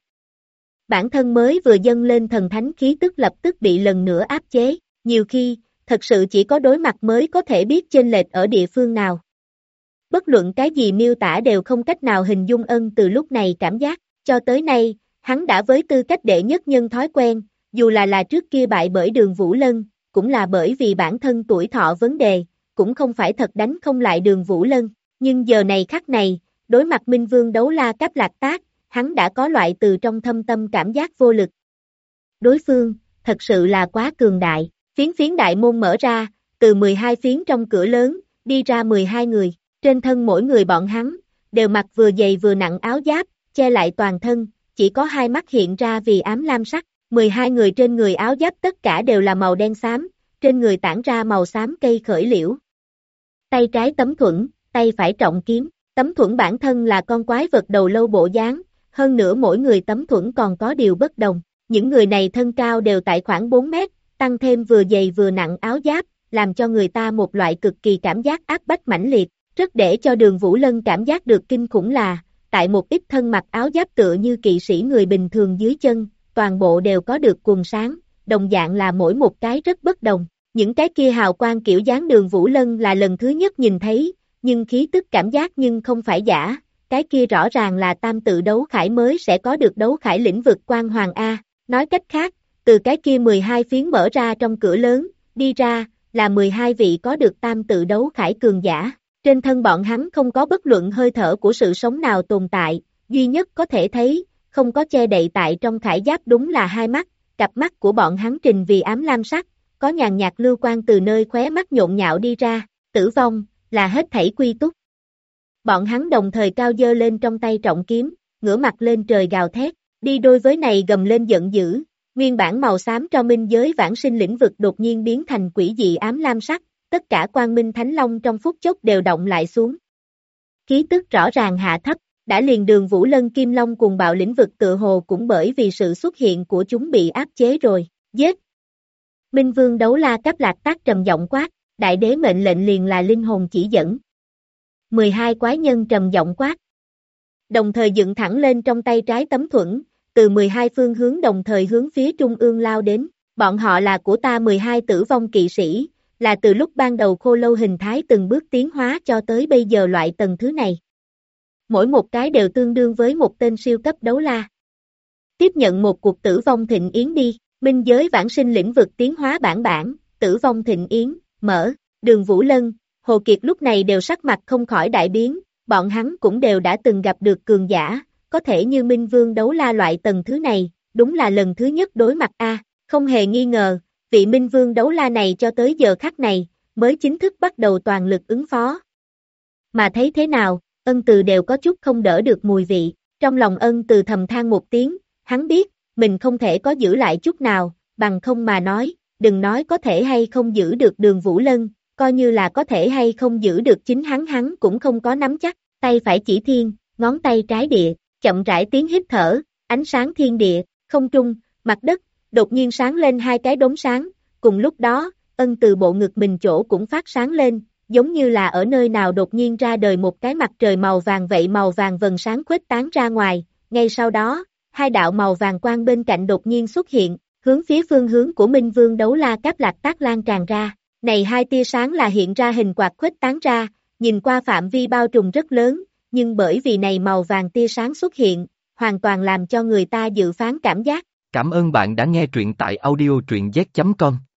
Bản thân mới vừa dâng lên thần thánh khí tức lập tức bị lần nữa áp chế, nhiều khi, thật sự chỉ có đối mặt mới có thể biết chênh lệch ở địa phương nào. Bất luận cái gì miêu tả đều không cách nào hình dung Ân Từ lúc này cảm giác, cho tới nay, hắn đã với tư cách đệ nhất nhân thói quen, dù là trước kia bại bởi Đường Vũ Lân, cũng là bởi vì bản thân tuổi thọ vấn đề, cũng không phải thật đánh không lại Đường Vũ Lân, nhưng giờ này khắc này, đối mặt Minh Vương Đấu La Cáp Lạc Tác, hắn đã có loại từ trong thâm tâm cảm giác vô lực. Đối phương, thật sự là quá cường đại, phiến phiến đại môn mở ra, từ 12 phiến trong cửa lớn, đi ra 12 người, trên thân mỗi người bọn hắn, đều mặc vừa dày vừa nặng áo giáp, che lại toàn thân, chỉ có hai mắt hiện ra vì ám lam sắc, 12 người trên người áo giáp tất cả đều là màu đen xám, trên người tản ra màu xám cây khởi liễu. Tay trái tấm thuẫn, tay phải trọng kiếm, tấm thuẫn bản thân là con quái vật đầu lâu bộ dáng, hơn nữa mỗi người tấm thuẫn còn có điều bất đồng, những người này thân cao đều tại khoảng 4 mét, tăng thêm vừa dày vừa nặng áo giáp, làm cho người ta một loại cực kỳ cảm giác áp bách mãnh liệt, rất để cho Đường Vũ Lân cảm giác được kinh khủng là, tại một ít thân mặc áo giáp tựa như kỵ sĩ người bình thường dưới chân, toàn bộ đều có được quần sáng, đồng dạng là mỗi một cái rất bất đồng, những cái kia hào quang kiểu dáng Đường Vũ Lân là lần thứ nhất nhìn thấy, nhưng khí tức cảm giác nhưng không phải giả, cái kia rõ ràng là tam tự đấu khải mới sẽ có được đấu khải lĩnh vực quan hoàng A, nói cách khác, từ cái kia 12 phiến mở ra trong cửa lớn, đi ra, là 12 vị có được tam tự đấu khải cường giả, trên thân bọn hắn không có bất luận hơi thở của sự sống nào tồn tại, duy nhất có thể thấy, không có che đậy tại trong khải giáp đúng là hai mắt, cặp mắt của bọn hắn trình vì ám lam sắc, có nhàn nhạt lưu quang từ nơi khóe mắt nhộn nhạo đi ra, tử vong, là hết thảy quy túc. Bọn hắn đồng thời cao dơ lên trong tay trọng kiếm, ngửa mặt lên trời gào thét, đi đôi với này gầm lên giận dữ, nguyên bản màu xám cho minh giới vãng sinh lĩnh vực đột nhiên biến thành quỷ dị ám lam sắc, tất cả quang minh thánh long trong phút chốc đều động lại xuống. Khí tức rõ ràng hạ thấp, đã liền Đường Vũ Lân Kim Long cùng bạo lĩnh vực tựa hồ cũng bởi vì sự xuất hiện của chúng bị áp chế rồi, giết. Minh Vương Đấu La Cáp Lạc Tác trầm giọng quát, đại đế mệnh lệnh liền là linh hồn chỉ dẫn. 12 quái nhân trầm giọng quát. Đồng thời dựng thẳng lên trong tay trái tấm thuẫn, từ 12 phương hướng đồng thời hướng phía trung ương lao đến, bọn họ là của ta 12 tử vong kỵ sĩ, là từ lúc ban đầu khô lâu hình thái từng bước tiến hóa cho tới bây giờ loại tầng thứ này. Mỗi một cái đều tương đương với một tên siêu cấp đấu la. Tiếp nhận một cuộc tử vong thịnh yến đi, minh giới vãng sinh lĩnh vực tiến hóa bản, tử vong thịnh yến, mở, Đường Vũ Lân, Hồ Kiệt lúc này đều sắc mặt không khỏi đại biến, bọn hắn cũng đều đã từng gặp được cường giả, có thể như Minh Vương Đấu La loại tầng thứ này, đúng là lần thứ nhất đối mặt không hề nghi ngờ, vị Minh Vương Đấu La này cho tới giờ khắc này, mới chính thức bắt đầu toàn lực ứng phó. Mà thấy thế nào, Ân Từ đều có chút không đỡ được mùi vị, trong lòng Ân Từ thầm than một tiếng, hắn biết, mình không thể có giữ lại chút nào, bằng không mà nói, đừng nói có thể hay không giữ được Đường Vũ Lân, coi như là có thể hay không giữ được chính hắn cũng không có nắm chắc, tay phải chỉ thiên, ngón tay trái địa, chậm rãi tiếng hít thở, ánh sáng thiên địa, không trung, mặt đất, đột nhiên sáng lên hai cái đốm sáng, cùng lúc đó, từ bộ ngực mình chỗ cũng phát sáng lên, giống như là ở nơi nào đột nhiên ra đời một cái mặt trời màu vàng vậy màu vàng vầng sáng khuếch tán ra ngoài, ngay sau đó, hai đạo màu vàng quang bên cạnh đột nhiên xuất hiện, hướng phía phương hướng của Minh Vương Đấu La Cáp Lạc Tác lan tràn ra, này hai tia sáng là hiện ra hình quạt khuếch tán ra, nhìn qua phạm vi bao trùm rất lớn, nhưng bởi vì này màu vàng tia sáng xuất hiện, hoàn toàn làm cho người ta dự phán cảm giác. Cảm ơn bạn đã nghe truyện tại audio truyện z.com.